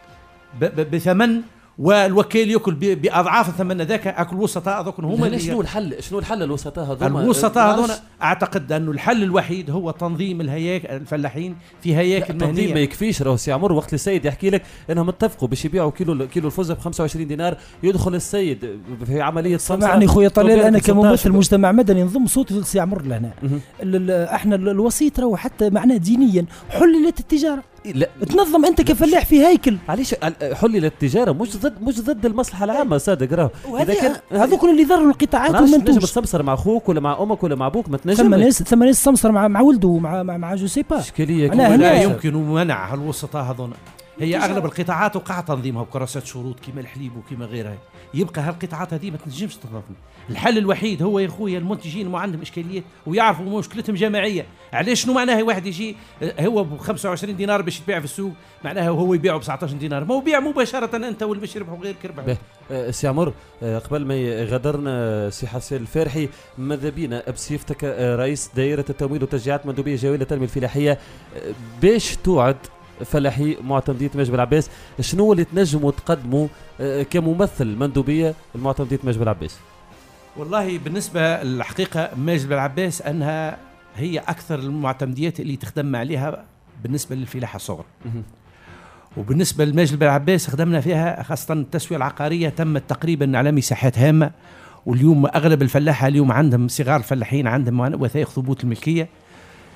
بثمن والوكيل ياكل باضعاف الثمن ذاك. اكل الوسطاء هذوك هما اللي شنو الحل؟ شنو الحل الوسطاء هذوما؟ الوسطاء هذونا اعتقد انه الحل الوحيد هو تنظيم الهياكل الفلاحين في هياكل مهنيه. التنظيم ما يكفيش. راهو سي عمر وقت السيد يحكي لك انهم اتفقوا باش يبيعوا كيلو كيلو الفستق ب خمسة وعشرين دينار، يدخل السيد في عمليه صنع. سمعني خويا طلال، انا كممثل مجتمع مدني نضم صوتي لسي عمر لهنا. احنا الوسيط راهو حتى معناه دينيا حللت التجاره. لا تنظم انت كفلاح في هيكل. علاش حلل التجاره؟ مش ضد مش ضد المصلحه العامه صادق. راهو اذا كان هذوك اللي ضروا القطاعات والمنتوج تنجم تسمسر مع اخوك ولا مع امك ولا مع ابوك، ما تنجم. ثم ناس ثم ناس تسمسر مع مع ولده ومع مع, مع جوسيبا. اشكاليه لا يمكن منع الوسطاء هذونا. هي اغلب القطاعات وقع تنظيمها بكراسات شروط كما الحليب وكما غيرها. يبقى هالقطاعات هذه ما تنجمش تنظم. الحل الوحيد هو يا خويا المنتجين ما عندهم اشكاليات ويعرفوا مشكلتهم جماعيه. علاش شنو معناها واحد يجي هو ب خمسة وعشرين دينار باش يتباع في السوق معناها وهو يبيعه ب تسعطاش دينار، ما هو بيع مباشره انت واللي باش يربحوا غير كربح. أه سي عمر أه قبل ما يغادرنا سي حسين الفارحي، ماذا بينا بصفتك أه رئيس دائره التمويل والتشجيعات المندوبيه الجويه للتنميه الفلاحيه، أه باش توعد فلاحي معتمدية مجد بن عباس، شنو اللي تنجموا تقدموا أه كممثل مندوبيه المعتمدية مجد بن عباس؟ والله بالنسبه الحقيقه مجد بن عباس انها هي اكثر المعتمديات اللي تخدم عليها بالنسبه للفلاحه الصغرى. وبالنسبه لمجد بن عباس خدمنا فيها خاصه التسويه العقاريه تمت تقريبا على مساحات هامه، واليوم اغلب الفلاحه اليوم عندهم صغار الفلاحين عندهم وثائق ثبوت الملكيه.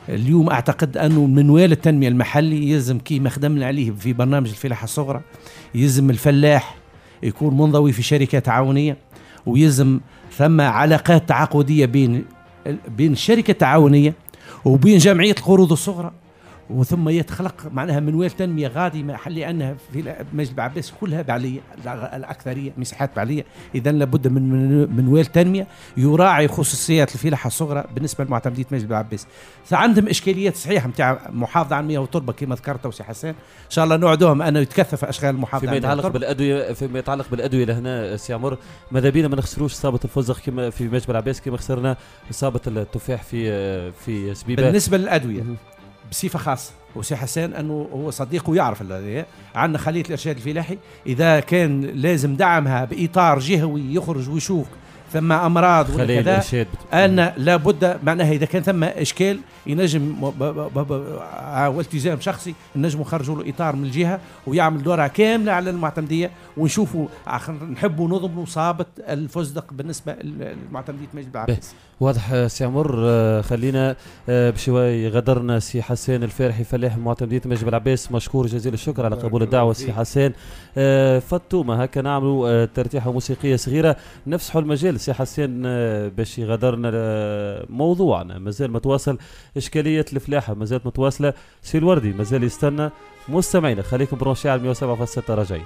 اليوم أعتقد أنه منوال التنمية المحلي يلزم كيما خدمنا عليه في برنامج الفلاحة الصغرى، يلزم الفلاح يكون منضوي في شركة تعاونية، ويلزم ثم علاقات تعاقدية بين بين الشركة التعاونية وبين جمعية القروض الصغرى، وثم يتخلق معناها منوال تنمية غادي محلي. أنها في مجلس عباس كلها بعلية، الأكثرية مساحات بعلية، إذا لابد من منوال تنمية يراعي خصوصيات الفلاحة الصغرى بالنسبة لمعتمدية مجلس عباس. فعندهم إشكاليات صحيحة نتاع محافظة على المياه والتربة كما ذكرت وسي حسن، إن شاء الله نوعدوهم أنه يتكثف أشغال المحافظة. فيما يتعلق بالأدوية فيما يتعلق بالأدوية لهنا سي عمر، ماذا بينا ما نخسروش إصابة الفزق كما في مجلس عباس كما خسرنا إصابة التفاح في في سبيبة. بالنسبة للأدوية بصفة خاصة وسي حسان أنه هو صديق ويعرف هذا، عندنا خلية الإرشاد الفلاحي إذا كان لازم دعمها بإطار جهوي يخرج ويشوف ثم أمراض وكذا، أن لابد معناها إذا كان ثم إشكال ينجم والتزام شخصي نجم نخرجوا له إطار من الجهة ويعمل دورها كاملة على المعتمدية، ونشوفوا نحبوا نضمنوا صابة الفزدق بالنسبة للمعتمدية مجلس عباس. واضح سي عمر. خلينا بشوي غدرنا سي حسان الفارحي فلاح معتمدية مجلس العباس، مشكور جزيل الشكر على قبول الدعوة سي حسان. فطومة هكا نعملوا ترتيحة موسيقية صغيرة نفسحوا المجال سي حسان باش يغادرنا موضوعنا. مازال متواصل إشكالية الفلاحة، مازالت متواصلة. سي الوردي مازال يستنى. مستمعينا خليكم برونشي على مية وسبعة فاصلة ستة راجعين.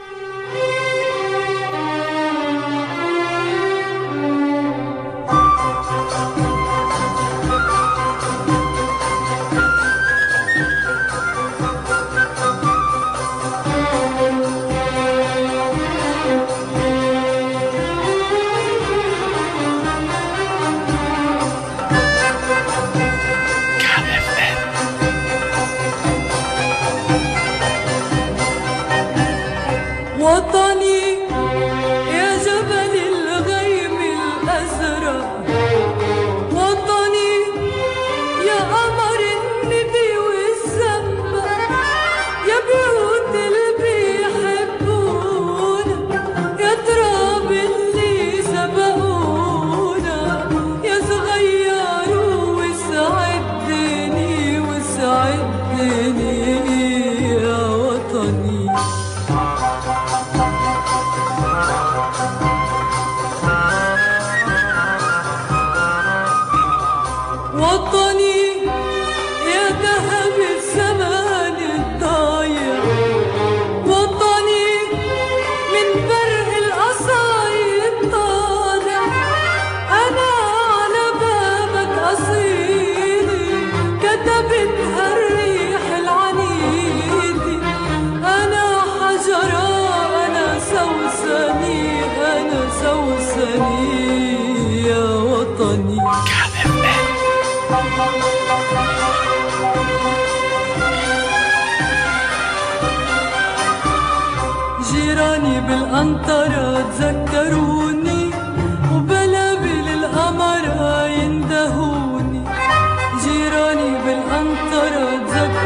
جيراني بالأنطرة تذكروني وبلابل القمرة يندهوني، جيراني بالأنطرة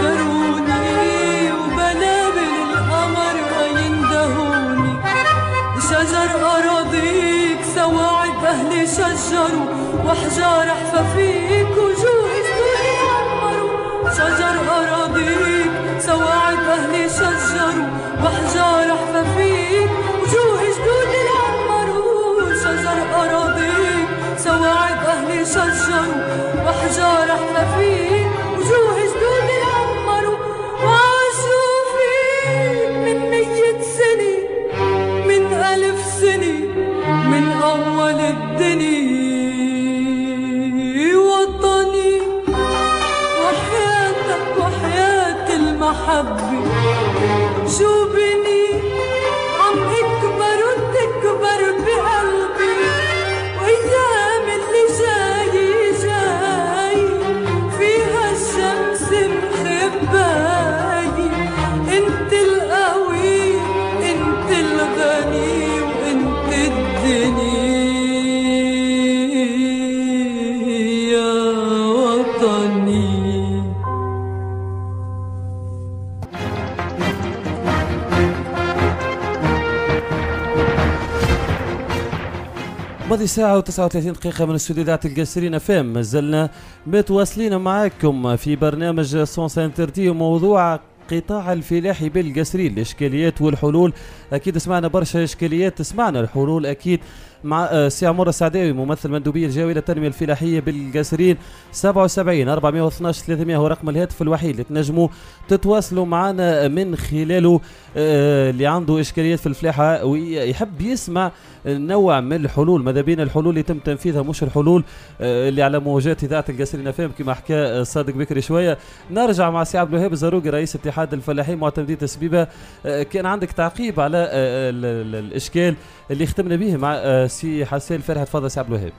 تذكروني وبلابل القمرة يندهوني، شجر أراضيك سواعد أهلي شجروا وأحجار حفافيك وجوه جدودي عمروا، شجر أراضيك سواعد أهلي شجروا وأحجار حفافيك وجوه جدودي عمروا، شجر أراضيك سواعد أهلي شجروا وأحجار حفافيك وجوه جدودي عمروا، وعاشوا فيك من مية سنة من ألف سنة من أول الدنيا. وطني وحياتك وحياة المحبة شو بني ماضي ساعة وتسعة وثلاثين دقيقة من استوديوهات القصرين فام. ما زلنا متواصلين معاكم في برنامج سونس انترتي وموضوع قطاع الفلاحي بالقصرين، الاشكاليات والحلول. اكيد سمعنا برشا اشكاليات، سمعنا الحلول اكيد مع سي عمر السعداوي ممثل مندوبية الجاوية للتنمية الفلاحية بالقصرين. سبعة وسبعين أربعمائة واثناش ثلاثمائة هو رقم الهاتف الوحيد اللي تنجموا تتواصلوا معنا من خلاله. آه اللي عنده إشكاليات في الفلاحة ويحب يسمع نوع من الحلول، ماذا بين الحلول اللي تم تنفيذها مش الحلول آه اللي على موجات إذاعة القصرين فهم كما حكى صادق بكري شوية. نرجع مع سي عبد الوهاب الزروقي رئيس اتحاد الفلاحين معتمدية السبيبة. آه كان عندك تعقيب على آه الإشكال اللي ختمنا به مع آه سي حسين فرحة. تفضل سي عبد الوهاب.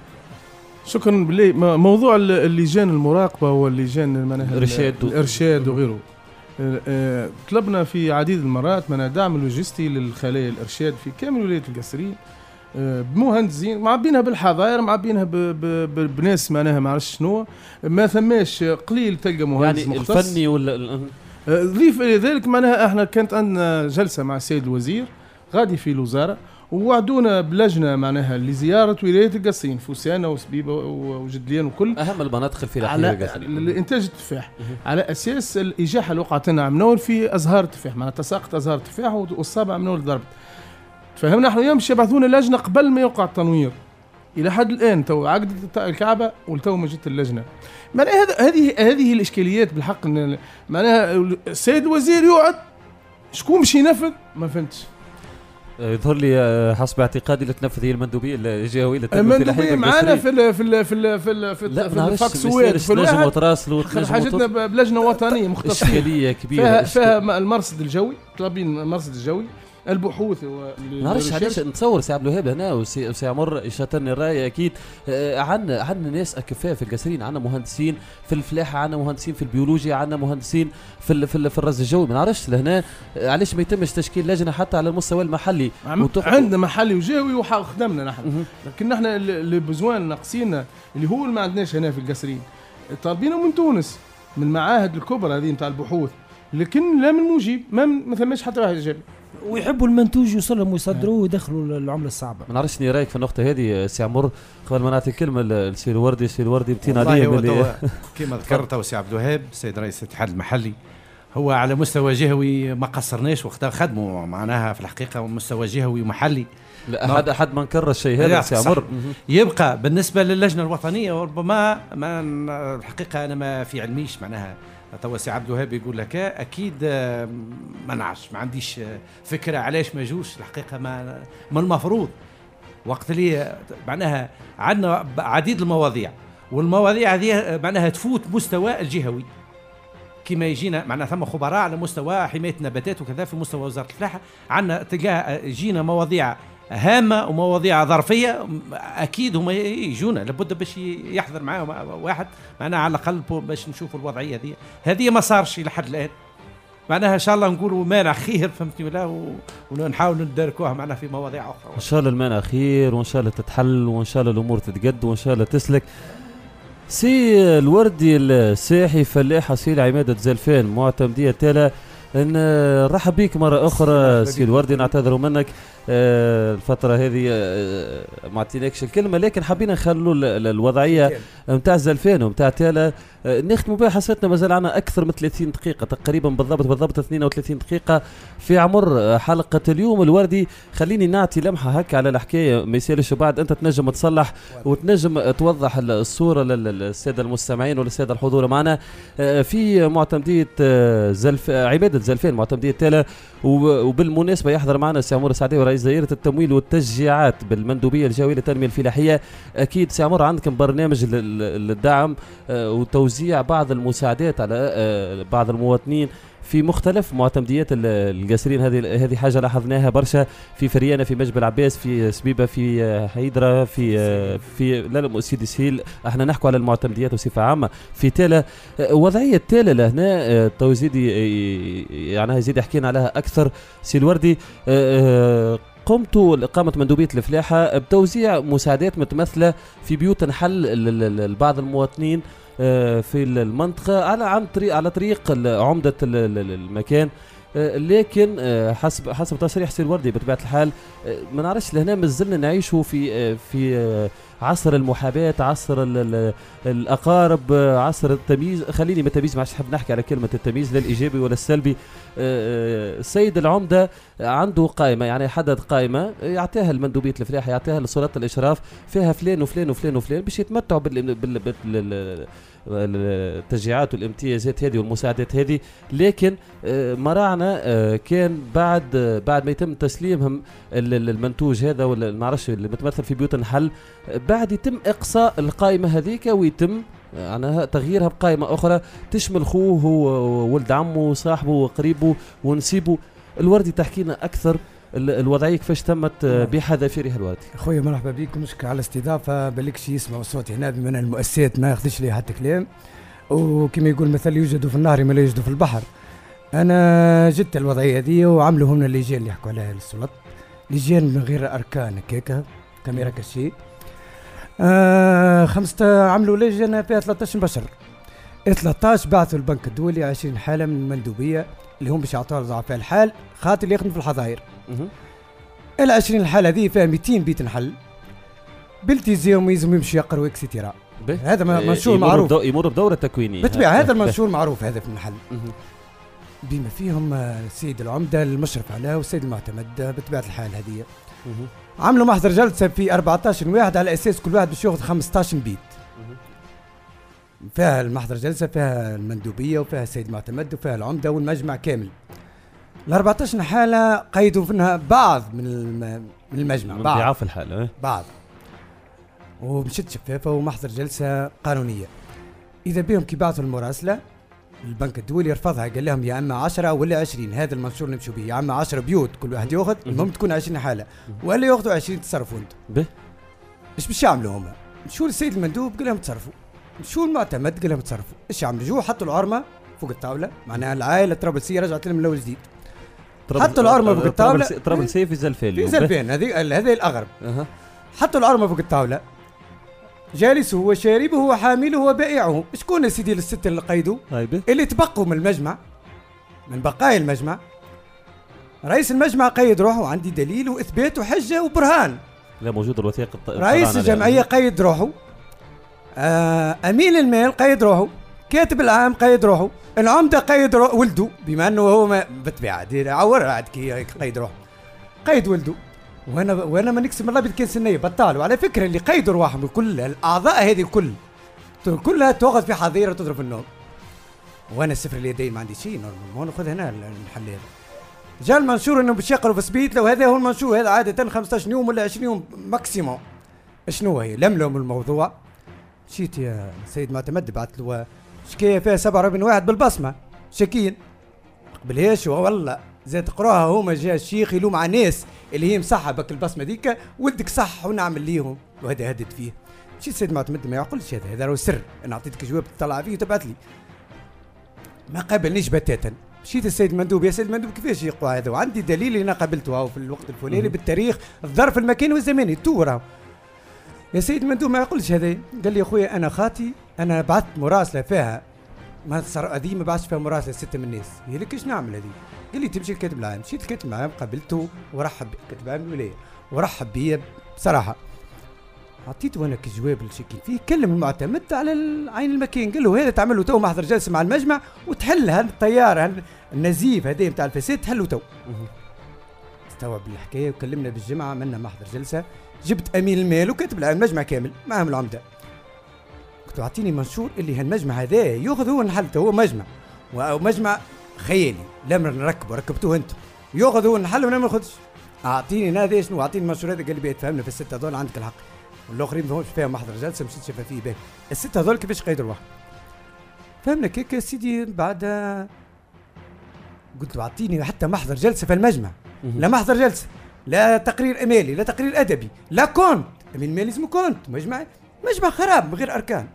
شكرا بالله. موضوع اللجان المراقبه واللجان الارشاد الارشاد وغيره، أه طلبنا في عديد المرات من دعم لوجستي للخلايا الارشاد في كامل ولايه القصرين أه بمهندسين معبينها بالحظائر، معبينها بناس معناها ما عرفش شنو، ما ثماش قليل تلقى مهندس يعني مختص الفني ولا ضيف الى ذلك. معناها احنا كانت عندنا جلسه مع السيد الوزير غادي في الوزاره ووعدونا بلجنه معناها لزياره ولايه القصرين فوسانه وسبيبه وجدليان وكل اهم المناطق الفلاحيه على لانتاج التفاح، على اساس الاجاحه اللي وقعت لنا منول في ازهار التفاح، معناها تساقط ازهار التفاح والصابع منول ضربت. فهمنا احنا يوم يبعثونا لجنه قبل ما يوقع التنوير. الى حد الان تو عقدت الكعبه ولتو ما جت اللجنه. معناها هذه هذه الاشكاليات بالحق. معناها السيد الوزير يقعد شكون باش ينفذ ما فهمتش. يظهر لي حسب اعتقادي لتنفذ هي المندوبيه الجهويه للتنميه الفلاحيه معنا في ال في ال في ال في ال في, ال في الفاكسوات في الواحد تراسلوا حاجتنا بلجنه وطنيه مختصه اشكاليه كبيره فيها, فيها المرصد الجوي، طالبين المرصد الجوي، البحوث. ما نعرفش علاش نتصور سي عبد الوهاب هنا وسي عمر يشترني الراي اكيد. آه عندنا عندنا ناس اكفاء في القصرين، عندنا مهندسين في الفلاحه، عندنا مهندسين في البيولوجيا، عندنا مهندسين في ال في, ال في الرز الجوي. ما نعرفش لهنا علاش ما يتمش تشكيل لجنه حتى على المستوى المحلي. عندنا محلي وجوي وخدمنا نحن، لكن نحن اللي بزوان ناقصينا اللي هو اللي ما عندناش هنا في القصرين. طالبينه من تونس من المعاهد الكبرى هذه نتاع البحوث، لكن لا من مجيب، ما ما ثماش حتى واحد جاب. ويحبوا المنتوج يوصلهم ويصدروه ويدخلوا العمله الصعبه. ما نعرفش ني رايك في النقطه هذه سي عمر قبل ما نعطي الكلمه للسي الوردي. السي الوردي امتين عليه اللي كما ذكرت سي عبد الوهاب السيد رئيس الاتحاد المحلي، هو على مستوى جهوي ما قصرناش واختار خدمه معناها في الحقيقه مستوى جهوي ومحلي. لا احد احد ما نكر الشيء هذا سي عمر. يبقى بالنسبه للجنه الوطنيه وربما ما الحقيقه انا ما في علميش معناها توا سي عبد الوهاب يقول لك اكيد ما نعرفش، ما عنديش فكره علاش ما جوش الحقيقه. ما من المفروض وقت اللي معناها عندنا عديد المواضيع والمواضيع هذه معناها تفوت مستوى الجهوي كما يجينا معناها ثم خبراء على مستوى حمايه النباتات وكذا في مستوى وزاره الفلاحه. عندنا تلقى يجينا مواضيع هامه ومواضيع ظرفيه اكيد هما يجونا لابد باش يحضر معاهم واحد معناها على الاقل باش نشوفوا الوضعيه هذه. هذه ما صارش لحد الان معناها. ان شاء الله نقولوا مانع خير فهمتني ولا ونحاول نداركوها معناها في مواضيع اخرى. ان شاء الله المانع خير وان شاء الله تتحل وان شاء الله الامور تتقد وان شاء الله تسلك. سي الوردي الساحي فلاح اصيل عماده زلفان معتمديه تالا، نرحب بك مرة أخرى سي الوردي. نعتذر منك آه الفترة هذه آه ما عطيناكش الكلمة، لكن حبينا نخلوا الوضعية نتاع زلفان ونتاع تالا آه نختموا بها. حسيتنا مازال عنا أكثر من ثلاثين دقيقة تقريبا بالضبط بالضبط اثنين وثلاثين دقيقة في عمر حلقة اليوم. الوردي خليني نعطي لمحة هكا على الحكاية ما يسالش، وبعد أنت تنجم تصلح وتنجم توضح الصورة للسادة المستمعين وللسادة الحضور معنا. آه في معتمدية آه زلف عبادة زلفان معتمدية تالا، وبالمناسبة يحضر معنا سي عمر السعداوي رئيس دائرة التمويل والتشجيعات بالمندوبية الجهوية للتنمية الفلاحية. أكيد سي عمر عندكم برنامج للدعم وتوزيع بعض المساعدات على بعض المواطنين في مختلف معتمديات القصرين. هذه هذه حاجه لاحظناها برشا في فريانه، في مجبل عباس، في سبيبه، في حيدره، في في لا لا سيدي سهيل. احنا نحكوا على المعتمديات بصفه عامه. في تالا وضعيه تالا لهنا تو زيدي يعني زيد حكينا عليها اكثر سي الوردي. قمتوا لإقامة مندوبية الفلاحة بتوزيع مساعدات متمثلة في بيوت نحل لبعض المواطنين في المنطقة على عن طريق على طريق عمدة المكان لكن حسب حسب تصريح سي الوردي بطبيعه الحال ما نعرفش لهنا مازلنا نعيشوا في في عصر المحاباه، عصر ال ال الاقارب، عصر التمييز. خليني ما تمييز، ما عادش نحب نحكي على كلمه التمييز لا الايجابي ولا السلبي. السيد العمده عنده قائمه، يعني حدد قائمه يعطيها المندوبيه الفلاحه، يعطيها لسلطات الاشراف، فيها فلان وفلان وفلان وفلان باش يتمتعوا بال, بال, بال التشجيعات والامتيازات هذه والمساعدات هذه. لكن مراعنا كان بعد بعد ما يتم تسليمهم المنتوج هذا ولا ما نعرفش اللي متمثل في بيوت النحل، بعد يتم اقصاء القائمه هذيك ويتم يعني تغييرها بقائمه اخرى تشمل خوه وولد عمه وصاحبه وقريبه ونسيبه. الوردي تحكينا اكثر الوضعيه كيفاش تمت بحذافيرها الوردي. اخويا مرحبا بكم، نشكر على الاستضافه. بالكش يسمعوا صوتي هنا بما ان المؤسسات ما ياخذش لي حتى كلام، وكما يقول مثل يوجد في النهر ما لا يوجد في البحر. انا جدت الوضعيه هذه وعملوا هنا اللجان اللي يحكوا عليها السلطات، لجان من غير اركان هكاكا كاميرا كشي. آه خمسة عملوا لجنه فيها ثلاثة عشر بشر، ثلاثة عشر بعثوا البنك الدولي عشرين حاله من المندوبيه اللي هم باش يعطوا ضعفاء الحال خاطر اللي يخدم في الحظاير. ال عشرين الحاله هذه فيها مئتين بيت نحل بالتزام ويلزم يمشي يقروا اكسترا. هذا منشور معروف، يمر بدوره تكوينيه بالطبيعه. هذا المنشور معروف هذا في النحل، بما فيهم السيد العمده المشرف عليه والسيد المعتمد بطبيعه الحال. هذه عملوا محضر جلسه في أربعة عشر واحد على اساس كل واحد باش ياخذ خمسة عشر بيت. فيها المحضر جلسه، فيها المندوبيه وفيها السيد المعتمد وفيها العمده والمجمع كامل. ال أربعة عشر حاله قيدوا منها بعض من من المجمع، بعض ضعاف الحاله بعض، ومشت شفافه ومحضر جلسه قانونيه. اذا بهم كي بعثوا المراسله البنك الدولي يرفضها، قال لهم يا اما عشرة ولا عشرين، هذا المنشور نمشوا به، يا اما عشرة بيوت كل واحد ياخذ، المهم تكون عشرين حاله، ولا ياخذوا عشرين تصرفوا انتم. به ايش باش يعملوا هما؟ مشوا للسيد المندوب قال لهم تصرفوا، مشوا المعتمد قال لهم تصرفوا. ايش يعملوا؟ جو حطوا العرمه فوق الطاوله، معناها العائله طرابلسيه رجعت لهم من الاول جديد. حطوا العرمه فوق الطاوله، طرابلسيه في زلفان، في زلفان هذه هذه الاغرب. أه. حطوا العرمه فوق الطاوله، جالس هو شاربه هو حامله هو بائعه. شكون يا سيدي السته اللي قيدوا؟ اللي تبقوا من المجمع، من بقايا المجمع. رئيس المجمع قيد روحه، عندي دليل واثبات وحجه وبرهان. لا موجود الوثيقه. رئيس الجمعيه قيد روحه، آه امين المال قيد روحه، كاتب العام قيد روحه، العمده قيد روحه، ولده بما انه هو بالطبيعه عور بعد كي قيد روحه، قيد ولده. وانا وانا ما نقسم الله بالكين سنيه بطال. وعلى فكره اللي قيدوا رواحهم كل الاعضاء هذه كل كلها تاخذ في حظيره تضرب النوم. وانا السفر اليدين ما عندي شيء نورمال، ناخذ هنا المحل هذا. جاء المنشور انه باش يقروا في سبيت، لو هذا هو المنشور هذا عاده خمسة عشر يوم ولا عشرين يوم ماكسيموم. شنو هي؟ لملم الموضوع. مشيت يا سيد معتمد بعثت له شكايه فيها سبعة وأربعين واحد بالبصمه شاكين قبليش، والله زاد قراها هما. جا الشيخ يلوم على ناس اللي هي مصحبك البصمه ديك، ولدك صح ونعمل ليهم، وهذا هدد فيه. مشيت سيد معتمد ما يعقلش هذا، هذا راهو سر، انا اعطيتك جواب تطلع فيه وتبعث لي. ما قابلنيش بتاتا. مشيت السيد المندوب، يا سيد المندوب كيفاش يقوى هذا؟ وعندي دليل اللي انا قابلته في الوقت الفلاني بالتاريخ، الظرف المكاني والزماني تو. يا سيد المندوب ما يقولش هذا. قال لي يا خويا انا خاطي، انا بعثت مراسله فيها ما صار هذه ما بعثش فيها مراسله سته من الناس. هي لك ايش نعمل هذه؟ قال لي تمشي الكاتب العام. مشيت الكاتب العام قابلته ورحب الكاتب العام الولايه ورحب بيا بصراحه. عطيته انا كجواب الشكين فيه، كلم المعتمد على عين المكان، قال له هذا تعمل له تو محضر جلسه مع المجمع وتحل هذا الطيار النزيف هذا نتاع الفساد تحلوا تو. استوعب الحكايه وكلمنا بالجمعه، عملنا محضر جلسه، جبت امين المال وكاتب العام المجمع كامل معهم العمده. قلت له اعطيني منشور اللي هالمجمع هذا ياخذ هو نحلته، هو مجمع ومجمع خيالي لا نركبه، ركبتوه انتم، ياخذ هو نحل وانا ما ناخذش. اعطيني هذا شنو؟ اعطيني المنشور هذا. قال لي بيت فهمنا في السته هذول عندك الحق، والاخرين ما همش فيها محضر جلسه. مشيت شفا فيه باهي السته هذول كيفاش قيدوا الواحد. فهمنا كيك يا سيدي. بعد قلت له اعطيني حتى محضر جلسه في المجمع، لا محضر جلسه، لا تقرير امالي، لا تقرير ادبي، لا كونت. امين المال اسمه كونت، مجمع مجمع خراب من غير اركان.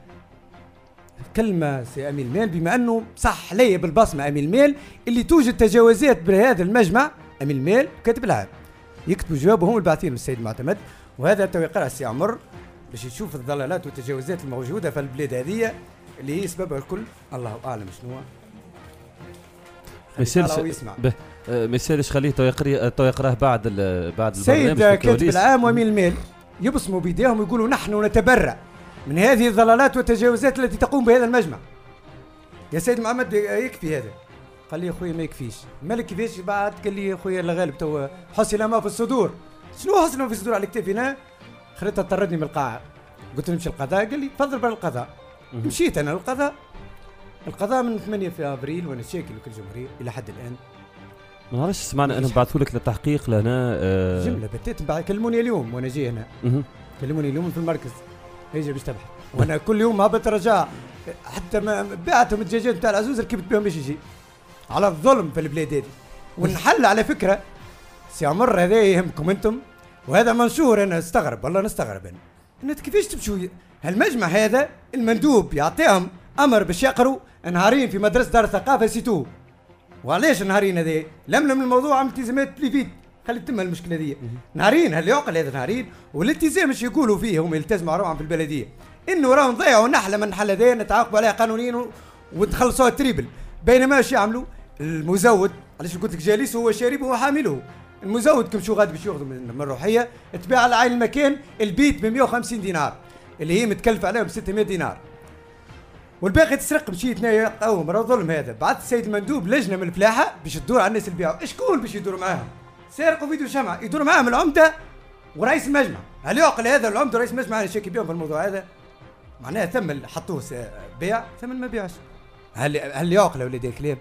كلمه سي امين المال بما انه صح لي بالبصمه امين المال اللي توجد تجاوزات بهذا المجمع، امين المال كاتب العام يكتبوا جوابهم هم الباعثين للسيد المعتمد. وهذا تو يقرا السي عمر باش يشوف الضلالات والتجاوزات الموجوده في البلاد هذه اللي هي سببها الكل الله اعلم شنو. يسمع. ما يسالش خليه تو يقرا تو يقراه بعد ال... بعد البرنامج. سيد كاتب العام وامين المال يبصموا بيديهم ويقولوا نحن نتبرع من هذه الضلالات والتجاوزات التي تقوم بهذا المجمع. يا سيد محمد يكفي هذا. قال لي يا خويا ما يكفيش. مالك كيفاش بعد؟ قال لي يا خويا الغالب تو حصل ما في الصدور. شنو حصل في الصدور على كتافنا؟ خليته طردني من القاعه. قلت له نمشي القضاء، قال لي تفضل برا القضاء. مشيت انا للقضاء. القضاء من ثمانية في ابريل وانا شاكل لكل جمهوريه الى حد الان. ما نعرفش سمعنا انا بعثوا لك للتحقيق لهنا آه جمله بتيت كلموني اليوم وانا جاي هنا. كلموني اليوم في المركز هيجي باش تبحث وانا كل يوم هبط رجاء حتى ما بعتهم الدجاجات نتاع العزوز ركبت بهم باش يجي على الظلم في البلاد هذه. ونحل على فكره سي عمر هذا يهمكم انتم وهذا منشور. انا استغرب والله نستغرب انا انت كيفاش تمشوا هالمجمع هذا المندوب يعطيهم امر باش يقروا نهارين في مدرسه دار الثقافه سيتو. وعلاش نهارين هذا؟ لملم الموضوع عم التزامات بليفيت خلي تتم المشكله دي. نهارين هل يعقل هذا نهارين؟ والالتزام مش يقولوا فيه هم يلتزموا روحهم في البلديه انه راهم ضيعوا نحله من النحل هذا نتعاقبوا عليها قانونيا وتخلصوها تريبل. بينما ايش يعملوا؟ المزود علاش قلت لك جالس هو شاربه وحامله. المزود كم شو غادي باش ياخذوا من الروحيه تباع على عين المكان البيت ب مئة وخمسين دينار اللي هي متكلفه عليهم ب ستمئة دينار. والباقي تسرق مشيت هنايا قوم راه ظلم هذا. بعث السيد المندوب لجنه من الفلاحه باش تدور على الناس اللي بيعوا. شكون باش يدوروا معاهم؟ سارقوا فيديو شمعه يدوروا معاهم العمده ورئيس المجمع. هل يعقل هذا العمده ورئيس المجمع انا شاكي بهم في الموضوع هذا؟ معناها ثم حطوه بيع ثم ما بيعش. هل هل يعقل ولاد الكلاب؟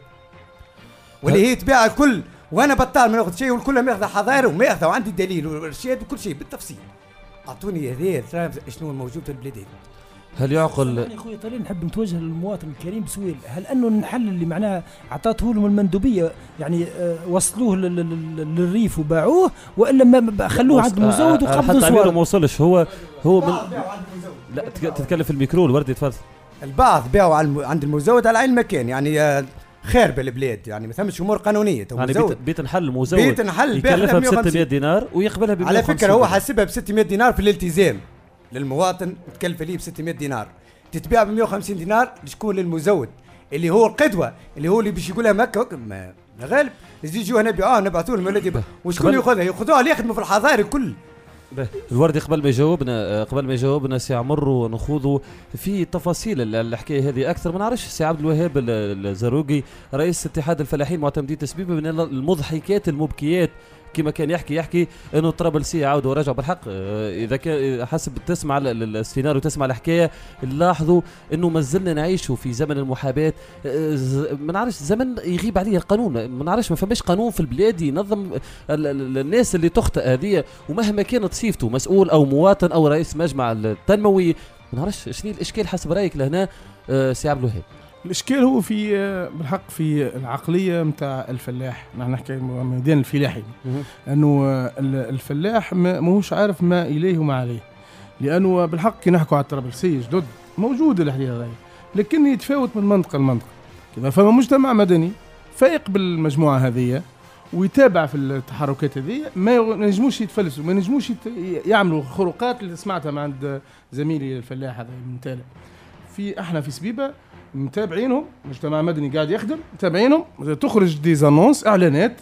واللي هي تبيع الكل وانا بطال ما ناخذ شيء والكل ما ياخذ حظايره وما ياخذ وعندي دليل والارشاد وكل شيء بالتفصيل. اعطوني هذا شنو الموجود في البلاد هذه. هل يعقل يا خويا طليل نحب نتوجه للمواطن الكريم بسؤال هل انه النحل اللي معناها عطاته لهم المندوبيه يعني آه وصلوه للريف وباعوه والا ما خلوه عند المزود وقبضوا صور؟ حتى ما وصلش هو هو من لا تتكلم في الميكرو الوردي تفضل. البعض باعوا عند المزود على عين المكان يعني آه خاربه البلاد يعني ما ثمش امور قانونيه. يعني بيت, بيت نحل مزود بيت نحل يكلفها ب ستمئة دينار ويقبلها ب على فكره هو حاسبها ب ستمئة دينار في الالتزام للمواطن تكلف ليه ب ستمئة دينار تتباع ب مئة وخمسين دينار لشكون؟ للمزود اللي هو القدوه اللي هو اللي باش يقولها مكه ما غالب يجوا هنا بيعوها نبعثوا لهم الذي وشكون ياخذها؟ ياخذوها اللي يخدموا في الحضاره الكل. الوردي قبل ما يجاوبنا قبل ما يجاوبنا سي عمر ونخوضوا في تفاصيل الحكايه هذه اكثر. ما نعرفش سي عبد الوهاب الزروقي رئيس اتحاد الفلاحين معتمدين تسبيبه من المضحكات المبكيات كما كان يحكي يحكي انه طرابلسي عاودوا ورجعوا بالحق. اذا كان حسب تسمع السيناريو تسمع الحكايه نلاحظوا انه ما زلنا نعيشوا في زمن المحاباه. ما نعرفش زمن يغيب عليه القانون. ما نعرفش ما فماش قانون في البلاد ينظم الناس اللي تخطئ هذه ومهما كانت صيفته مسؤول او مواطن او رئيس مجمع التنموي. ما نعرفش شنو الاشكال حسب رايك لهنا سي عبد الوهاب؟ الاشكال هو في بالحق في العقليه نتاع الفلاح. نحن نحكي ميدان الفلاحي انه الفلاح ماهوش عارف ما اليه وما عليه لانه بالحق كي نحكوا على الطرابلسي جدد موجود الحديث هذا لكن يتفاوت من منطقه لمنطقه. كما فما مجتمع مدني فايق بالمجموعه هذه ويتابع في التحركات هذه ما ينجموش يتفلسوا ما ينجموش يعملوا خروقات اللي سمعتها من عند زميلي الفلاح هذا من تالا. في احنا في سبيبه متابعينهم مجتمع مدني قاعد يخدم متابعينهم تخرج ديزانونس اعلانات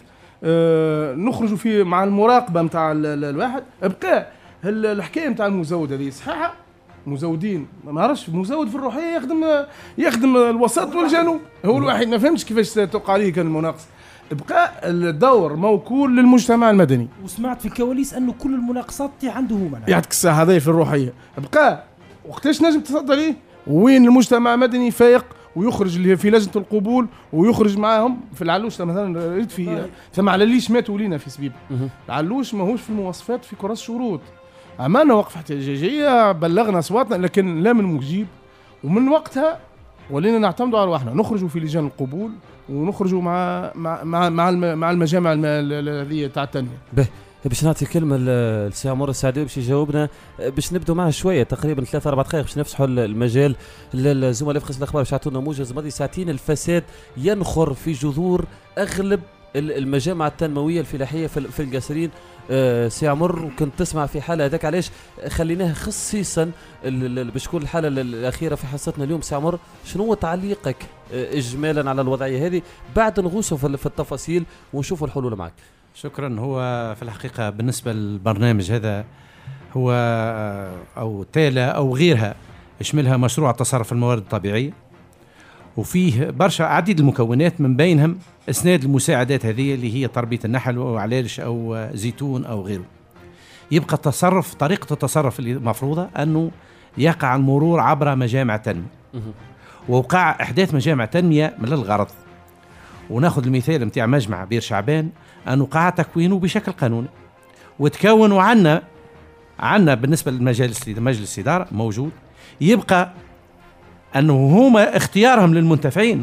اه نخرجوا في مع المراقبه نتاع الواحد. بقى الحكايه نتاع المزود هذه صحيحه مزودين ما نعرفش مزود في الروحيه يخدم يخدم الوسط والجنوب هو الواحد ما فهمش كيفاش توقع عليه كان المناقصه. بقى الدور موكول للمجتمع المدني. وسمعت في كواليس انه كل المناقصات عنده هو معناها يعطيك الصحه هذه في الروحيه. بقى وقتاش نجم تصدى ليه وين المجتمع المدني فايق ويخرج اللي في لجنه القبول ويخرج معاهم في العلوش مثلا ريت في ثم على ليش ماتوا لينا في سبيبه. العلوش ماهوش في المواصفات في كراس شروط. عملنا وقفه احتجاجيه بلغنا اصواتنا لكن لا من مجيب ومن وقتها ولينا نعتمدوا على رواحنا نخرجوا في لجان القبول ونخرجوا مع مع مع مع, مع المجامع هذه تاع التنميه. باش نعطي كلمه للسي عمر السعدي باش يجاوبنا باش نبدو معه شويه تقريبا ثلاثة أربعة دقائق باش نفسحوا المجال للزملاء في قسم الاخبار باش يعطونا موجز ماضي ساعتين. الفساد ينخر في جذور اغلب المجامع التنمويه الفلاحيه في القصرين. أه سي عمر، وكنت تسمع في حاله هذاك علاش خليناها خصيصا باش تكون الحاله الاخيره في حصتنا اليوم. سي عمر، شنو هو تعليقك اجمالا على الوضعيه هذه بعد نغوصوا في التفاصيل ونشوفوا الحلول معك؟ شكرا. هو في الحقيقه بالنسبه للبرنامج هذا هو او تالا او غيرها يشملها مشروع تصرف الموارد الطبيعيه، وفيه برشا عديد المكونات من بينهم اسناد المساعدات هذه اللي هي تربيه النحل او علالش او زيتون او غيره. يبقى التصرف، طريقه التصرف اللي مفروضه انه يقع المرور عبر مجامع تنميه، ووقع احداث مجامع تنميه من الغرض. وناخذ المثال نتاع مجمع بير شعبان انه وقع تكوينه بشكل قانوني، وتكون وعنا عنا بالنسبه للمجالس مجلس الاداره موجود. يبقى انه هما اختيارهم للمنتفعين.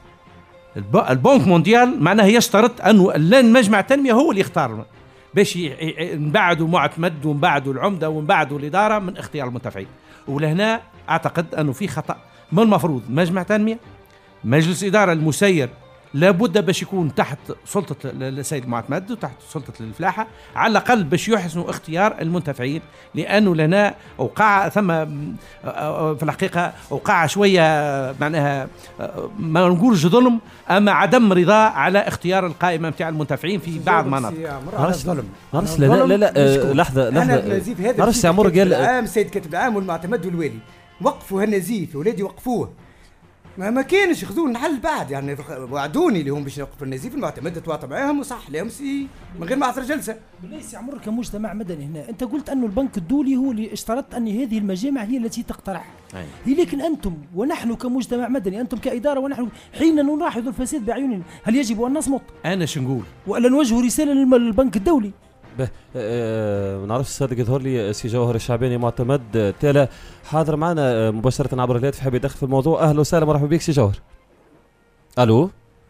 البنك مونديال معناها يشترط انه المجمع التنميه هو اللي يختار باش نبعدوا معتمد ونبعدوا العمده ونبعدوا الاداره من اختيار المنتفعين. ولهنا اعتقد انه في خطا. من المفروض مجمع تنميه مجلس اداره المسير لابد باش يكون تحت سلطه السيد المعتمد وتحت سلطه الفلاحه على الاقل باش يحسنوا اختيار المنتفعين، لانه لنا اوقع ثم في الحقيقه اوقع شويه معناها ما نقولش ظلم اما عدم رضا على اختيار القائمه نتاع المنتفعين في بعض مناطق. نعرفش ظلم نعرفش لا لا لا لحظه لحظه نعرفش سي عمر قال العام السيد كاتب العام والمعتمد والوالي وقفوا هالنزيف، ولادي وقفوه. ما ما كانش ياخذون الحل بعد، يعني وعدوني اللي هم باش يوقفوا النزيف. المعتمد تواطى معاهم وصح لهم سي من غير ما عثر جلسه. بالله سي عمر كمجتمع مدني هنا انت قلت انه البنك الدولي هو اللي اشترط ان هذه المجامع هي التي تقترح. هي لكن انتم ونحن كمجتمع مدني، انتم كاداره ونحن حين نلاحظ الفساد باعيننا هل يجب ان نصمت؟ انا شو نقول؟ والا نوجه رساله للبنك الدولي. به أه ما نعرفش صادق يظهر لي سي جوهر الشعباني معتمد تالا حاضر معنا مباشره عبر الهاتف، حاب يدخل في الموضوع. اهلا وسهلا مرحبا بك سي جوهر. الو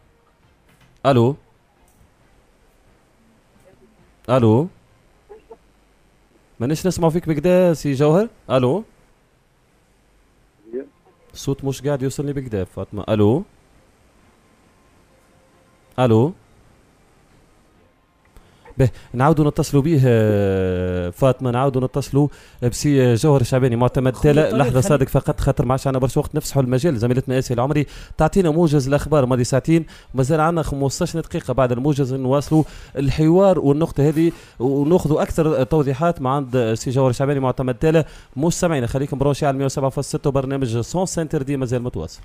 الو الو مانيش نسمع فيك بكدا سي جوهر. الو الصوت مش قاعد يوصلني بكدا فاطمه. الو الو به نعاودوا نتصلوا به فاطمه، نعاودوا نتصلوا بسي جوهر الشعباني معتمد تالا. لحظه صادق فقط خاطر ما عادش عندنا برشا وقت نفسحوا المجال. زميلتنا اسيا العمري تعطينا موجز الاخبار ماضي ساعتين، مازال عندنا خمسطاش دقيقه بعد الموجز نواصلوا الحوار والنقطه هذه وناخذوا اكثر توضيحات مع عند سي جوهر الشعباني معتمد تالا. مستمعينا خليكم بروشي على مية وسبعة فاصلة ستة وبرنامج سون سنتر دي مازال متواصل.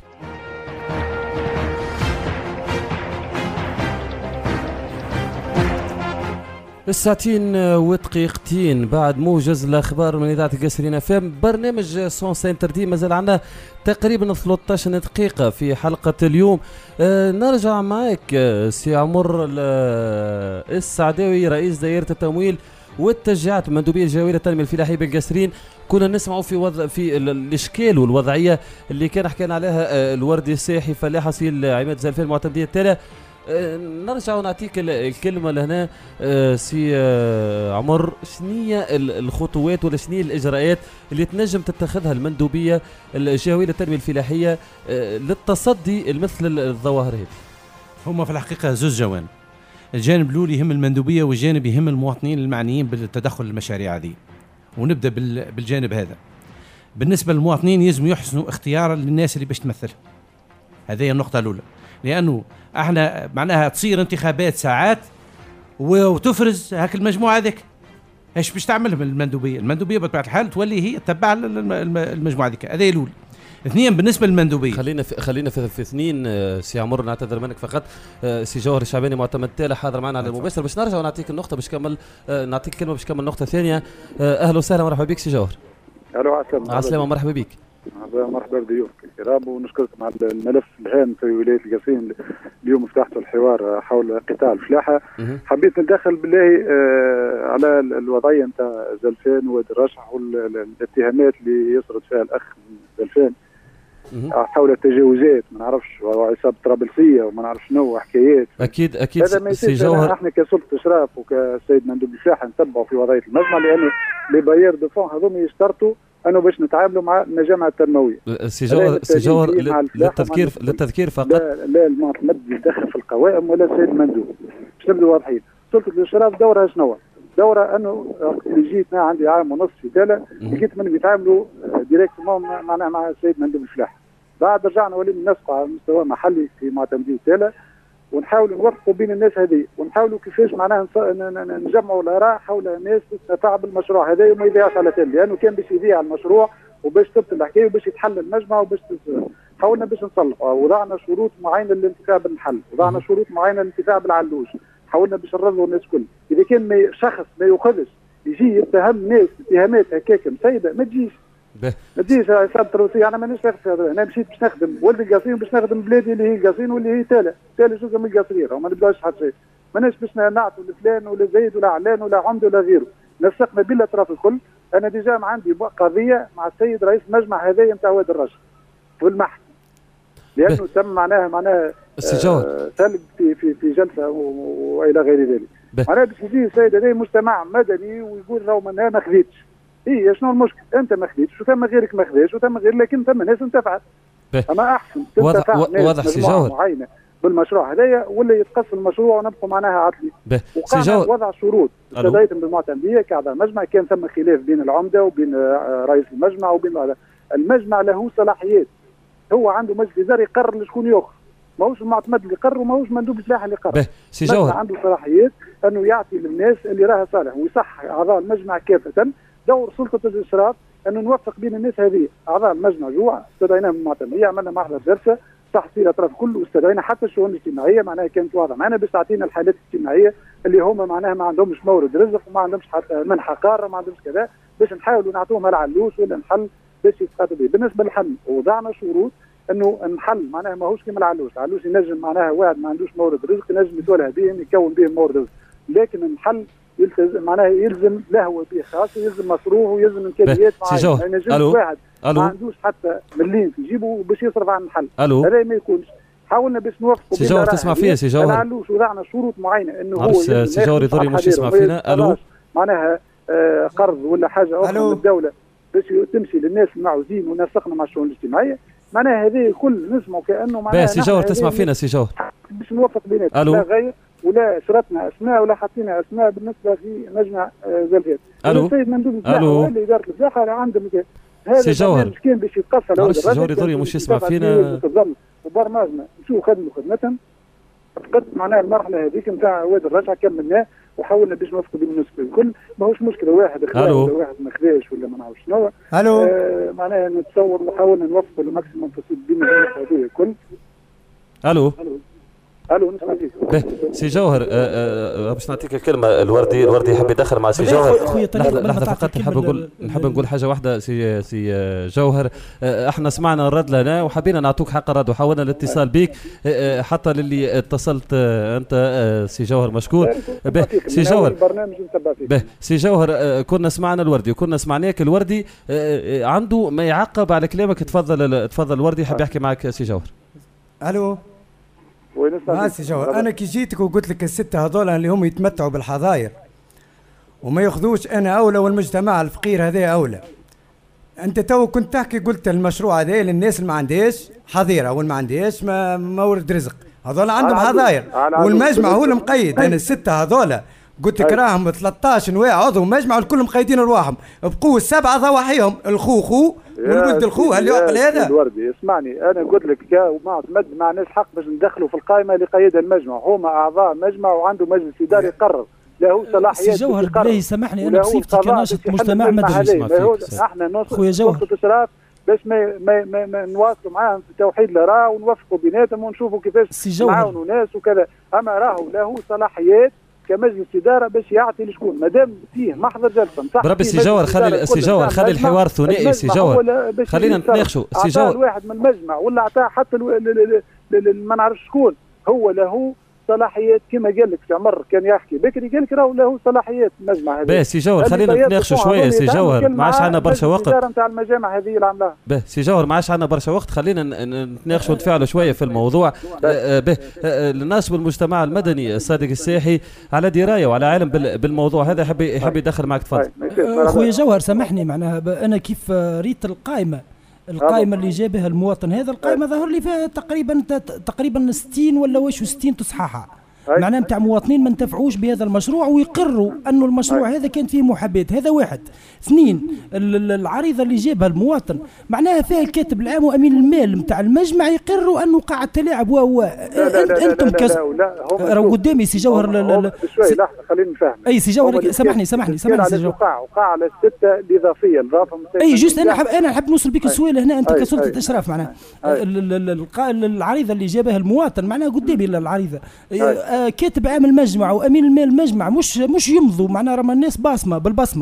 الساعتين ودقيقتين بعد موجز الاخبار من اذاعه القصرين اف ام برنامج سون سنتر دي. مازال عندنا تقريبا ثلاثطاش دقيقه في حلقه اليوم. أه نرجع معك سي عمر السعداوي رئيس دائره التمويل والتشجيعات المندوبيه الجويه للتنميه الفلاحيه بالقصرين. كنا نسمعوا في وضع في الاشكال والوضعيه اللي كان حكينا عليها الوردي الساحي فلاح اصيل عماد زلفان معتمديه التالا. أه نرجع ونعطيك الكلمة لهنا. أه سي أه عمر، شنية الخطوات ولا شنية الإجراءات اللي تنجم تتخذها المندوبية الجهوية للتنمية الفلاحية أه للتصدي لمثل الظواهر هذه؟ هما في الحقيقة زوج جوانب. الجانب الأول يهم المندوبية والجانب يهم المواطنين المعنيين بالتدخل المشاريع هذه. ونبدأ بالجانب هذا. بالنسبة للمواطنين يلزم يحسنوا اختيار للناس اللي باش تمثلها. هذه هي النقطة الأولى. لأنه احنا معناها تصير انتخابات ساعات وتفرز هاك المجموعة هذيك. ايش باش تعملهم المندوبية؟ المندوبية بطبيعة الحال تولي هي تتبع المجموعة هذيك. هذه الأولى. اثنين بالنسبة للمندوبية. خلينا في خلينا في, في اثنين. سي عمر نعتذر منك فقط. سي جوهر الشعباني معتمد تالا حاضر معنا على المباشر باش نرجع ونعطيك النقطة باش كمل نعطيك كلمة باش كمل نقطة ثانية. أهلا وسهلا مرحبا بك سي جوهر. الو عسلامة. عسلامة مرحبا بك. مرحبا بضيوفك الكرام ونشكركم على الملف الهام في ولايه القصرين. اليوم فتحتوا الحوار حول قطاع الفلاحه. حبيت ندخل بالله آه على الوضعيه نتاع زلفان ودرشح والاتهامات اللي يسرد فيها الاخ زلفان حول التجاوزات، ما نعرفش وعصابه طرابلسيه وما نعرف شنو حكايات. اكيد اكيد هذا ما سي جوهر. احنا كسلطه اشراف وكسيد مندوب الفلاحه نتبعوا في وضعيه المجمع، لانه لي باير دو فون هذوما يشترطوا انه باش نتعاملوا مع المجامع التنمويه. سي جوهر سي جوهر للتذكير للتذكير فقط. لا لا المعتمد يتدخل في القوائم ولا السيد المندوب، باش نبدو واضحين. سلطه الاشراف دورها شنو؟ دورها انه اللي جيتنا عندي عام ونص في تالا لقيت منهم يتعاملوا ديريكتومون معناها مع السيد مندوب الفلاح. بعد رجعنا ولينا نسقوا على مستوى محلي في معتمدين تالا ونحاولوا نوفقوا بين الناس هذه ونحاولوا كيفاش معناها نجمعوا الاراء حول ناس تتنفع بالمشروع هذا وما يضيعش على تالي، لانه كان باش يضيع المشروع وباش تبطل الحكايه وباش يتحل المجمع وباش حاولنا باش نصلحوا. وضعنا شروط معينه للانتفاع بالحل، وضعنا شروط معينه للانتفاع بالعلوش، حاولنا باش نرضوا الناس كل. اذا كان ما شخص ما يؤخذش يجي يتهم ناس اتهامات هكاك مسيده ما تجيش ما تجيش عصابه الروسيه. انا مانيش ناخذ هذا، انا مشيت باش نخدم ولد القصيم باش نخدم بلادي اللي هي القصيم واللي هي تالا تالا جزء من القصريره وما نبداش حتى شيء. ماناش باش نعطوا لفلان ولا زيد ولا علان ولا عمده ولا غيره، نسقنا بالاطراف الكل. انا ديجا عندي قضيه مع السيد رئيس المجمع هذايا نتاع واد الرجل في المحكمه، لانه تم معناها معناها آه سلب في في في جلسه والى غير ذلك. معناها باش يجي السيد هذا مجتمع مدني ويقول راهو منها ما خذيتش. اي شنو المشكل؟ انت ما خذيتش وثم غيرك ما خذاش وثم غير، لكن ثم ناس انتفعت. اما احسن تنتفع واضح سي جوهر معينه بالمشروع هذايا ولا يتقص المشروع ونبقوا معناها عاطلين. وقعنا وضع شروط استدعيت بالمعتمديه كاعضاء مجمع. كان ثم خلاف بين العمده وبين رئيس المجمع وبين هذا. المجمع له صلاحيات، هو عنده مجلس اداري يقرر لشكون ياخذ، ماهوش المعتمد اللي يقرر وماهوش مندوب الفلاحه اللي يقرر. سي جوهر عنده صلاحيات انه يعطي للناس اللي راها صالح ويصح اعضاء المجمع كافه. دور سلطه الاشراف انه نوفق بين الناس هذه. اعضاء المجمع جوع استدعيناهم من المعتمديه، عملنا محضر جلسه تحصيل الاطراف كل واستدعينا حتى الشؤون الاجتماعيه معناها كانت واضحه معنا باش تعطينا الحالات الاجتماعيه اللي هما معناها ما عندهمش مورد رزق وما عندهمش حتى منحه قاره ما عندهمش كذا، باش نحاولوا نعطوهم العلوش ولا نحل باش يستفادوا به. بالنسبه للحل وضعنا شروط انه الحل معناها ماهوش كيما العلوش، العلوش ينجم معناها واحد ما عندوش مورد رزق ينجم يتولى به يكون به مورد رزق، لكن الحل يلتزم معناها يلزم له هو به خاص ويلزم مصروف ويلزم امكانيات معينه. يعني ينجم واحد ما عندوش حتى مليم في جيبه باش يصرف عن الحل، هذا ما يكونش. حاولنا باش نوفقوا سي جوهر تسمع فيها سي جوهر العلوش وضعنا شروط معينه انه هو سي جوهر يضر مش يسمع فينا. الو معناها آه قرض ولا حاجه اخرى من الدوله باش تمشي للناس المعوزين ونسقنا مع الشؤون الاجتماعيه. معناها هذه الكل نسمعوا كانه معناها سي جوهر تسمع فينا سي جوهر باش نوفق بيناتنا لا غير ولا شرطنا اسماء ولا حطينا اسماء بالنسبه في مجمع زلفات. السيد مندوب الفلاحه اللي اداره الفلاحه عنده هذا سي جوهر كان باش يتقصى معلش سي جوهر يضر مش يسمع فينا وبرنامجنا نشوفوا خدموا خدمتهم. فقدت معناها المرحله هذيك نتاع واد الرجعه كملناه وحاولنا باش نوفقوا بين الناس الكل. ماهوش مشكله واحد خذا ولا واحد ما خذاش ولا ما نعرفش شنو. الو آه معناها نتصور وحاولنا نوفقوا الماكسيموم بين الناس هذه الكل. الو الو نسمع فيك. سي جوهر باش نعطيك الكلمه. الوردي الوردي يحب يدخل مع سي جوهر. لحظه لحظه فقط نحب نقول نحب نقول حاجه واحده سي سي جوهر. احنا سمعنا الرد لنا وحبينا نعطوك حق الرد وحاولنا الاتصال بك حتى للي اتصلت انت سي جوهر مشكور. به سي جوهر به سي جوهر كنا سمعنا الوردي وكنا سمعناك. الوردي عنده ما يعقب على كلامك. تفضل تفضل الوردي حب يحكي معك سي جوهر. الو ماشي جوهر. انا كي جيتك وقلت لك السته هذول اللي هم يتمتعوا بالحظاير وما ياخذوش انا اولى والمجتمع الفقير هذا اولى. انت تو كنت تحكي قلت المشروع هذا للناس اللي ما عندهاش حظيره واللي ما عندهاش ما مورد رزق هذول عندهم حظاير والمجمع هو المقيد. انا السته هذول قلت لك راهم ثلاثة عشر نواع عضو مجمع الكل مقيدين رواحهم بقوه السبعه ضواحيهم الخو خو والولد الخو. هل يعقل هذا؟ الوردي اسمعني انا قلت لك كمعتمد ما عندناش حق باش ندخلوا في القائمه اللي قيدها المجمع. هما اعضاء مجمع وعنده مجلس اداري يقرر له صلاحيات. سي جوهر بالله سامحني انا بصفتي كناشط مجتمع مدني احنا نوصل سلطه الاشراف باش ما ما ما, ما نواصلوا معاهم في توحيد الاراء ونوفقوا بيناتهم ونشوفوا كيفاش نعاونوا ناس وكذا. اما راهو له صلاحيات كمجلس اداره باش يعطي لشكون مادام فيه محضر جلسه. بربي سي جوهر خلي سي جوهر خلي الحوار ثنائي. سي جوهر خلينا نتناقشوا. سي جوهر واحد من المجمع ولا عطاه حتى ما نعرفش شكون هو له صلاحيات كما قال لك في عمر كان يحكي بكري قال لك راهو له صلاحيات المجمع هذا. باهي سي جوهر خلينا نتناقشوا شويه سي جوهر ما عادش عندنا برشا وقت. الاداره نتاع المجامع هذه اللي عملاها. باهي سي جوهر ما عادش عندنا برشا وقت خلينا نتناقشوا ونتفاعلوا شويه في الموضوع. باهي الناس بالمجتمع المدني الصادق الساحي على درايه وعلى علم بالموضوع هذا يحب يحب يدخل معك تفضل. اخويا جوهر سامحني معناها انا كيف ريت القائمه القائمه اللي جابها المواطن هذا القائمه ظهر لي فيها تقريبا تقريبا ستين ولا واش ستين تصحيحه معناها نتاع مواطنين ما انتفعوش بهذا المشروع ويقروا انه المشروع هذا كان فيه محاباه. هذا واحد. اثنين العريضه اللي جابها المواطن معناها فيها الكاتب العام وامين المال نتاع المجمع يقروا انه قاعه تلاعب و انتم كس راهو قدامي سي جوهر شوي لحظه خليني نفهم. اي سي جوهر سامحني سامحني سامحني سي جوهر وقع وقع على السته الاضافيه اضافه اي جوست انا حب انا نحب نوصل بك السؤال هنا انت كسلطه اشراف معناها العريضه اللي جابها المواطن معناها قدامي العريضه كاتب عام المجمع وامين المال المجمع مش مش يمضوا معناها راهم الناس باصمه بالبصمه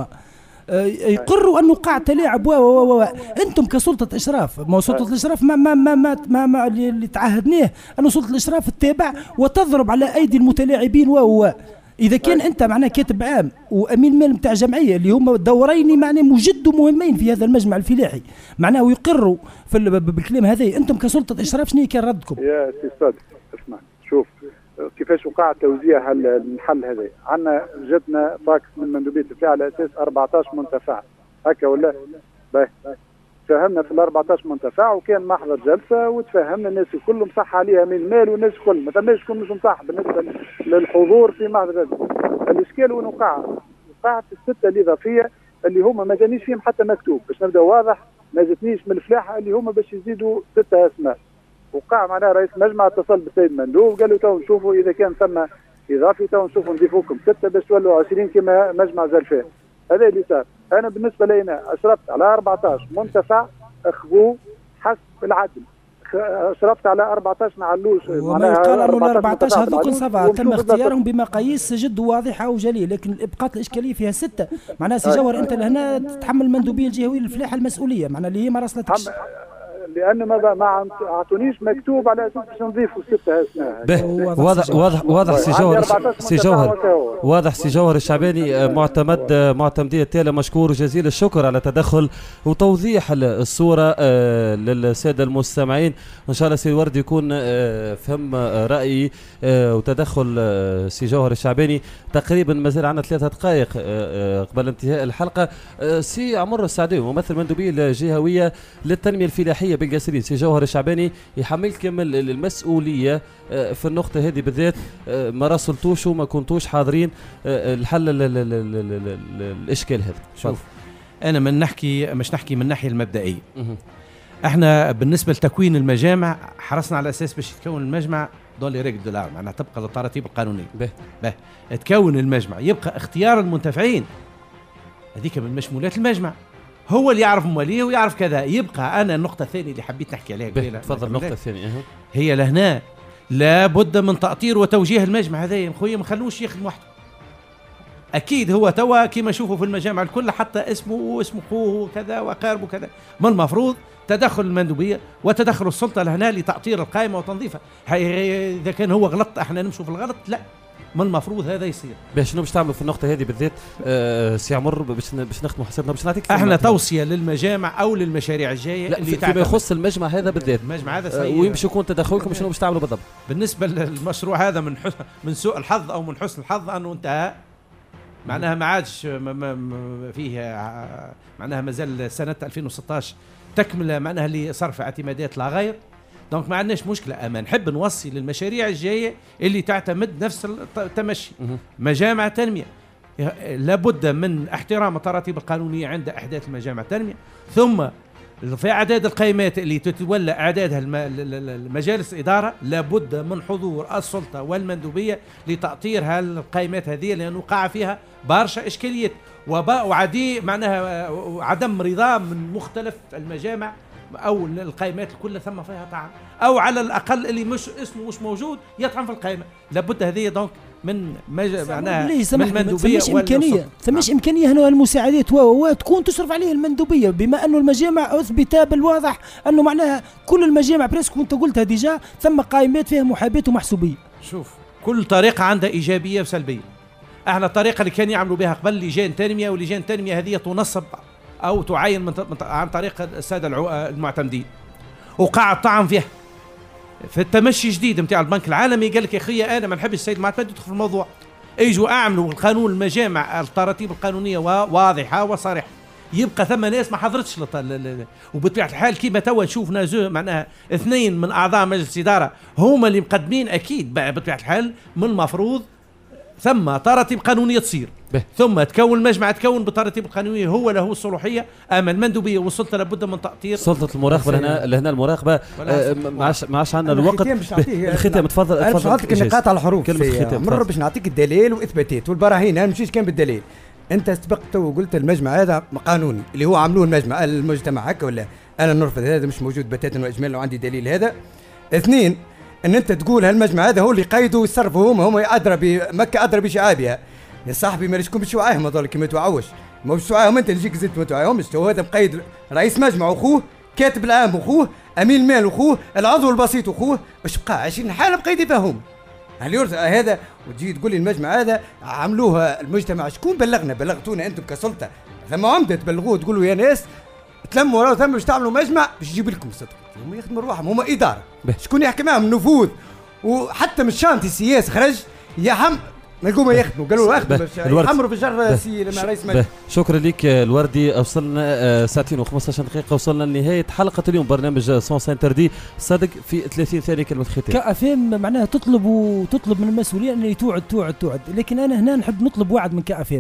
يقروا انه قاع تلاعب و و انتم كسلطه اشراف ما سلطه الاشراف ما ما ما, ما, ما, ما اللي تعهدناه انه سلطه الاشراف تتابع وتضرب على ايدي المتلاعبين و اذا كان انت معناه كاتب عام وامين مال نتاع جمعيه اللي هما دورين معناه مجد ومهمين في هذا المجمع الفلاحي معناه ويقروا في بالكلام هذا انتم كسلطه اشراف شنو كان ردكم؟ يا سي صادق اسمع شوف كيفاش وقع توزيع المحل هذا. عندنا جاتنا فاكس من مندوبيه الفلاحه على اساس أربعطاش منتفع هكا ولا باهي. تفاهمنا في ال أربعطاش منتفع وكان محضر جلسه وتفاهمنا الناس الكل مصح عليها من المال والناس الكل ما تماش كل مش مصح بالنسبه للحضور في محضر الجلسه. الاشكال وين وقع؟ وقعت السته الاضافيه اللي هما ما جانيش فيهم حتى مكتوب باش نبدا واضح ما جاتنيش من الفلاحه اللي هما باش يزيدوا سته اسماء. وقع معناها رئيس المجمع اتصل بالسيد مندوب قال له تو نشوفوا اذا كان ثم اضافي تو نشوفوا نضيفوكم سته باش تولوا عشرين كما مجمع زلفان. هذا اللي صار. انا بالنسبه لي انا اشرفت على أربعطاش منتفع اخذوه حسب العدل. اشرفت على أربعطاش ما علوش معناها قال انه ال أربعطاش هذوك سبعه تم اختيارهم بمقاييس جد واضحه وجليه لكن ابقات الاشكاليه فيها سته. معناها سي جوهر انت لهنا تتحمل المندوبيه الجهويه للفلاحه المسؤوليه معناها اللي هي ما راسلتكش لان ما ما اعطونيش مكتوب على اساس باش نضيفوا سته اسماء. واضح واضح واضح سي جوهر سي جوهر واضح سي جوهر الشعباني معتمد معتمديه التالي مشكور جزيل الشكر على تدخل وتوضيح الصوره للساده المستمعين. ان شاء الله سي الورد يكون فهم رايي وتدخل سي جوهر الشعباني. تقريبا مازال عندنا ثلاثه دقائق قبل انتهاء الحلقه. سي عمر السعدي ممثل مندوبيه الجهويه للتنميه الفلاحيه بالقاسرين سي جوهر الشعباني يحملكم المسؤوليه في النقطه هذه بالذات. ما راسلتوش وما كنتوش حاضرين الحل الاشكال هذا. شوف انا من نحكي مش نحكي من الناحيه المبدئيه. احنا بالنسبه لتكوين المجامع حرصنا على اساس باش يتكون المجمع دولي ريغل دولار معناها تبقى للتراتيب القانونيه. به به تكون المجمع يبقى اختيار المنتفعين هذيك من مشمولات المجمع هو اللي يعرف مواليه ويعرف كذا. يبقى انا النقطه الثانيه اللي حبيت نحكي عليها قبيله تفضل. النقطه الثانيه هي لهنا لابد من تأطير وتوجيه المجمع هذا يا خويا ما خلوش يخدم وحده. اكيد هو توا كما نشوفوا في المجامع الكل حتى اسمه واسم اخوه وكذا واقاربه كذا. ما المفروض تدخل المندوبيه وتدخل السلطه لهنا لتأطير القائمه وتنظيفها. اذا كان هو غلط احنا نمشوا في الغلط لا ما المفروض هذا يصير. باش شنو باش تعملوا في النقطه هذه بالذات آه سي عمر باش باش نختموا حسابنا باش نعطيك احنا توصيه للمجامع او للمشاريع الجايه اللي فيما يخص المجمع هذا بالذات. المجمع هذا صحيح. آه وين باش يكون تدخلكم شنو باش تعملوا بالضبط؟ بالنسبه للمشروع هذا من حسن من سوء الحظ او من حسن الحظ انه انتهى معناها ما عادش فيه معناها مازال سنه ألفين وستطاش تكمله معناها لصرف اعتمادات لا غير. دونك ما عندناش مشكله. اما نحب نوصي للمشاريع الجايه اللي تعتمد نفس التمشي مجامع تنميه لابد من احترام التراتيب القانونيه عند احداث المجامع التنميه. ثم في اعداد القائمات اللي تتولى اعدادها المجالس الاداره لابد من حضور السلطه والمندوبيه لتأطير هالقائمات هذه لانه وقع فيها برشا اشكاليات وعدي معناها عدم رضا من مختلف المجامع او القائمات الكل ثم فيها طعن او على الاقل اللي مش اسمه مش موجود يطعن في القائمه. لابد هذه دونك من مج... معناها من المندوبيه امكانيه ثماش امكانيه هنا المساعدات و تكون تصرف عليه المندوبيه بما انه المجامع اثبت بالواضح انه معناها كل المجامع بريسك وانت قلتها ديجا ثم قائمات فيها محاباه ومحسوبيه. شوف كل طريقة عندها إيجابية وسلبية. احنا الطريقة اللي كان يعملوا بها قبل لجان تنمية، ولجان تنمية هذه تنصب أو تعين من عن طريق السادة المعتمدين، وقاعد طعن فيها. في التمشي جديد نتاع البنك العالمي قال لك يا أخي أنا ما نحبش السيد معتمد يدخل في الموضوع، اجوا اعملوا القانون المجامع التراتيب القانونية واضحة وصريحة، يبقى ثم ناس ما حضرتش لط... وبطبيعه الحال كيما توا نشوفنا زو معناها اثنين من اعضاء مجلس الاداره هما اللي مقدمين، اكيد بطبيعه الحال من المفروض ثم تراتيب قانونيه تصير به. ثم تكون المجمع تكون بالتراتيب القانونيه، هو له الصلاحيه، اما المندوبيه والسلطه لابد من تاطير سلطه المراقبه. هنا لهنا المراقبه آه ما عادش ما عادش عندنا الوقت. الختام تفضل. انا باش نعطيك النقاط على الحروف مره باش نعطيك الدليل واثباتات والبراهين. انا مشيش كان بالدليل. انت سبقت وقلت المجمع هذا قانوني اللي هو عملوه المجمع المجتمع هكا ولا؟ انا نرفض هذا، مش موجود بتاتا واجمالا وعندي دليل هذا. اثنين، ان انت تقول هالمجمع هذا هو اللي قيدوا ويصرفوا هما هما ادرى بمكه ادرى بشعابها. يا صاحبي ما ليشكم بشعاهم هذول كيما توعوش، ما بشعاهم انت اللي يجيك زدت ما توعاهمش. هو هذا مقيد رئيس مجمع واخوه، كاتب العام واخوه، امين المال واخوه، العضو البسيط واخوه، باش بقى عشرين حاله مقيدين فيهم. هذا وتجي تقول لي المجمع هذا عملوها المجتمع، شكون بلغنا؟ بلغتونا انتم كسلطه، ثم عمده تبلغوه تقولوا يا ناس تلموا وراه ثم باش تعملوا مجمع باش يجيب لكم الصدق. هم يخدموا روحهم، هم اداره، شكون يحكي معهم؟ نفوذ. وحتى من شانتي السياسي خرج يا حم نلقوهم يخدموا، قالوا اخدموا يحمروا في الجر سي مع رئيس مجلس. شكرا لك الوردي. وصلنا ساعتين وخمسة دقيقه، وصلنا لنهايه حلقه اليوم برنامج سونس انتردي. صدق في ثلاثين ثانيه كلمه ختام. كافام معناها تطلب وتطلب من المسؤولين ان توعد توعد توعد، لكن انا هنا نحب نطلب وعد من كافام.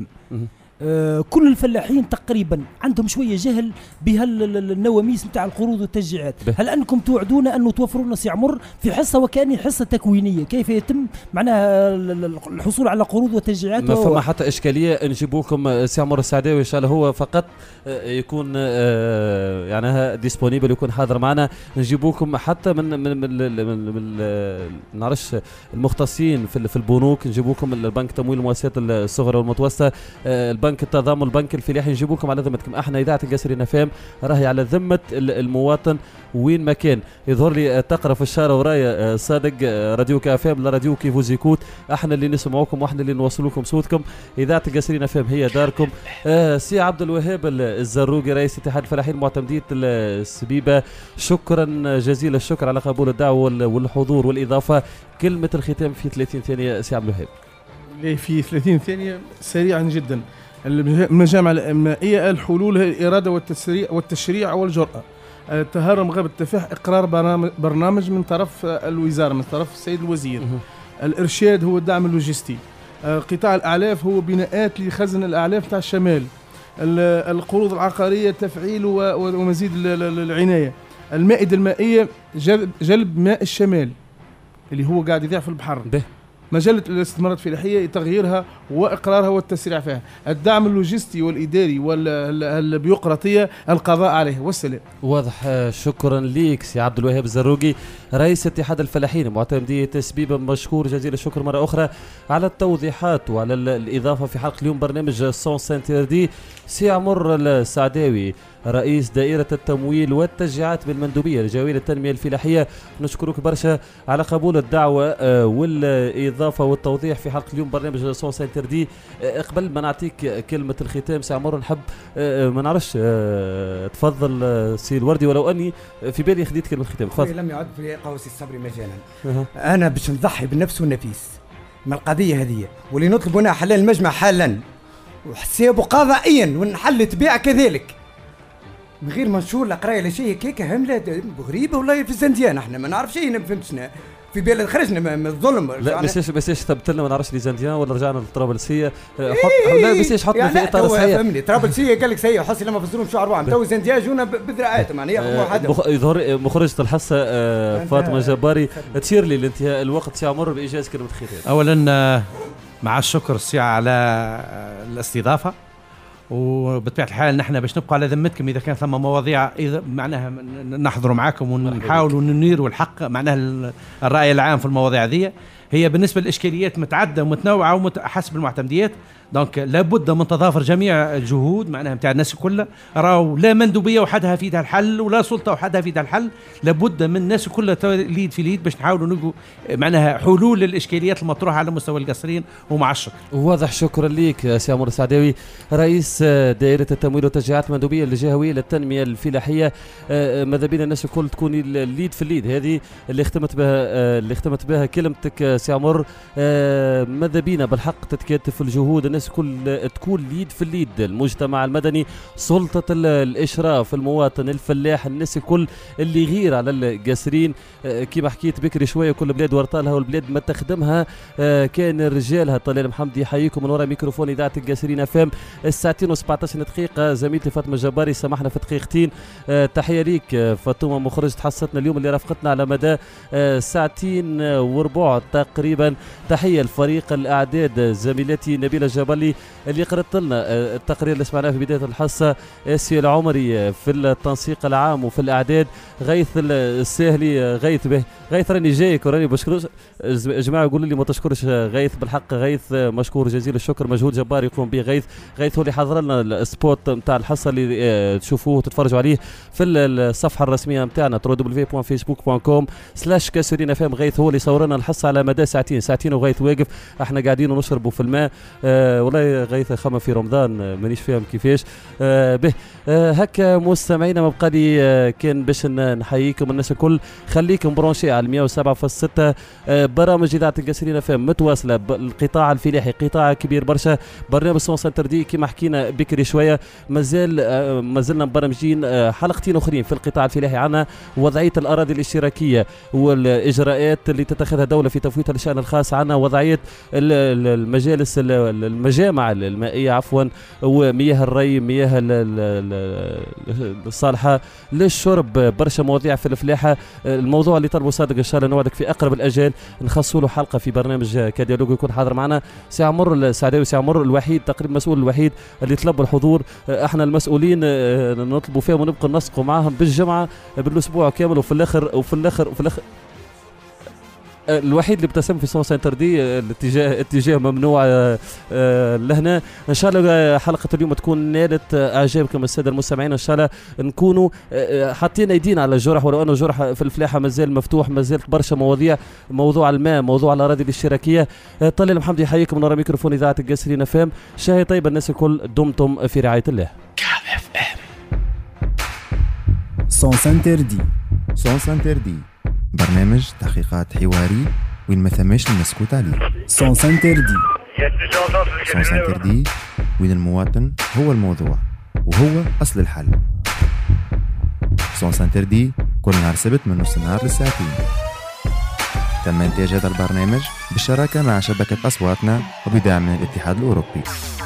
آه كل الفلاحين تقريبا عندهم شويه جهل بهالنواميس نتاع القروض والتشجيعات. هل انكم توعدون انه توفروا لنا سي عمر في حصه وكاني حصه تكوينيه كيف يتم معناها الحصول على قروض وتشجيعات؟ ما فما حتى اشكاليه نجيبوا لكم سي عمر السعداوي ان شاء الله، هو فقط يكون آه يعني ديسبونيبل، يكون حاضر معنا. نجيبوا لكم حتى من من من, من نعرفش المختصين في البنوك، نجيبوا لكم البنك تمويل المؤسسات الصغرى والمتوسطه، آه بنك التضامن، البنك الفلاحي، نجيبوا لكم على ذمتكم. احنا اذاعه القصرين فام راهي على ذمه المواطن وين ما كان. يظهر لي تقرا في الشارع ورايا صادق راديو كافام لا راديو كي فوزيكوت، احنا اللي نسمعوكم واحنا اللي نوصل لكم صوتكم. اذاعه القصرين فام هي داركم. آه سي عبد الوهاب الزروقي رئيس اتحاد الفلاحين معتمديه السبيبه، شكرا جزيل الشكر على قبول الدعوه والحضور والاضافه. كلمه الختام في ثلاثين ثانيه سي عبد الوهاب. في ثلاثين ثانيه سريعا جدا. المجامع المائية الحلول هي الإرادة والتشريع والتشريع والجرأة. التهرم غاب التفاح إقرار برنامج من طرف الوزارة من طرف السيد الوزير. الإرشاد هو الدعم اللوجستي. قطاع الأعلاف هو بناءات لخزن الأعلاف تاع الشمال. القروض العقارية تفعيل ومزيد العناية. المائدة المائية جلب ماء الشمال اللي هو قاعد يضيع في البحر. به. مجلة الاستثمارات الفلاحية تغييرها وإقرارها والتسريع فيها. الدعم اللوجستي والإداري والبيروقراطية القضاء عليه. والسلام. واضح. شكرا ليك سي عبد الوهاب الزروقي رئيس اتحاد الفلاحين معتمدية سبيبة، مشكور جزيل الشكر مرة أخرى على التوضيحات وعلى الإضافة في حلقة اليوم برنامج سونس انتردي. سي عمر السعداوي رئيس دائرة التمويل والتشجيعات بالمندوبية لجويل التنمية الفلاحية، نشكرك برشا على قبول الدعوة والإضافة والتوضيح في حلقة اليوم برنامج سونس انتردي. قبل ما نعطيك كلمة الختام سي عمر نحب ما نعرفش تفضل سي الوردي، ولو أني في بالي خديت كلمة الختام. تفضل. لم يعد في قوس الصبر مجانا. أنا باش نضحي بالنفس والنفيس من القضية هذه، واللي نطلب هنا حلال المجمع حالا وحسابه قضائيا والحل تبيع كذلك من غير منشور لا قرايه لا شيء. كيكه همله غريبه والله في الزنديان، احنا ما نعرف شيء، ما فهمتش في بلد خرجنا من الظلم. لا بس بس ايش ثبت لنا ما نعرفش لي زنديان ولا رجعنا للطرابلسيه. حط لا بس ايش حطنا في اطار صحيح. فهمني طرابلسيه قال لك سيء حسي لما فزروهم شعر واحد تو زنديان جونا بذراعاتهم يعني ياخذوا حدا. يظهر مخرجه الحصه فاطمه جباري تشير لي لانتهاء الوقت. سي عمر بايجاز كلمه ختام. اولا مع الشكر السي على الاستضافه، وبطبيعه الحال نحن باش نبقى على ذمتكم اذا كان ثم مواضيع اذا معناها نحضروا معاكم ونحاولوا ننيروا الحق معناها الراي العام في المواضيع هذه. هي بالنسبه للاشكاليات متعدده ومتنوعه وحسب المعتمديات. دونك لابد من تضافر جميع الجهود معناها نتاع الناس كلها. راهو لا مندوبيه وحدها في يدها الحل ولا سلطه وحدها في يدها الحل، لابد من الناس كلها ليد في ليد باش نحاولوا نلقوا معناها حلول للاشكاليات المطروحه على مستوى القصرين. ومع الشكر واضح. شكرا لك سي عمر السعداوي رئيس دائره التمويل والتشجيعات المندوبيه الجهويه للتنميه الفلاحيه. ماذا بينا الناس الكل تكون الليد في الليد، هذه اللي ختمت بها اللي ختمت بها كلمتك سي عمر. ماذا بينا بالحق تتكاتف الجهود، الناس الكل تكون ليد في الليد، المجتمع المدني، سلطه الاشراف، المواطن، الفلاح، الناس الكل اللي يغير على القاسرين. كيما حكيت بكري شويه كل بلاد ورطالها والبلاد ما تخدمها كان رجالها. طلال محمدي يحييكم من وراء ميكروفون اذاعه القاسرين فام. الساعتين وسبعطاش دقيقه زميلتي فاطمه الجباري سمحنا في دقيقتين. تحيه ليك فاطمه مخرج حصتنا اليوم اللي رافقتنا على مدى ساعتين وربع تقريبا. تحيه لفريق الاعداد زميلتي نبيله الجبلي اللي قرأت لنا التقرير اللي سمعناه في بدايه الحصه. اسي العمري في التنسيق العام وفي الاعداد. غيث الساهلي غيث به غيث راني جايك وراني بشكرك. جماعه يقولوا لي ما تشكرش غيث، بالحق غيث مشكور جزيل الشكر، مجهود جبار يقوم به غيث. غيث هو اللي حضر لنا السبوت نتاع الحصه اللي تشوفوه وتتفرجوا عليه في الصفحه الرسميه نتاعنا دبليو دبليو دبليو دوت فيسبوك دوت كوم سلاش كاسرين فام. غيث هو اللي صور لنا الحصه على مدى ساعتين ساعتين وغيث واقف، احنا قاعدين ونشربوا في الماء. آه والله غيث خمه في رمضان مانيش فاهم كيفاش. آه به آه هكا مستمعينا ما بقى لي آه كان باش نحييكم الناس الكل. خليكم برونشي على مية وسبعة فاصلة ستة. آه برامج اذاعه القاسرين فام متواصله. القطاع الفلاحي قطاع كبير برشا. برنامج سون سنتر دي كما حكينا بكري شويه مازال آه مازلنا مبرمجين آه حلقتين اخرين في القطاع الفلاحي. عنا وضعيه الاراضي الاشتراكيه والاجراءات اللي تتخذها الدوله في تفويتها للشان الخاص. عنا وضعيه المجالس المجامع المائيه عفوا ومياه الري، مياه الصالحه للشرب، برشا مواضيع في الفلاحه. الموضوع اللي طلبه صادق ان شاء الله نوعدك في اقرب الاجال نخصصوا له حلقه في برنامج كديالوج يكون حاضر معنا سي عمر السعداوي. سي عمر الوحيد تقريبا المسؤول الوحيد اللي طلب الحضور. احنا المسؤولين نطلبوا فيهم ونبقى ننسقوا معاهم بالجمعه بالاسبوع كامل، وفي الاخر وفي الاخر وفي الاخر الوحيد اللي ابتسم في سون سنتر دي الاتجاه اتجاه ممنوع لهنا. ان شاء الله حلقه اليوم تكون نالت اعجابكم الساده المستمعين. ان شاء الله نكونوا حاطين ايدينا على الجرح، ولو انه جرح في الفلاحه مازال مفتوح، مازال برشا مواضيع، موضوع الماء، موضوع الاراضي الاشتراكيه. طلال محمدي يحييكم من وراء ميكروفون اذاعه القاسرين فام. شاهي طيب الناس الكل، دمتم في رعايه الله. سون سنتر دي سون سنتر دي برنامج تحقيقات حواري وين ما ثماش المسكوت عليه. سون سنتر دي سون سنتر دي وين المواطن هو الموضوع وهو أصل الحل. سون سنتر دي كل نهار سبت من نص النهار للساعتين. تم إنتاج هذا البرنامج بالشراكة مع شبكة أصواتنا وبدعم من الاتحاد الأوروبي.